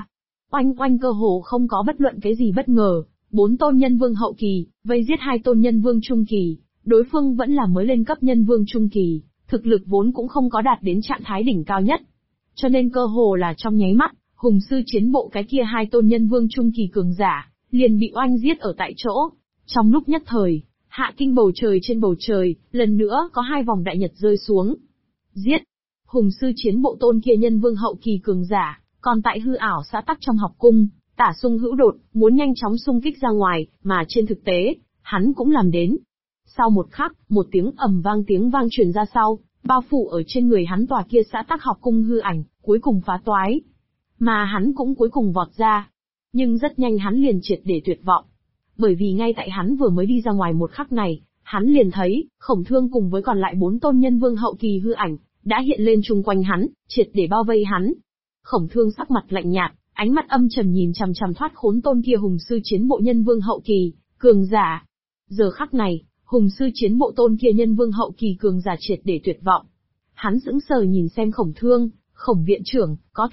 Oanh oanh, cơ hồ không có bất luận cái gì bất ngờ, 4 tôn nhân vương hậu kỳ, vây giết 2 tôn nhân vương trung kỳ, đối phương vẫn là mới lên cấp nhân vương trung kỳ, thực lực vốn cũng không có đạt đến trạng thái đỉnh cao nhất. Cho nên cơ hồ là trong nháy mắt, hùng sư chiến bộ cái kia 2 tôn nhân vương trung kỳ cường giả, liền bị oanh giết ở tại chỗ. Trong lúc nhất thời, hạ kinh bầu trời, trên bầu trời, lần nữa có 2 vòng đại nhật rơi xuống. Giết! Hùng sư chiến bộ tôn kia nhân vương hậu kỳ cường giả, còn tại hư ảo xã tắc trong học cung, tả xung hữu đột, muốn nhanh chóng xung kích ra ngoài, mà trên thực tế, hắn cũng làm đến. Sau một khắc, một tiếng vang truyền ra sau, bao phủ ở trên người hắn tòa kia xã tắc học cung hư ảnh, cuối cùng phá toái. Mà hắn cũng cuối cùng vọt ra. Nhưng rất nhanh hắn liền triệt để tuyệt vọng. Bởi vì ngay tại hắn vừa mới đi ra ngoài một khắc này, hắn liền thấy, Khổng Thương cùng với còn lại 4 tôn nhân vương hậu kỳ hư ảnh, đã hiện lên chung quanh hắn, triệt để bao vây hắn. Khổng Thương sắc mặt lạnh nhạt, ánh mắt âm trầm nhìn chằm chằm thoát khốn tôn kia hùng sư chiến bộ nhân vương hậu kỳ, cường giả. Giờ khắc này, hùng sư chiến bộ tôn kia nhân vương hậu kỳ cường giả triệt để tuyệt vọng. Hắn sững sờ nhìn xem Khổng Thương, Khổng viện trưởng,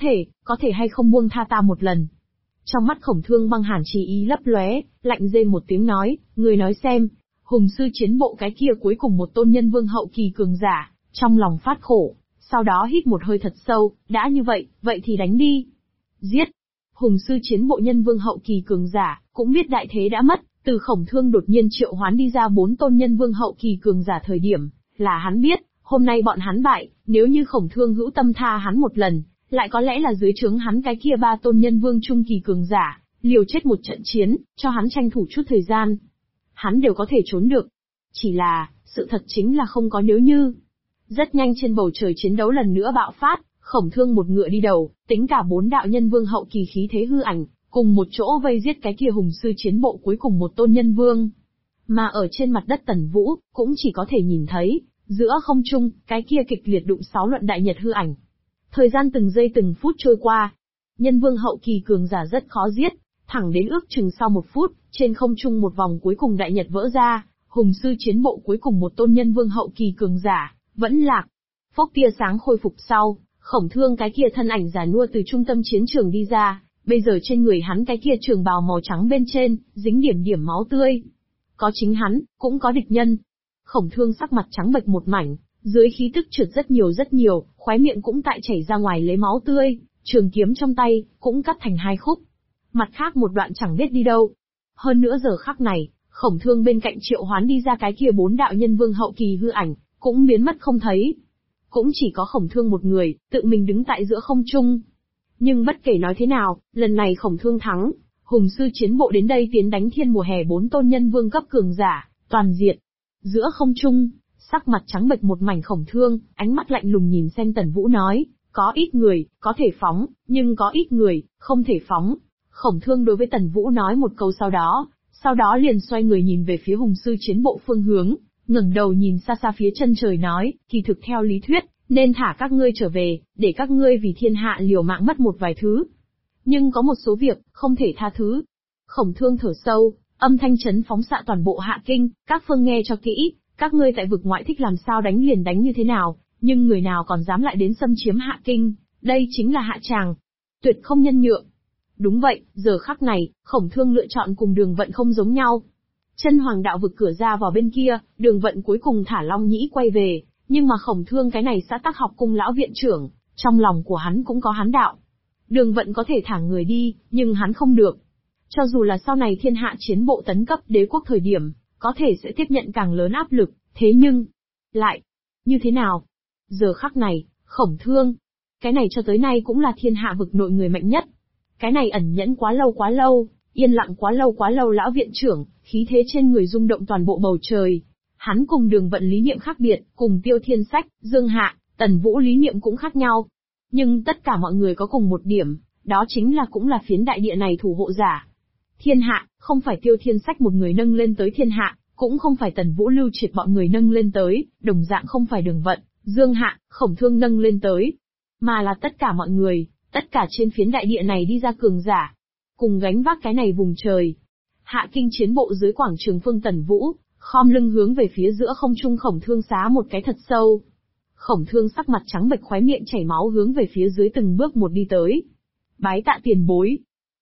có thể hay không buông tha ta một lần. Trong mắt Khổng Thương băng hàn chi ý lấp lóe, lạnh rên một tiếng nói, người nói xem, hùng sư chiến bộ cái kia cuối cùng một tôn nhân vương hậu kỳ cường giả, trong lòng phát khổ, sau đó hít một hơi thật sâu, đã như vậy, vậy thì đánh đi. Giết! Hùng sư chiến bộ nhân vương hậu kỳ cường giả, cũng biết đại thế đã mất, từ Khổng Thương đột nhiên triệu hoán đi ra 4 tôn nhân vương hậu kỳ cường giả thời điểm, là hắn biết, hôm nay bọn hắn bại, nếu như Khổng Thương hữu tâm tha hắn một lần, lại có lẽ là dưới trướng hắn cái kia 3 tôn nhân vương trung kỳ cường giả, liều chết một trận chiến, cho hắn tranh thủ chút thời gian. Hắn đều có thể trốn được. Chỉ là, sự thật chính là không có nếu như. Rất nhanh trên bầu trời chiến đấu lần nữa bạo phát, Khổng Thương một ngựa đi đầu, tính cả 4 đạo nhân vương hậu kỳ khí thế hư ảnh, cùng một chỗ vây giết cái kia hùng sư chiến bộ cuối cùng một tôn nhân vương. Mà ở trên mặt đất Tần Vũ, cũng chỉ có thể nhìn thấy, giữa không trung, cái kia kịch liệt đụng 6 luận đại nhật hư ảnh. Thời gian từng giây từng phút trôi qua. Nhân vương hậu kỳ cường giả rất khó giết, thẳng đến ước chừng sau 1 phút, trên không trung một vòng cuối cùng đại nhật vỡ ra, hùng sư chiến bộ cuối cùng một tôn nhân vương hậu kỳ cường giả, vẫn lạc. Phốc tia sáng khôi phục sau, Khổng Thương cái kia thân ảnh già nua từ trung tâm chiến trường đi ra, bây giờ trên người hắn cái kia trường bào màu trắng bên trên, dính điểm điểm máu tươi. Có chính hắn, cũng có địch nhân. Khổng Thương sắc mặt trắng bệch một mảnh, dưới khí tức trượt rất nhiều, khóe miệng cũng tại chảy ra ngoài lấy máu tươi, trường kiếm trong tay, cũng cắt thành 2 khúc. Mặt khác một đoạn chẳng biết đi đâu. Hơn nữa giờ khắc này, Khổng Thương bên cạnh triệu hoán đi ra cái kia 4 đạo nhân vương hậu kỳ hư ảnh, cũng biến mất không thấy. Cũng chỉ có Khổng Thương một người, tự mình đứng tại giữa không trung. Nhưng bất kể nói thế nào, lần này Khổng Thương thắng, hùng sư chiến bộ đến đây tiến đánh thiên mùa hè 4 tôn nhân vương cấp cường giả, toàn diệt. Giữa không trung, sắc mặt trắng bệch một mảnh Khổng Thương, ánh mắt lạnh lùng nhìn xem Tần Vũ nói, có ít người, có thể phóng, nhưng có ít người, không thể phóng. Khổng Thương đối với Tần Vũ nói một câu sau đó liền xoay người nhìn về phía hùng sư chiến bộ phương hướng, ngẩng đầu nhìn xa xa phía chân trời nói, kỳ thực theo lý thuyết, nên thả các ngươi trở về, để các ngươi vì thiên hạ liều mạng mất một vài thứ. Nhưng có một số việc, không thể tha thứ. Khổng Thương thở sâu, âm thanh chấn phóng xạ toàn bộ Hạ Kinh, các phương nghe cho kỹ, các ngươi tại vực ngoại thích làm sao đánh liền đánh như thế nào, nhưng người nào còn dám lại đến xâm chiếm Hạ Kinh, đây chính là hạ tràng. Tuyệt không nhân nhượng. Đúng vậy, giờ khắc này, Khổng Thương lựa chọn cùng Đường Vận không giống nhau. Chân Hoàng đạo vực cửa ra vào bên kia, Đường Vận cuối cùng thả Long Nhĩ quay về, nhưng mà Khổng Thương cái này xã tắc học cung lão viện trưởng, trong lòng của hắn cũng có hắn đạo. Đường Vận có thể thả người đi, nhưng hắn không được. Cho dù là sau này thiên hạ chiến bộ tấn cấp đế quốc thời điểm, có thể sẽ tiếp nhận càng lớn áp lực, thế nhưng, lại, như thế nào? Giờ khắc này, Khổng Thương, cái này cho tới nay cũng là thiên hạ vực nội người mạnh nhất. Cái này ẩn nhẫn quá lâu, yên lặng quá lâu lão viện trưởng, khí thế trên người rung động toàn bộ bầu trời. Hắn cùng Đường Vận lý niệm khác biệt, cùng Tiêu Thiên Sách, Dương Hạ, Tần Vũ lý niệm cũng khác nhau. Nhưng tất cả mọi người có cùng một điểm, đó chính là cũng là phiến đại địa này thủ hộ giả. Thiên hạ, không phải Tiêu Thiên Sách một người nâng lên tới thiên hạ, cũng không phải Tần Vũ Lưu Triệt bọn người nâng lên tới, đồng dạng không phải Đường Vận, Dương Hạ, Khổng Thương nâng lên tới, mà là tất cả mọi người, tất cả trên phiến đại địa này đi ra cường giả, cùng gánh vác cái này vùng trời. Hạ Kinh chiến bộ dưới quảng trường Phương Tần Vũ, khom lưng hướng về phía giữa không trung Khổng Thương xá một cái thật sâu. Khổng Thương sắc mặt trắng bệch khóe miệng chảy máu hướng về phía dưới từng bước một đi tới. Bái tạ tiền bối.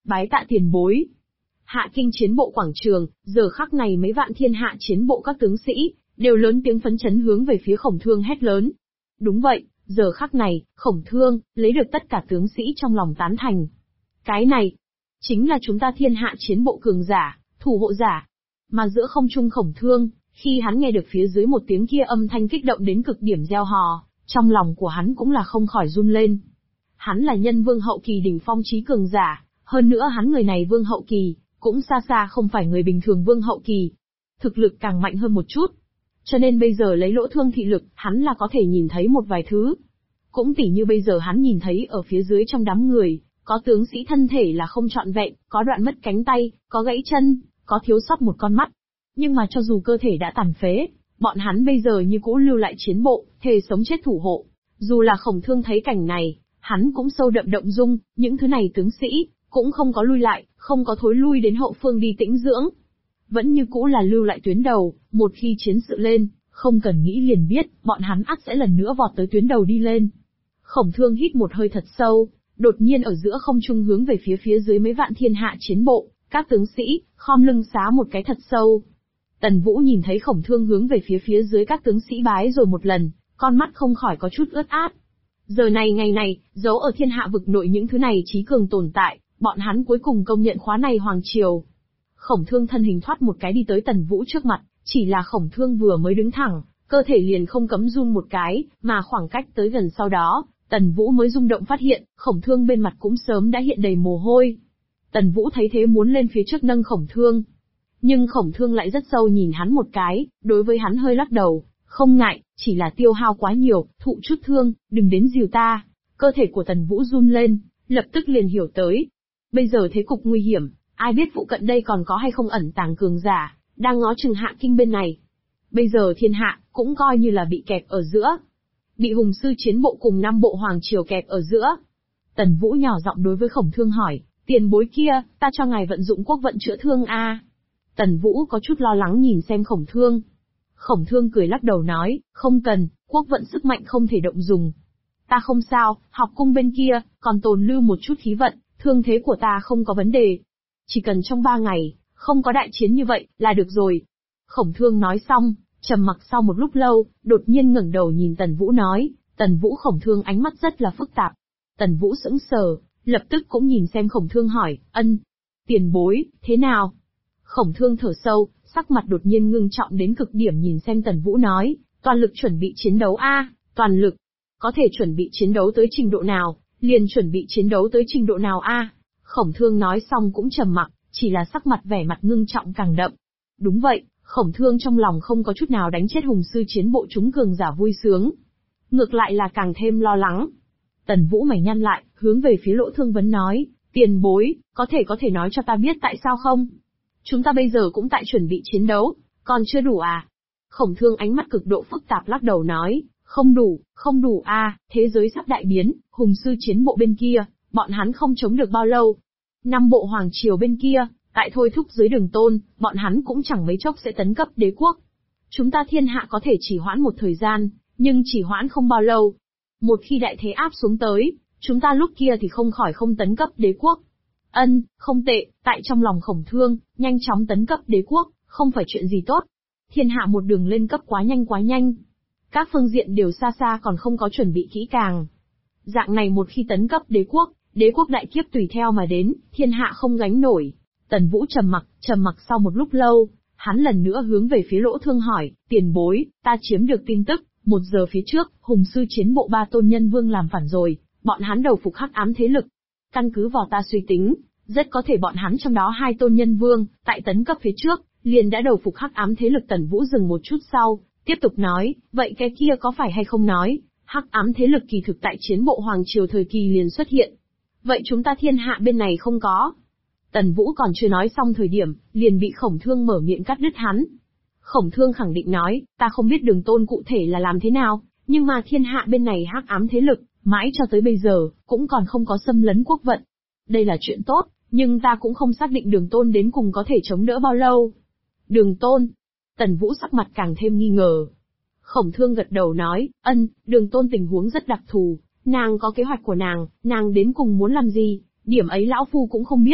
Bái tạ tiền bối. Hạ kinh chiến bộ quảng trường, giờ khắc này mấy vạn thiên hạ chiến bộ các tướng sĩ, đều lớn tiếng phấn chấn hướng về phía Khổng Thương hét lớn. Đúng vậy, giờ khắc này, Khổng Thương, lấy được tất cả tướng sĩ trong lòng tán thành. Cái này, chính là chúng ta thiên hạ chiến bộ cường giả, thủ hộ giả. Mà giữa không trung Khổng Thương, khi hắn nghe được phía dưới một tiếng kia âm thanh kích động đến cực điểm gieo hò, trong lòng của hắn cũng là không khỏi run lên. Hắn là nhân vương hậu kỳ đỉnh phong chí cường giả, hơn nữa hắn người này vương hậu kỳ, cũng xa xa không phải người bình thường vương hậu kỳ. Thực lực càng mạnh hơn một chút. Cho nên bây giờ lấy lỗ thương thị lực, hắn là có thể nhìn thấy một vài thứ. Cũng tỉ như bây giờ hắn nhìn thấy ở phía dưới trong đám người, có tướng sĩ thân thể là không trọn vẹn, có đoạn mất cánh tay, có gãy chân, có thiếu sót một con mắt. Nhưng mà cho dù cơ thể đã tàn phế, bọn hắn bây giờ như cũ lưu lại chiến bộ, thề sống chết thủ hộ. Dù là Khổng Thương thấy cảnh này, hắn cũng sâu đậm động dung, những thứ này tướng sĩ, cũng không có lui lại, không có thối lui đến hậu phương đi tĩnh dưỡng. Vẫn như cũ là lưu lại tuyến đầu, một khi chiến sự lên, không cần nghĩ liền biết, bọn hắn ắt sẽ lần nữa vọt tới tuyến đầu đi lên. Khổng Thương hít một hơi thật sâu, đột nhiên ở giữa không trung hướng về phía dưới mấy vạn thiên hạ chiến bộ, các tướng sĩ, khom lưng xá một cái thật sâu. Tần Vũ nhìn thấy Khổng Thương hướng về phía dưới các tướng sĩ bái rồi một lần, con mắt không khỏi có chút ướt át. Giờ này ngày này, giấu ở thiên hạ vực nội những thứ này chí cường tồn tại, bọn hắn cuối cùng công nhận khóa này hoàng triều. Khổng Thương thân hình thoát một cái đi tới Tần Vũ trước mặt, chỉ là Khổng Thương vừa mới đứng thẳng, cơ thể liền không cấm run một cái, mà khoảng cách tới gần sau đó, Tần Vũ mới rung động phát hiện, Khổng Thương bên mặt cũng sớm đã hiện đầy mồ hôi. Tần Vũ thấy thế muốn lên phía trước nâng Khổng Thương. Nhưng Khổng Thương lại rất sâu nhìn hắn một cái, đối với hắn hơi lắc đầu, không ngại, chỉ là tiêu hao quá nhiều, thụ chút thương, đừng đến dìu ta. Cơ thể của Tần Vũ run lên, lập tức liền hiểu tới. Bây giờ thế cục nguy hiểm, ai biết phụ cận đây còn có hay không ẩn tàng cường giả, đang ngó chừng Hạ Kinh bên này. Bây giờ thiên hạ, cũng coi như là bị kẹp ở giữa. Bị hùng sư chiến bộ cùng 5 bộ hoàng triều kẹp ở giữa. Tần Vũ nhỏ giọng đối với Khổng Thương hỏi, tiền bối kia, ta cho ngài vận dụng quốc vận chữa thương a. Tần Vũ có chút lo lắng nhìn xem Khổng Thương. Khổng Thương cười lắc đầu nói, không cần, quốc vận sức mạnh không thể động dùng. Ta không sao, học cung bên kia, còn tồn lưu một chút khí vận, thương thế của ta không có vấn đề. Chỉ cần trong 3 ngày, không có đại chiến như vậy, là được rồi. Khổng Thương nói xong, trầm mặc sau một lúc lâu, đột nhiên ngẩng đầu nhìn Tần Vũ nói, Tần Vũ Khổng Thương ánh mắt rất là phức tạp. Tần Vũ sững sờ, lập tức cũng nhìn xem Khổng Thương hỏi, tiền bối, thế nào? Khổng Thương thở sâu, sắc mặt đột nhiên ngưng trọng đến cực điểm nhìn xem Tần Vũ nói, toàn lực chuẩn bị chiến đấu a, toàn lực. Có thể chuẩn bị chiến đấu tới trình độ nào, liền chuẩn bị chiến đấu tới trình độ nào a. Khổng Thương nói xong cũng trầm mặc, chỉ là sắc mặt vẻ mặt ngưng trọng càng đậm. Đúng vậy, Khổng Thương trong lòng không có chút nào đánh chết hùng sư chiến bộ chúng cường giả vui sướng. Ngược lại là càng thêm lo lắng. Tần Vũ mày nhăn lại, hướng về phía Lỗ Thương Vấn nói, tiền bối, có thể nói cho ta biết tại sao không? Chúng ta bây giờ cũng tại chuẩn bị chiến đấu, còn chưa đủ à? Khổng Thương ánh mắt cực độ phức tạp lắc đầu nói, không đủ a, thế giới sắp đại biến, hùng sư chiến bộ bên kia, bọn hắn không chống được bao lâu. 5 bộ hoàng triều bên kia, tại thôi thúc dưới Đường Tôn, bọn hắn cũng chẳng mấy chốc sẽ tấn cấp đế quốc. Chúng ta thiên hạ có thể chỉ hoãn một thời gian, nhưng chỉ hoãn không bao lâu. Một khi đại thế áp xuống tới, chúng ta lúc kia thì không khỏi không tấn cấp đế quốc. Không tệ, tại trong lòng Khổng Thương, nhanh chóng tấn cấp đế quốc, không phải chuyện gì tốt. Thiên hạ một đường lên cấp quá nhanh. Các phương diện đều xa xa còn không có chuẩn bị kỹ càng. Dạng này một khi tấn cấp đế quốc đại kiếp tùy theo mà đến, thiên hạ không gánh nổi. Tần Vũ trầm mặc sau một lúc lâu, hắn lần nữa hướng về phía Lỗ Thương hỏi, tiền bối, ta chiếm được tin tức, 1 giờ phía trước, hùng sư chiến bộ 3 tôn nhân vương làm phản rồi, bọn hắn đầu phục hắc ám thế lực. Căn cứ vào ta suy tính, rất có thể bọn hắn trong đó 2 tôn nhân vương, tại tấn cấp phía trước, liền đã đầu phục hắc ám thế lực. Tần Vũ dừng một chút sau, tiếp tục nói, vậy cái kia có phải hay không nói, hắc ám thế lực kỳ thực tại chiến bộ hoàng triều thời kỳ liền xuất hiện. Vậy chúng ta thiên hạ bên này không có. Tần Vũ còn chưa nói xong thời điểm, liền bị Khổng Thương mở miệng cắt đứt hắn. Khổng Thương khẳng định nói, ta không biết Đường Tôn cụ thể là làm thế nào, nhưng mà thiên hạ bên này hắc ám thế lực, mãi cho tới bây giờ, cũng còn không có xâm lấn quốc vận. Đây là chuyện tốt, nhưng ta cũng không xác định Đường Tôn đến cùng có thể chống đỡ bao lâu. Đường Tôn. Tần Vũ sắc mặt càng thêm nghi ngờ. Khổng Thương gật đầu nói, Đường Tôn tình huống rất đặc thù, nàng có kế hoạch của nàng đến cùng muốn làm gì, điểm ấy lão phu cũng không biết.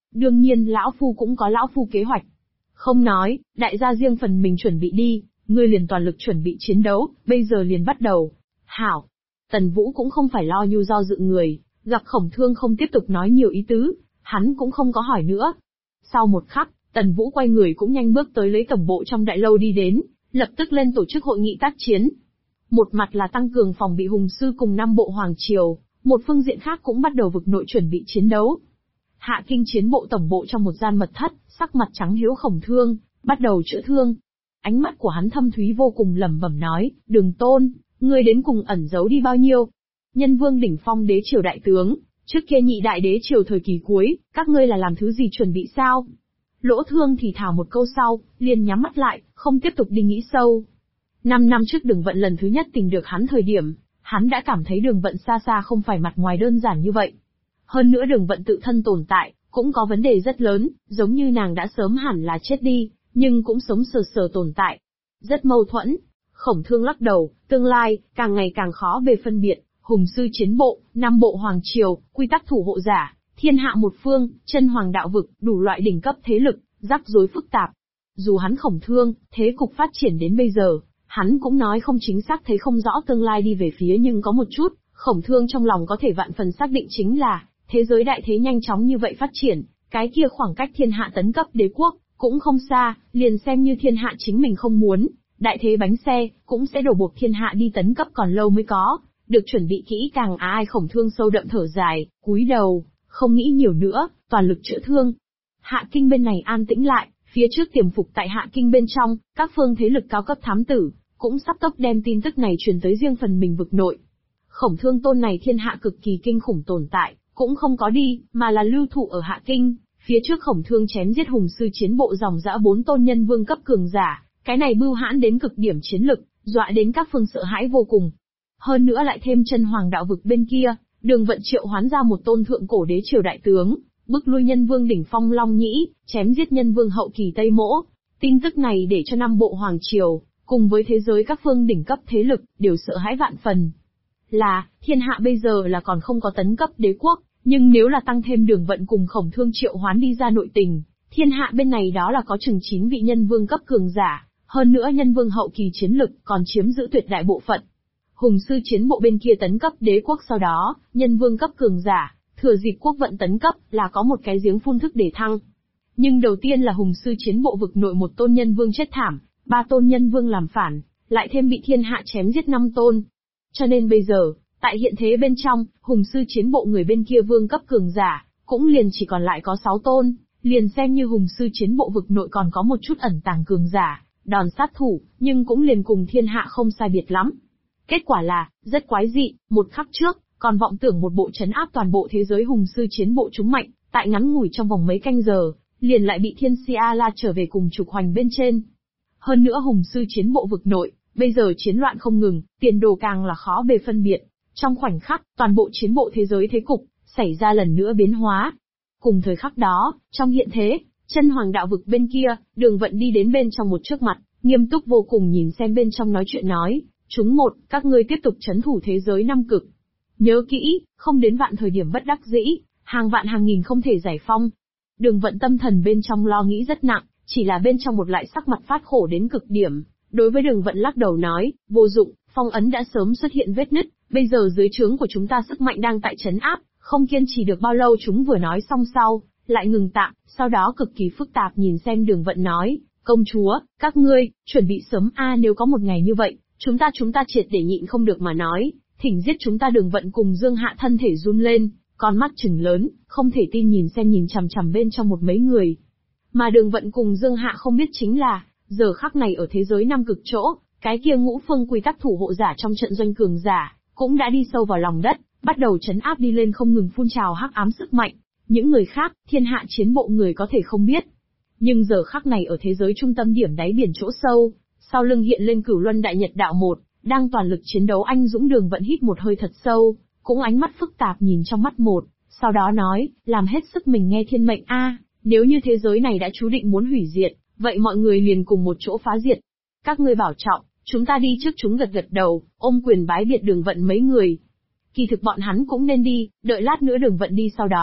Đương nhiên lão phu cũng có lão phu kế hoạch. Không nói, đại gia riêng phần mình chuẩn bị đi, ngươi liền toàn lực chuẩn bị chiến đấu, bây giờ liền bắt đầu. Hảo. Tần Vũ cũng không phải lo nhu do dự người, gặp Khổng Thương không tiếp tục nói nhiều ý tứ, hắn cũng không có hỏi nữa. Sau một khắc, Tần Vũ quay người cũng nhanh bước tới lấy tổng bộ trong đại lâu đi đến, lập tức lên tổ chức hội nghị tác chiến. Một mặt là tăng cường phòng bị hùng sư cùng 5 bộ hoàng triều, một phương diện khác cũng bắt đầu vực nội chuẩn bị chiến đấu. Hạ Kinh chiến bộ tổng bộ trong một gian mật thất, sắc mặt trắng hiếu Khổng Thương, bắt đầu chữa thương. Ánh mắt của hắn thâm thúy vô cùng lẩm bẩm nói, Đường Tôn, ngươi đến cùng ẩn giấu đi bao nhiêu? Nhân Vương đỉnh phong đế triều đại tướng, trước kia nhị đại đế triều thời kỳ cuối, các ngươi là làm thứ gì chuẩn bị sao? Lỗ Thương thì thào một câu sau, liền nhắm mắt lại, không tiếp tục đi nghĩ sâu. 5 năm trước Đường Vận lần thứ nhất tìm được hắn thời điểm, hắn đã cảm thấy Đường Vận xa xa không phải mặt ngoài đơn giản như vậy. Hơn nữa Đường Vận tự thân tồn tại, cũng có vấn đề rất lớn, giống như nàng đã sớm hẳn là chết đi, nhưng cũng sống sờ sờ tồn tại. Rất mâu thuẫn. Khổng Thương lắc đầu, tương lai, càng ngày càng khó bề phân biệt, hùng sư chiến bộ, 5 bộ hoàng triều, quy tắc thủ hộ giả, thiên hạ một phương, chân hoàng đạo vực, đủ loại đỉnh cấp thế lực, rắc rối phức tạp. Dù hắn Khổng Thương, thế cục phát triển đến bây giờ, hắn cũng nói không chính xác thấy không rõ tương lai đi về phía nhưng có một chút, Khổng Thương trong lòng có thể vạn phần xác định chính là, thế giới đại thế nhanh chóng như vậy phát triển, cái kia khoảng cách thiên hạ tấn cấp đế quốc, cũng không xa, liền xem như thiên hạ chính mình không muốn, đại thế bánh xe, cũng sẽ đổ buộc thiên hạ đi tấn cấp còn lâu mới có, được chuẩn bị kỹ càng ai Khổng Thương sâu đậm thở dài, cúi đầu, không nghĩ nhiều nữa, toàn lực chữa thương. Hạ Kinh bên này an tĩnh lại, phía trước tiềm phục tại Hạ Kinh bên trong, các phương thế lực cao cấp thám tử, cũng sắp tốc đem tin tức này truyền tới riêng phần mình vực nội. Khổng Thương tôn này thiên hạ cực kỳ kinh khủng tồn tại, cũng không có đi, mà là lưu thụ ở Hạ Kinh. Phía trước Khổng Thương chém giết hùng sư chiến bộ dòng dã 4 tôn nhân vương cấp cường giả, cái này bưu hãn đến cực điểm chiến lực, dọa đến các phương sợ hãi vô cùng. Hơn nữa lại thêm chân hoàng đạo vực bên kia, Đường Vận triệu hoán ra một tôn thượng cổ đế triều đại tướng, bức lui nhân vương đỉnh phong Long Nhĩ, chém giết nhân vương hậu kỳ Tây Mỗ. Tin tức này để cho 5 bộ hoàng triều, cùng với thế giới các phương đỉnh cấp thế lực, đều sợ hãi vạn phần. Là, thiên hạ bây giờ là còn không có tấn cấp đế quốc, nhưng nếu là tăng thêm Đường Vận cùng Khổng Thương triệu hoán đi ra nội tình, thiên hạ bên này đó là có chừng 9 vị nhân vương cấp cường giả, hơn nữa nhân vương hậu kỳ chiến lực còn chiếm giữ tuyệt đại bộ phận. Hùng sư chiến bộ bên kia tấn cấp đế quốc sau đó, nhân vương cấp cường giả, thừa dịp quốc vận tấn cấp là có một cái giếng phun thức để thăng. Nhưng đầu tiên là hùng sư chiến bộ vực nội một tôn nhân vương chết thảm, 3 tôn nhân vương làm phản, lại thêm bị thiên hạ chém giết 5 tôn. Cho nên bây giờ, tại hiện thế bên trong, hùng sư chiến bộ người bên kia vương cấp cường giả, cũng liền chỉ còn lại có 6 tôn, liền xem như hùng sư chiến bộ vực nội còn có một chút ẩn tàng cường giả, đòn sát thủ, nhưng cũng liền cùng thiên hạ không sai biệt lắm. Kết quả là, rất quái dị, một khắc trước, còn vọng tưởng một bộ trấn áp toàn bộ thế giới hùng sư chiến bộ chúng mạnh, tại ngắn ngủi trong vòng mấy canh giờ, liền lại bị thiên si A-la trở về cùng trục hoành bên trên. Hơn nữa hùng sư chiến bộ vực nội, bây giờ chiến loạn không ngừng, tiền đồ càng là khó bề phân biệt. Trong khoảnh khắc, toàn bộ chiến bộ thế giới thế cục, xảy ra lần nữa biến hóa. Cùng thời khắc đó, trong hiện thế, chân hoàng đạo vực bên kia, Đường Vận đi đến bên trong một trước mặt, nghiêm túc vô cùng nhìn xem bên trong nói chuyện nói, chúng một, các ngươi tiếp tục trấn thủ thế giới 5 cực. Nhớ kỹ, không đến vạn thời điểm bất đắc dĩ, hàng vạn hàng nghìn không thể giải phong. Đường Vận tâm thần bên trong lo nghĩ rất nặng, chỉ là bên trong một lại sắc mặt phát khổ đến cực điểm. Đối với Đường Vận lắc đầu nói, vô dụng, phong ấn đã sớm xuất hiện vết nứt, bây giờ dưới trướng của chúng ta sức mạnh đang tại trấn áp, không kiên trì được bao lâu. Chúng vừa nói xong sau, lại ngừng tạm, sau đó cực kỳ phức tạp nhìn xem Đường Vận nói, công chúa, các ngươi, chuẩn bị sớm nếu có một ngày như vậy, chúng ta triệt để nhịn không được mà nói, thỉnh giết chúng ta. Đường Vận cùng Dương Hạ thân thể run lên, con mắt trừng lớn, không thể tin nhìn chằm chằm bên trong một mấy người. Mà Đường Vận cùng Dương Hạ không biết chính là, giờ khắc này ở thế giới 5 cực chỗ, cái kia ngũ phương quy tắc thủ hộ giả trong trận doanh cường giả, cũng đã đi sâu vào lòng đất, bắt đầu trấn áp đi lên không ngừng phun trào hắc ám sức mạnh. Những người khác, thiên hạ chiến bộ người có thể không biết. Nhưng giờ khắc này ở thế giới trung tâm điểm đáy biển chỗ sâu, sau lưng hiện lên Cửu Luân Đại Nhật Đạo một, đang toàn lực chiến đấu anh dũng. Đường Vận hít một hơi thật sâu, cũng ánh mắt phức tạp nhìn trong mắt một, sau đó nói, làm hết sức mình nghe thiên mệnh nếu như thế giới này đã chú định muốn hủy diệt, vậy mọi người liền cùng một chỗ phá diệt. Các ngươi bảo trọng, chúng ta đi trước. Chúng gật đầu, ôm quyền bái biệt Đường Vận mấy người. Kỳ thực bọn hắn cũng nên đi, đợi lát nữa Đường Vận đi sau đó,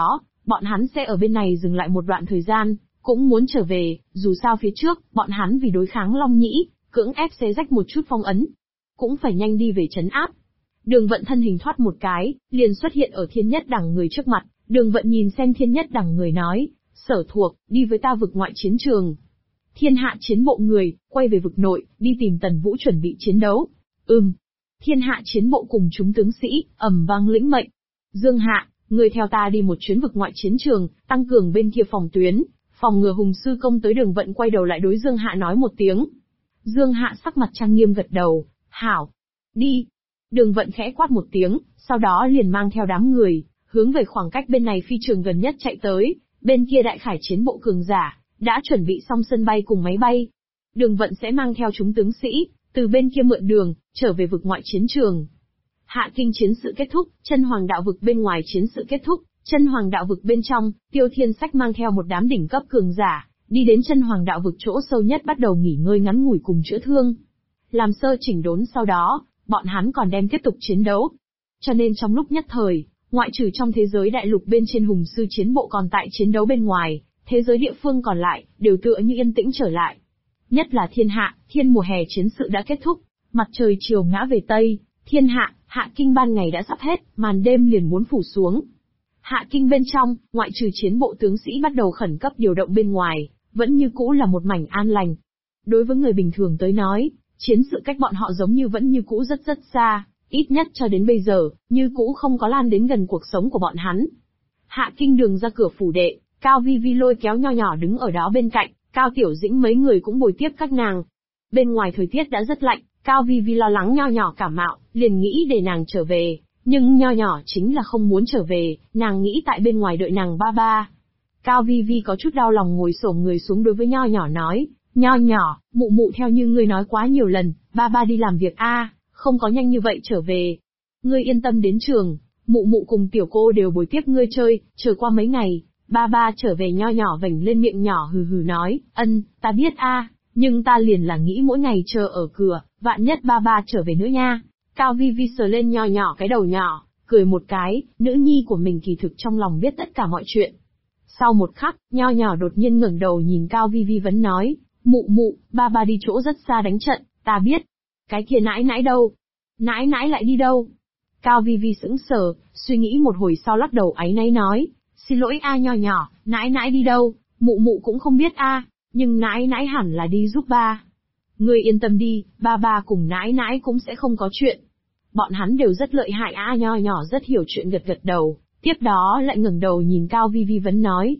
Bọn hắn sẽ ở bên này dừng lại một đoạn thời gian, cũng muốn trở về, dù sao phía trước, bọn hắn vì đối kháng Long Nhĩ, cưỡng ép xé rách một chút phong ấn. Cũng phải nhanh đi về trấn áp. Đường Vận thân hình thoát một cái, liền xuất hiện ở Thiên Nhất Đẳng người trước mặt, Đường Vận nhìn xem Thiên Nhất Đẳng người nói, Sở thuộc, đi với ta vực ngoại chiến trường. Thiên hạ chiến bộ người, quay về vực nội, đi tìm Tần Vũ chuẩn bị chiến đấu. Thiên hạ chiến bộ cùng chúng tướng sĩ, ầm vang lĩnh mệnh. Dương Hạ, người theo ta đi một chuyến vực ngoại chiến trường, tăng cường bên kia phòng tuyến, phòng ngừa Hùng sư công tới. Đường Vận quay đầu lại đối Dương Hạ nói một tiếng. Dương Hạ sắc mặt trang nghiêm gật đầu, hảo. Đi. Đường Vận khẽ quát một tiếng, sau đó liền mang theo đám người, hướng về khoảng cách bên này phi trường gần nhất chạy tới, bên kia đại khải chiến bộ cường giả, đã chuẩn bị xong sân bay cùng máy bay. Đường Vận sẽ mang theo chúng tướng sĩ, từ bên kia mượn đường, trở về vực ngoại chiến trường. Hạ kinh chiến sự kết thúc, chân hoàng đạo vực bên ngoài chiến sự kết thúc, chân hoàng đạo vực bên trong, Tiêu Thiên Sách mang theo một đám đỉnh cấp cường giả, đi đến chân hoàng đạo vực chỗ sâu nhất bắt đầu nghỉ ngơi ngắn ngủi cùng chữa thương. Làm sơ chỉnh đốn sau đó, bọn hắn còn đem tiếp tục chiến đấu. Cho nên trong lúc nhất thời, ngoại trừ trong thế giới đại lục bên trên Hùng sư chiến bộ còn tại chiến đấu bên ngoài, thế giới địa phương còn lại, đều tựa như yên tĩnh trở lại. Nhất là thiên hạ, thiên mùa hè chiến sự đã kết thúc, mặt trời chiều ngã về Tây, thiên hạ, hạ kinh ban ngày đã sắp hết, màn đêm liền muốn phủ xuống. Hạ kinh bên trong, ngoại trừ chiến bộ tướng sĩ bắt đầu khẩn cấp điều động bên ngoài, vẫn như cũ là một mảnh an lành. Đối với người bình thường tới nói, chiến sự cách bọn họ giống như vẫn như cũ rất rất xa, ít nhất cho đến bây giờ, như cũ không có lan đến gần cuộc sống của bọn hắn. Hạ kinh đường ra cửa phủ đệ, Cao Vi Vi lôi kéo Nho Nhỏ đứng ở đó bên cạnh, Cao Tiểu Dĩnh mấy người cũng bồi tiếp các nàng. Bên ngoài thời tiết đã rất lạnh, Cao Vi Vi lo lắng Nho Nhỏ cảm mạo, liền nghĩ để nàng trở về, nhưng Nho Nhỏ chính là không muốn trở về, nàng nghĩ tại bên ngoài đợi nàng ba ba. Cao Vi Vi có chút đau lòng ngồi xổm người xuống đối với Nho Nhỏ nói, Nho Nhỏ, mụ mụ theo như ngươi nói quá nhiều lần, ba ba đi làm việc không có nhanh như vậy trở về. Ngươi yên tâm đến trường, mụ mụ cùng tiểu cô đều bồi tiếp ngươi chơi, chờ qua mấy ngày, ba ba trở về. Nho Nhỏ vểnh lên miệng nhỏ hừ hừ nói, ta biết nhưng ta liền là nghĩ mỗi ngày chờ ở cửa, vạn nhất ba ba trở về nữa nha. Cao Vi Vi sờ lên Nho Nhỏ cái đầu nhỏ, cười một cái, nữ nhi của mình kỳ thực trong lòng biết tất cả mọi chuyện. Sau một khắc, Nho Nhỏ đột nhiên ngẩng đầu nhìn Cao Vi Vi vấn nói, mụ, ba ba đi chỗ rất xa đánh trận, ta biết. Cái kia nãi nãi đâu? Nãi nãi lại đi đâu? Cao Vi Vi sững sờ, suy nghĩ một hồi sau lắc đầu áy náy nói, xin lỗi Nho Nhỏ, nãi nãi đi đâu, mụ cũng không biết nhưng nãi nãi hẳn là đi giúp ba. Ngươi yên tâm đi, ba cùng nãi nãi cũng sẽ không có chuyện. Bọn hắn đều rất lợi hại. Nho Nhỏ rất hiểu chuyện gật gật đầu, tiếp đó lại ngẩng đầu nhìn Cao Vi Vi vấn nói,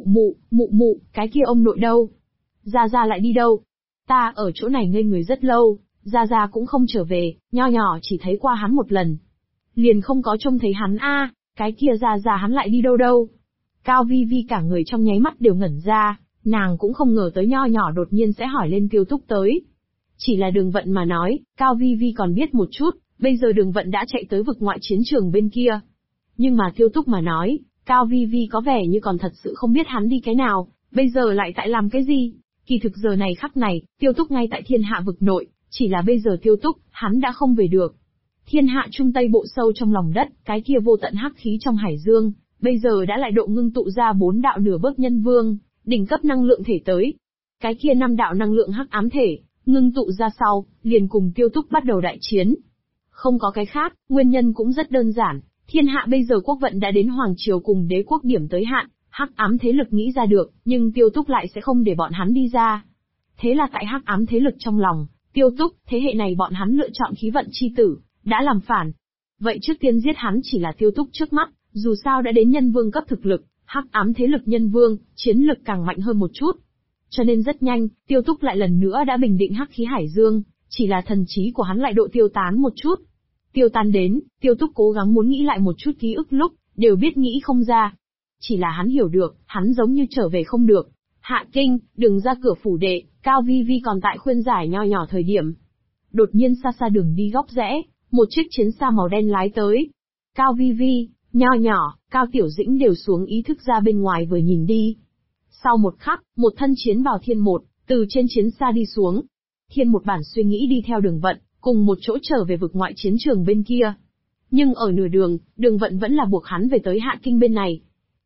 mụ, cái kia ông nội đâu? Gia lại đi đâu? Ta ở chỗ này ngây người rất lâu, Gia cũng không trở về, Nho Nhỏ chỉ thấy qua hắn một lần. Liền không có trông thấy hắn cái kia Gia hắn lại đi đâu? Cao Vi Vi cả người trong nháy mắt đều ngẩn ra, nàng cũng không ngờ tới Nho Nhỏ đột nhiên sẽ hỏi lên Tiêu Túc tới. Chỉ là Đường Vận mà nói, Cao Vi Vi còn biết một chút, bây giờ Đường Vận đã chạy tới vực ngoại chiến trường bên kia. Nhưng mà Tiêu Túc mà nói, Cao Vi Vi có vẻ như còn thật sự không biết hắn đi cái nào, bây giờ lại tại làm cái gì. Kỳ thực giờ này khắc này, Tiêu Túc ngay tại thiên hạ vực nội, chỉ là bây giờ Tiêu Túc, hắn đã không về được. Thiên hạ trung tây bộ sâu trong lòng đất, cái kia vô tận hắc khí trong hải dương, bây giờ đã lại độ ngưng tụ ra 4 đạo nửa bước nhân vương, đỉnh cấp năng lượng thể tới. Cái kia 5 đạo năng lượng hắc ám thể, ngưng tụ ra sau, liền cùng Tiêu Túc bắt đầu đại chiến. Không có cái khác, nguyên nhân cũng rất đơn giản, thiên hạ bây giờ quốc vận đã đến hoàng triều cùng đế quốc điểm tới hạn, hắc ám thế lực nghĩ ra được, nhưng Tiêu Túc lại sẽ không để bọn hắn đi ra. Thế là tại hắc ám thế lực trong lòng, Tiêu Túc, thế hệ này bọn hắn lựa chọn khí vận chi tử, đã làm phản. Vậy trước tiên giết hắn chỉ là Tiêu Túc trước mắt, dù sao đã đến nhân vương cấp thực lực, hắc ám thế lực nhân vương, chiến lực càng mạnh hơn một chút. Cho nên rất nhanh, Tiêu Túc lại lần nữa đã bình định hắc khí hải dương, chỉ là thần trí của hắn lại độ tiêu tán một chút. Tiêu tan đến, Tiêu Túc cố gắng muốn nghĩ lại một chút ký ức lúc, đều biết nghĩ không ra. Chỉ là hắn hiểu được, hắn giống như trở về không được. Hạ kinh, đường ra cửa phủ đệ, Cao Vi Vi còn tại khuyên giải Nho Nhỏ thời điểm. Đột nhiên xa xa đường đi góc rẽ, một chiếc chiến xa màu đen lái tới. Cao Vi Vi, Nho Nhỏ, Cao Tiểu Dĩnh đều xuống ý thức ra bên ngoài vừa nhìn đi. Sau một khắc, một thân chiến bào Thiên Một, từ trên chiến xa đi xuống. Thiên Một bản suy nghĩ đi theo Đường Vận, cùng một chỗ trở về vực ngoại chiến trường bên kia. Nhưng ở nửa đường, Đường Vận vẫn là buộc hắn về tới Hạ kinh bên này.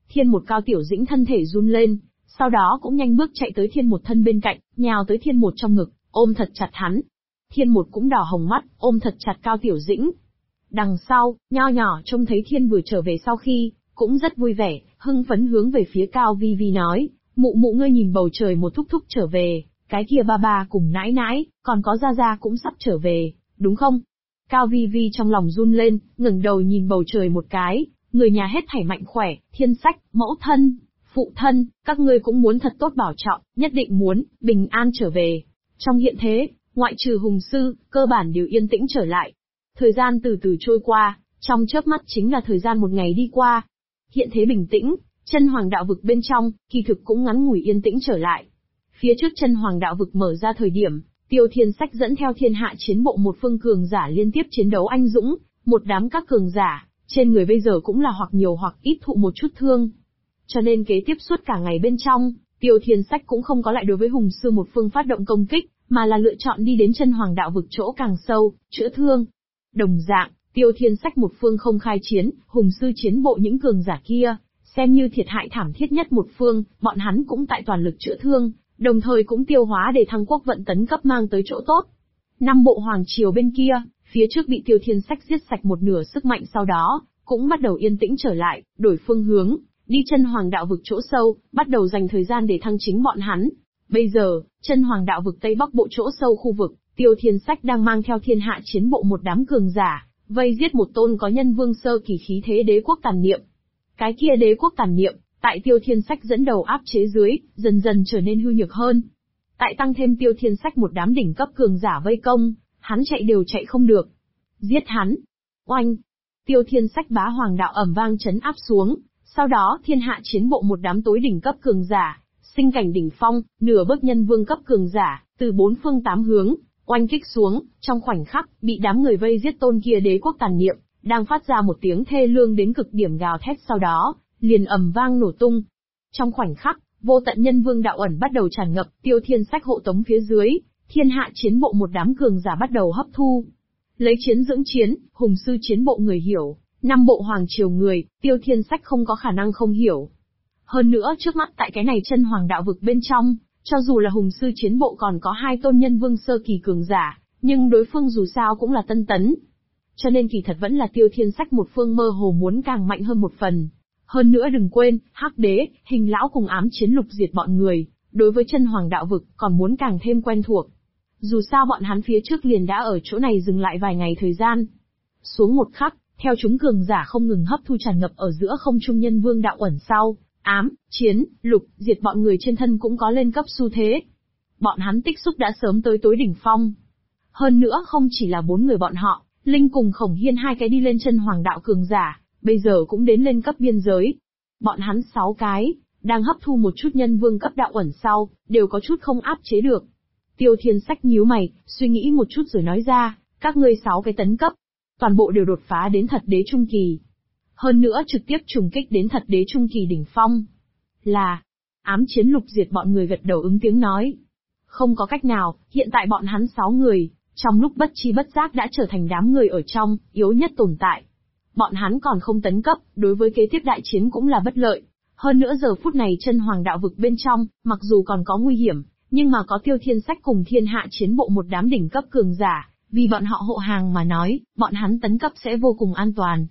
Thiên một Cao Tiểu Dĩnh thân thể run lên, sau đó cũng nhanh bước chạy tới Thiên một thân bên cạnh, nhào tới Thiên một trong ngực, ôm thật chặt hắn. Thiên một cũng đỏ hồng mắt, ôm thật chặt Cao Tiểu Dĩnh. Đằng sau, Nho Nhỏ trông thấy Thiên vừa trở về sau khi, cũng rất vui vẻ, hưng phấn hướng về phía Cao Vi Vi nói, mụ mụ ngươi nhìn bầu trời một thúc thúc trở về, cái kia ba ba cùng nãi nãi, còn có gia gia cũng sắp trở về, đúng không? Cao Vi Vi trong lòng run lên, ngẩng đầu nhìn bầu trời một cái, người nhà hết thảy mạnh khỏe, Thiên Sách, mẫu thân, phụ thân, các ngươi cũng muốn thật tốt bảo trọng, nhất định muốn, bình an trở về. Trong hiện thế, ngoại trừ Hùng Sư, cơ bản đều yên tĩnh trở lại. Thời gian từ từ trôi qua, trong chớp mắt chính là thời gian một ngày đi qua. Hiện thế bình tĩnh, chân hoàng đạo vực bên trong, kỳ thực cũng ngắn ngủi yên tĩnh trở lại. Phía trước chân hoàng đạo vực mở ra thời điểm, Tiêu Thiên Sách dẫn theo thiên hạ chiến bộ một phương cường giả liên tiếp chiến đấu anh dũng, một đám các cường giả, trên người bây giờ cũng là hoặc nhiều hoặc ít thụ một chút thương. Cho nên kế tiếp suốt cả ngày bên trong, Tiêu Thiên Sách cũng không có lại đối với Hùng Sư một phương phát động công kích, mà là lựa chọn đi đến chân hoàng đạo vực chỗ càng sâu, chữa thương. Đồng dạng, Tiêu Thiên Sách một phương không khai chiến, Hùng Sư chiến bộ những cường giả kia, xem như thiệt hại thảm thiết nhất một phương, bọn hắn cũng tại toàn lực chữa thương, đồng thời cũng tiêu hóa để thăng quốc vận tấn cấp mang tới chỗ tốt. Năm bộ hoàng triều bên kia, phía trước bị Tiêu Thiên Sách giết sạch một nửa sức mạnh sau đó, cũng bắt đầu yên tĩnh trở lại, đổi phương hướng, đi chân hoàng đạo vực chỗ sâu, bắt đầu dành thời gian để thăng chính bọn hắn. Bây giờ, chân hoàng đạo vực Tây Bắc bộ chỗ sâu khu vực, Tiêu Thiên Sách đang mang theo thiên hạ chiến bộ một đám cường giả, vây giết một tôn có nhân vương sơ kỳ khí thế đế quốc tàn niệm. Cái kia đế quốc tàn niệm, tại Tiêu Thiên Sách dẫn đầu áp chế dưới, dần dần trở nên hư nhược hơn. Tại tăng thêm Tiêu Thiên Sách một đám đỉnh cấp cường giả vây công, hắn chạy đều chạy không được. Giết hắn! Oanh! Tiêu Thiên Sách bá hoàng đạo ầm vang chấn áp xuống, sau đó thiên hạ chiến bộ một đám tối đỉnh cấp cường giả, sinh cảnh đỉnh phong, nửa bước nhân vương cấp cường giả, từ bốn phương tám hướng, oanh kích xuống, trong khoảnh khắc, bị đám người vây giết tôn kia đế quốc tàn niệm, đang phát ra một tiếng thê lương đến cực điểm gào thét sau đó, liền ầm vang nổ tung. Trong khoảnh khắc, vô tận nhân vương đạo ẩn bắt đầu tràn ngập, Tiêu Thiên Sách hộ tống phía dưới, thiên hạ chiến bộ một đám cường giả bắt đầu hấp thu. Lấy chiến dưỡng chiến, Hùng Sư chiến bộ người hiểu, năm bộ hoàng triều người, Tiêu Thiên Sách không có khả năng không hiểu. Hơn nữa trước mắt tại cái này chân hoàng đạo vực bên trong, cho dù là Hùng Sư chiến bộ còn có hai tôn nhân vương sơ kỳ cường giả, nhưng đối phương dù sao cũng là tân tấn. Cho nên kỳ thật vẫn là Tiêu Thiên Sách một phương mơ hồ muốn càng mạnh hơn một phần. Hơn nữa đừng quên, Hắc Đế, Hình Lão cùng Ám Chiến Lục diệt bọn người, đối với chân hoàng đạo vực còn muốn càng thêm quen thuộc. Dù sao bọn hắn phía trước liền đã ở chỗ này dừng lại vài ngày thời gian. Xuống một khắc, theo chúng cường giả không ngừng hấp thu tràn ngập ở giữa không trung nhân vương đạo ẩn sau, Ám, Chiến, Lục, diệt bọn người trên thân cũng có lên cấp xu thế. Bọn hắn tích xúc đã sớm tới tối đỉnh phong. Hơn nữa không chỉ là 4 người bọn họ, Linh cùng Khổng Hiên hai cái đi lên chân hoàng đạo cường giả, bây giờ cũng đến lên cấp biên giới. Bọn hắn 6 cái, đang hấp thu một chút nhân vương cấp đạo ẩn sau, đều có chút không áp chế được. Tiêu Thiên Sách nhíu mày, suy nghĩ một chút rồi nói ra, các ngươi 6 cái tấn cấp, toàn bộ đều đột phá đến thật đế trung kỳ. Hơn nữa trực tiếp trùng kích đến thật đế trung kỳ đỉnh phong. Là, Ám Chiến Lục diệt bọn người gật đầu ứng tiếng nói. Không có cách nào, hiện tại bọn hắn 6 người, trong lúc bất chi bất giác đã trở thành đám người ở trong, yếu nhất tồn tại. Bọn hắn còn không tấn cấp, đối với kế tiếp đại chiến cũng là bất lợi. Hơn nữa giờ phút này chân hoàng đạo vực bên trong, mặc dù còn có nguy hiểm, nhưng mà có Tiêu Thiên Sách cùng thiên hạ chiến bộ một đám đỉnh cấp cường giả, vì bọn họ hộ hàng mà nói, bọn hắn tấn cấp sẽ vô cùng an toàn.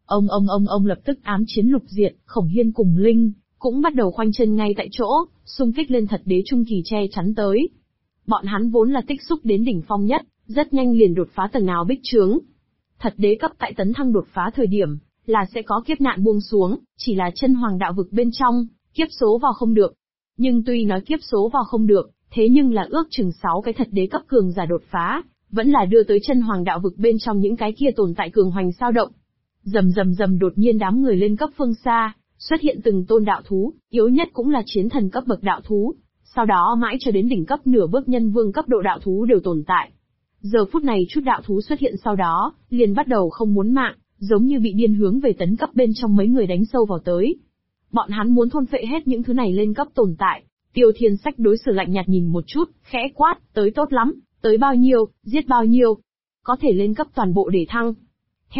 Ông lập tức Ám Chiến Lục diệt, Khổng Hiên cùng Linh, cũng bắt đầu khoanh chân ngay tại chỗ, xung kích lên thật đế trung kỳ che chắn tới. Bọn hắn vốn là tích xúc đến đỉnh phong nhất, rất nhanh liền đột phá tầng nào bích trướng. Thật đế cấp tại tấn thăng đột phá thời điểm, là sẽ có kiếp nạn buông xuống, chỉ là chân hoàng đạo vực bên trong, kiếp số vào không được. Nhưng tuy nói kiếp số vào không được, thế nhưng là ước chừng 6 cái thật đế cấp cường giả đột phá, vẫn là đưa tới chân hoàng đạo vực bên trong những cái kia tồn tại cường hoành sao động. Rầm đột nhiên đám người lên cấp phương xa, xuất hiện từng tôn đạo thú, yếu nhất cũng là chiến thần cấp bậc đạo thú, sau đó mãi cho đến đỉnh cấp nửa bước nhân vương cấp độ đạo thú đều tồn tại. Giờ phút này chút đạo thú xuất hiện sau đó, liền bắt đầu không muốn mạng, giống như bị điên hướng về tấn cấp bên trong mấy người đánh sâu vào tới. Bọn hắn muốn thôn phệ hết những thứ này lên cấp tồn tại. Tiêu Thiên Sách đối xử lạnh nhạt nhìn một chút, khẽ quát, tới tốt lắm, tới bao nhiêu, giết bao nhiêu. Có thể lên cấp toàn bộ để thăng.